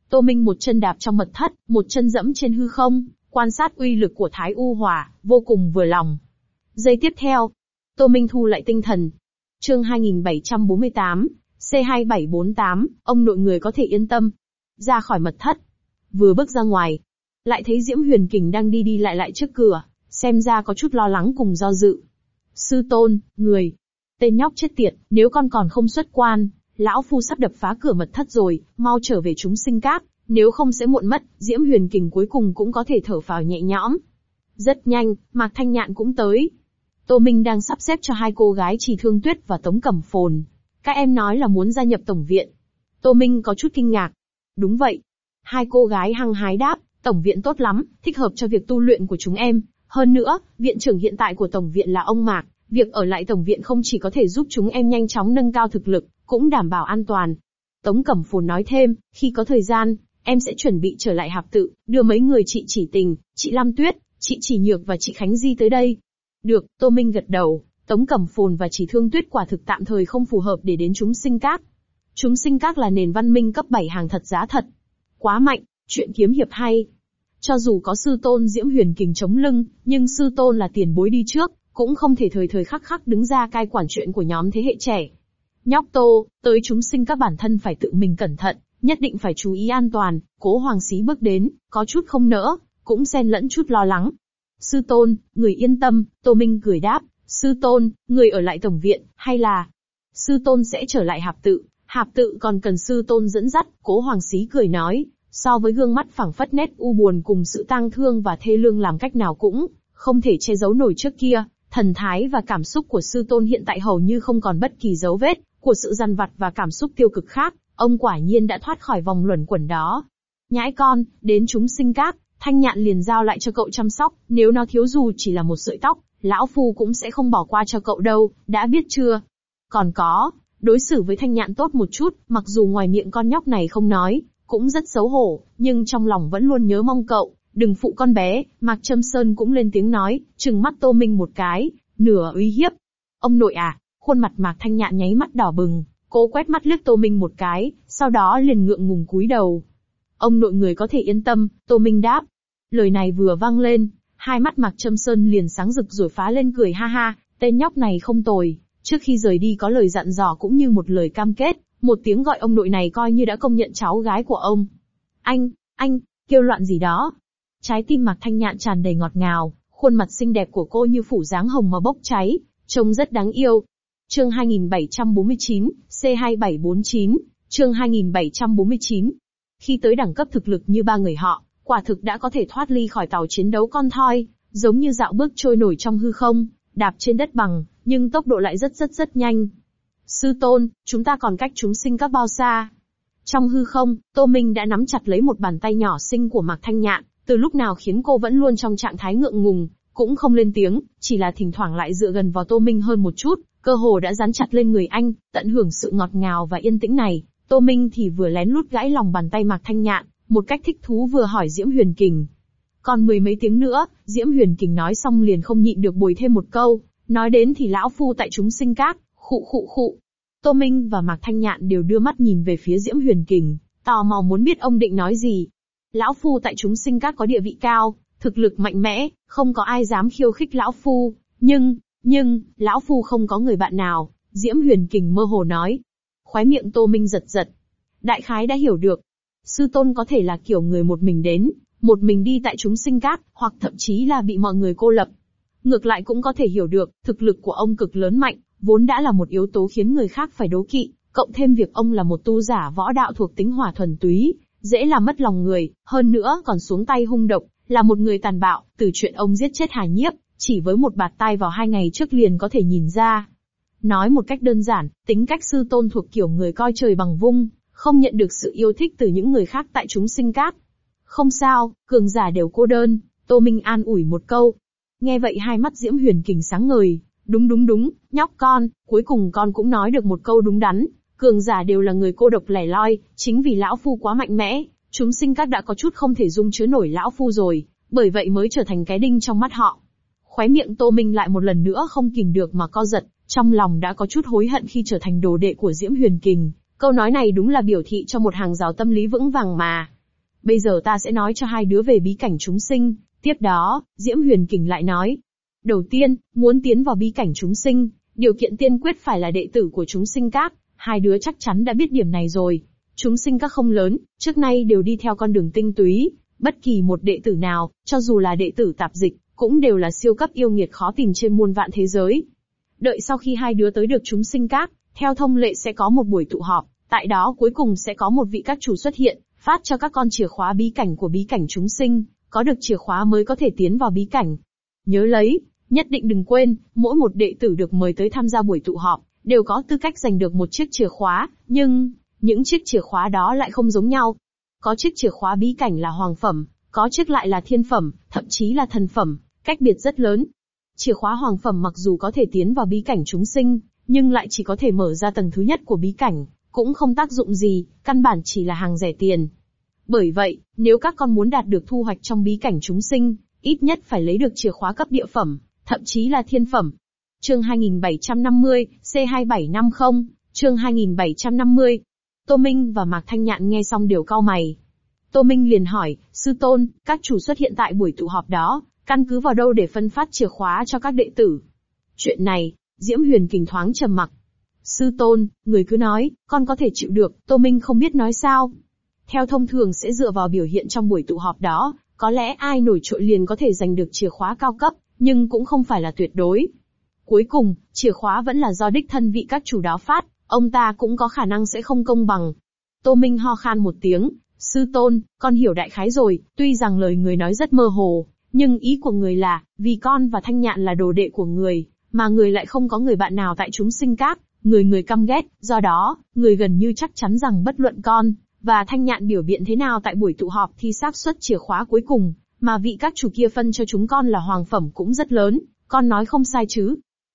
Tô Minh một chân đạp trong mật thất, một chân dẫm trên hư không, quan sát uy lực của Thái U Hỏa, vô cùng vừa lòng. Giây tiếp theo, Tô Minh thu lại tinh thần. Chương 2748, C2748, ông nội người có thể yên tâm. Ra khỏi mật thất, vừa bước ra ngoài, lại thấy Diễm Huyền Kình đang đi đi lại lại trước cửa, xem ra có chút lo lắng cùng do dự. Sư tôn, người. Tên nhóc chết tiệt, nếu con còn không xuất quan, lão phu sắp đập phá cửa mật thất rồi, mau trở về chúng sinh các, nếu không sẽ muộn mất. Diễm Huyền Kình cuối cùng cũng có thể thở phào nhẹ nhõm. Rất nhanh, Mạc Thanh Nhạn cũng tới. Tô Minh đang sắp xếp cho hai cô gái Trì Thương Tuyết và Tống Cẩm Phồn. Các em nói là muốn gia nhập tổng viện. Tô Minh có chút kinh ngạc. Đúng vậy. Hai cô gái hăng hái đáp, tổng viện tốt lắm, thích hợp cho việc tu luyện của chúng em. Hơn nữa, viện trưởng hiện tại của tổng viện là ông Mạc. Việc ở lại tổng viện không chỉ có thể giúp chúng em nhanh chóng nâng cao thực lực, cũng đảm bảo an toàn. Tống Cẩm Phồn nói thêm, khi có thời gian, em sẽ chuẩn bị trở lại Hạp Tự, đưa mấy người chị Chỉ Tình, chị Lam Tuyết, chị Chỉ Nhược và chị Khánh Di tới đây. Được, Tô Minh gật đầu. Tống Cẩm Phồn và Chỉ Thương Tuyết quả thực tạm thời không phù hợp để đến chúng sinh các. Chúng sinh các là nền văn minh cấp 7 hàng thật giá thật. Quá mạnh, chuyện kiếm hiệp hay. Cho dù có sư tôn Diễm Huyền Kình chống lưng, nhưng sư tôn là tiền bối đi trước, cũng không thể thời thời khắc khắc đứng ra cai quản chuyện của nhóm thế hệ trẻ. Nhóc Tô, tới chúng sinh các bản thân phải tự mình cẩn thận, nhất định phải chú ý an toàn. Cố Hoàng Xí bước đến, có chút không nỡ, cũng xen lẫn chút lo lắng. Sư tôn, người yên tâm, Tô Minh cười đáp, sư tôn, người ở lại tổng viện, hay là sư tôn sẽ trở lại Hạp Tự còn cần sư tôn dẫn dắt. Cố Hoàng Xí cười nói, so với gương mắt phảng phất nét u buồn cùng sự tang thương và thê lương làm cách nào cũng không thể che giấu nổi trước kia, thần thái và cảm xúc của sư tôn hiện tại hầu như không còn bất kỳ dấu vết của sự dằn vặt và cảm xúc tiêu cực khác, ông quả nhiên đã thoát khỏi vòng luẩn quẩn đó. Nhãi con, đến chúng sinh các, Thanh Nhạn liền giao lại cho cậu chăm sóc, nếu nó thiếu dù chỉ là một sợi tóc, lão phu cũng sẽ không bỏ qua cho cậu đâu, đã biết chưa? Còn có, đối xử với Thanh Nhạn tốt một chút, mặc dù ngoài miệng con nhóc này không nói, cũng rất xấu hổ, nhưng trong lòng vẫn luôn nhớ mong cậu, đừng phụ con bé. Mạc Trâm Sơn cũng lên tiếng nói, trừng mắt Tô Minh một cái, nửa uy hiếp. Ông nội à, khuôn mặt Mạc Thanh Nhạn nháy mắt đỏ bừng, cô quét mắt liếc Tô Minh một cái, sau đó liền ngượng ngùng cúi đầu. Ông nội người có thể yên tâm, Tô Minh đáp. Lời này vừa vang lên, hai mắt Mạc Trâm Sơn liền sáng rực rồi phá lên cười ha ha, tên nhóc này không tồi, trước khi rời đi có lời dặn dò cũng như một lời cam kết, một tiếng gọi ông nội này coi như đã công nhận cháu gái của ông. Anh, kêu loạn gì đó? Trái tim Mạc Thanh Nhạn tràn đầy ngọt ngào, khuôn mặt xinh đẹp của cô như phủ dáng hồng mà bốc cháy, trông rất đáng yêu. Chương 2749, C2749, chương 2749. Khi tới đẳng cấp thực lực như ba người họ, quả thực đã có thể thoát ly khỏi tàu chiến đấu con thoi, giống như dạo bước trôi nổi trong hư không, đạp trên đất bằng, nhưng tốc độ lại rất nhanh. Sư tôn, chúng ta còn cách chúng sinh các bao xa? Trong hư không, Tô Minh đã nắm chặt lấy một bàn tay nhỏ xinh của Mạc Thanh Nhạn, từ lúc nào khiến cô vẫn luôn trong trạng thái ngượng ngùng, cũng không lên tiếng, chỉ là thỉnh thoảng lại dựa gần vào Tô Minh hơn một chút, cơ hồ đã dán chặt lên người anh, tận hưởng sự ngọt ngào và yên tĩnh này. Tô Minh thì vừa lén lút gãi lòng bàn tay Mạc Thanh Nhạn, một cách thích thú vừa hỏi Diễm Huyền Kình. Còn mười mấy tiếng nữa, Diễm Huyền Kình nói xong liền không nhịn được bồi thêm một câu, nói đến thì lão phu tại chúng sinh các, khụ. Tô Minh và Mạc Thanh Nhạn đều đưa mắt nhìn về phía Diễm Huyền Kình, tò mò muốn biết ông định nói gì. Lão phu tại chúng sinh các có địa vị cao, thực lực mạnh mẽ, không có ai dám khiêu khích lão phu, nhưng, lão phu không có người bạn nào, Diễm Huyền Kình mơ hồ nói. Khóe miệng Tô Minh giật. Đại khái đã hiểu được. Sư tôn có thể là kiểu người một mình đến, một mình đi tại chúng sinh các, hoặc thậm chí là bị mọi người cô lập. Ngược lại cũng có thể hiểu được, thực lực của ông cực lớn mạnh, vốn đã là một yếu tố khiến người khác phải đố kỵ, cộng thêm việc ông là một tu giả võ đạo thuộc tính hỏa thuần túy, dễ làm mất lòng người, hơn nữa còn xuống tay hung độc, là một người tàn bạo, từ chuyện ông giết chết Hà Nhiếp, chỉ với một bạt tai vào 2 ngày trước liền có thể nhìn ra. Nói một cách đơn giản, tính cách sư tôn thuộc kiểu người coi trời bằng vung, không nhận được sự yêu thích từ những người khác tại chúng sinh các. Không sao, cường giả đều cô đơn, Tô Minh an ủi một câu. Nghe vậy hai mắt Diễm Huyền Kình sáng ngời, đúng, nhóc con, cuối cùng con cũng nói được một câu đúng đắn, cường giả đều là người cô độc lẻ loi, chính vì lão phu quá mạnh mẽ, chúng sinh các đã có chút không thể dung chứa nổi lão phu rồi, bởi vậy mới trở thành cái đinh trong mắt họ. Khóe miệng Tô Minh lại một lần nữa không kìm được mà co giật, trong lòng đã có chút hối hận khi trở thành đồ đệ của Diễm Huyền Kình, câu nói này đúng là biểu thị cho một hàng rào tâm lý vững vàng mà. Bây giờ ta sẽ nói cho hai đứa về bí cảnh chúng sinh. Tiếp đó, Diễm Huyền Kình lại nói. Đầu tiên, muốn tiến vào bí cảnh chúng sinh, điều kiện tiên quyết phải là đệ tử của chúng sinh các. Hai đứa chắc chắn đã biết điểm này rồi. Chúng sinh các không lớn, trước nay đều đi theo con đường tinh túy. Bất kỳ một đệ tử nào, cho dù là đệ tử tạp dịch, cũng đều là siêu cấp yêu nghiệt khó tìm trên muôn vạn thế giới. Đợi sau khi hai đứa tới được chúng sinh các, theo thông lệ sẽ có một buổi tụ họp, tại đó cuối cùng sẽ có một vị các chủ xuất hiện, phát cho các con chìa khóa bí cảnh của bí cảnh chúng sinh, có được chìa khóa mới có thể tiến vào bí cảnh. Nhớ lấy, nhất định đừng quên, mỗi một đệ tử được mời tới tham gia buổi tụ họp, đều có tư cách giành được một chiếc chìa khóa, nhưng, những chiếc chìa khóa đó lại không giống nhau. Có chiếc chìa khóa bí cảnh là hoàng phẩm, có chiếc lại là thiên phẩm, thậm chí là thần phẩm, cách biệt rất lớn. Chìa khóa hoàng phẩm mặc dù có thể tiến vào bí cảnh chúng sinh, nhưng lại chỉ có thể mở ra tầng thứ nhất của bí cảnh, cũng không tác dụng gì, căn bản chỉ là hàng rẻ tiền. Bởi vậy, nếu các con muốn đạt được thu hoạch trong bí cảnh chúng sinh, ít nhất phải lấy được chìa khóa cấp địa phẩm, thậm chí là thiên phẩm. Chương 2750, C2750, chương 2750. Tô Minh và Mạc Thanh Nhạn nghe xong đều cau mày. Tô Minh liền hỏi, sư tôn, các chủ xuất hiện tại buổi tụ họp đó, căn cứ vào đâu để phân phát chìa khóa cho các đệ tử? Chuyện này, Diễm Huyền Kình thoáng trầm mặc. Sư tôn, người cứ nói, con có thể chịu được, Tô Minh không biết nói sao. Theo thông thường sẽ dựa vào biểu hiện trong buổi tụ họp đó, có lẽ ai nổi trội liền có thể giành được chìa khóa cao cấp, nhưng cũng không phải là tuyệt đối. Cuối cùng, chìa khóa vẫn là do đích thân vị các chủ đó phát, ông ta cũng có khả năng sẽ không công bằng. Tô Minh ho khan một tiếng, sư tôn, con hiểu đại khái rồi, tuy rằng lời người nói rất mơ hồ, nhưng ý của người là, vì con và Thanh Nhạn là đồ đệ của người, mà người lại không có người bạn nào tại chúng sinh các, người căm ghét, do đó, người gần như chắc chắn rằng bất luận con và Thanh Nhạn biểu biện thế nào tại buổi tụ họp thì xác suất chìa khóa cuối cùng mà vị các chủ kia phân cho chúng con là hoàng phẩm cũng rất lớn, con nói không sai chứ?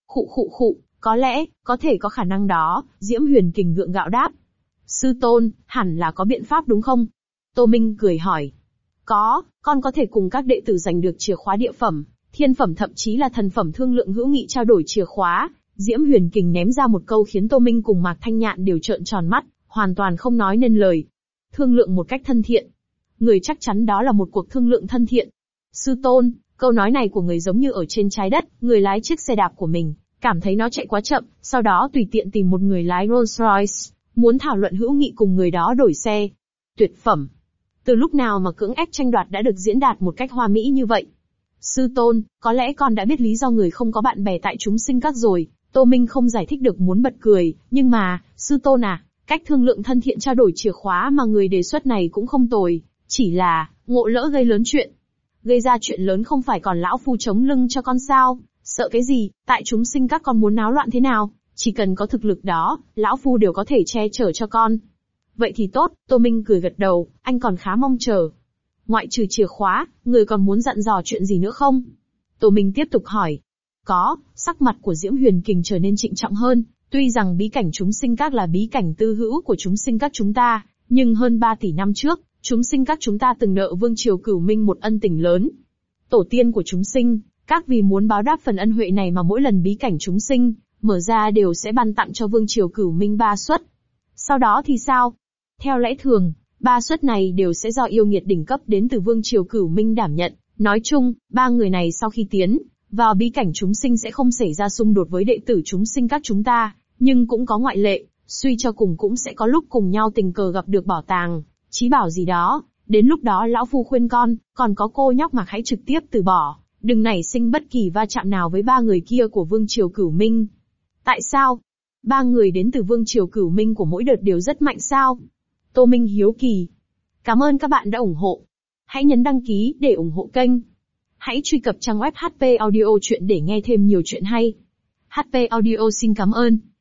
Khụ, có lẽ, có thể có khả năng đó, Diễm Huyền Kình gượng gạo đáp. Sư tôn, hẳn là có biện pháp đúng không? Tô Minh cười hỏi. Có, con có thể cùng các đệ tử giành được chìa khóa địa phẩm, thiên phẩm thậm chí là thần phẩm thương lượng hữu nghị trao đổi chìa khóa. Diễm Huyền Kình ném ra một câu khiến Tô Minh cùng Mạc Thanh Nhạn đều trợn tròn mắt, hoàn toàn không nói nên lời. Thương lượng một cách thân thiện. Người chắc chắn đó là một cuộc thương lượng thân thiện. Sư tôn, câu nói này của người giống như ở trên trái đất, người lái chiếc xe đạp của mình, cảm thấy nó chạy quá chậm, sau đó tùy tiện tìm một người lái Rolls Royce, muốn thảo luận hữu nghị cùng người đó đổi xe. Tuyệt phẩm. Từ lúc nào mà cưỡng ép tranh đoạt đã được diễn đạt một cách hoa mỹ như vậy? Sư tôn, có lẽ con đã biết lý do người không có bạn bè tại chúng sinh các rồi. Tô Minh không giải thích được muốn bật cười, nhưng mà, sư tôn à, cách thương lượng thân thiện trao đổi chìa khóa mà người đề xuất này cũng không tồi, chỉ là, ngộ lỡ gây lớn chuyện. Gây ra chuyện lớn không phải còn lão phu chống lưng cho con sao, sợ cái gì, tại chúng sinh các con muốn náo loạn thế nào, chỉ cần có thực lực đó, lão phu đều có thể che chở cho con. Vậy thì tốt, Tô Minh cười gật đầu, anh còn khá mong chờ. Ngoại trừ chìa khóa, người còn muốn dặn dò chuyện gì nữa không? Tô Minh tiếp tục hỏi. Có, sắc mặt của Diễm Huyền Kình trở nên trịnh trọng hơn, tuy rằng bí cảnh chúng sinh các là bí cảnh tư hữu của chúng sinh các chúng ta, nhưng hơn 3 tỷ năm trước, chúng sinh các chúng ta từng nợ Vương Triều Cửu Minh một ân tình lớn. Tổ tiên của chúng sinh, các vì muốn báo đáp phần ân huệ này mà mỗi lần bí cảnh chúng sinh mở ra đều sẽ ban tặng cho Vương Triều Cửu Minh 3 suất. Sau đó thì sao? Theo lẽ thường, 3 suất này đều sẽ do yêu nghiệt đỉnh cấp đến từ Vương Triều Cửu Minh đảm nhận. Nói chung, 3 người này sau khi tiến vào bí cảnh chúng sinh sẽ không xảy ra xung đột với đệ tử chúng sinh các chúng ta, nhưng cũng có ngoại lệ, suy cho cùng cũng sẽ có lúc cùng nhau tình cờ gặp được bảo tàng, chí bảo gì đó. Đến lúc đó lão phu khuyên con, còn có cô nhóc Mạc hãy trực tiếp từ bỏ, đừng nảy sinh bất kỳ va chạm nào với 3 người kia của Vương Triều Cửu Minh. Tại sao? 3 người đến từ Vương Triều Cửu Minh của mỗi đợt đều rất mạnh sao? Tô Minh hiếu kỳ. Cảm ơn các bạn đã ủng hộ. Hãy nhấn đăng ký để ủng hộ kênh. Hãy truy cập trang web HP Audio Chuyện để nghe thêm nhiều chuyện hay. HP Audio xin cảm ơn.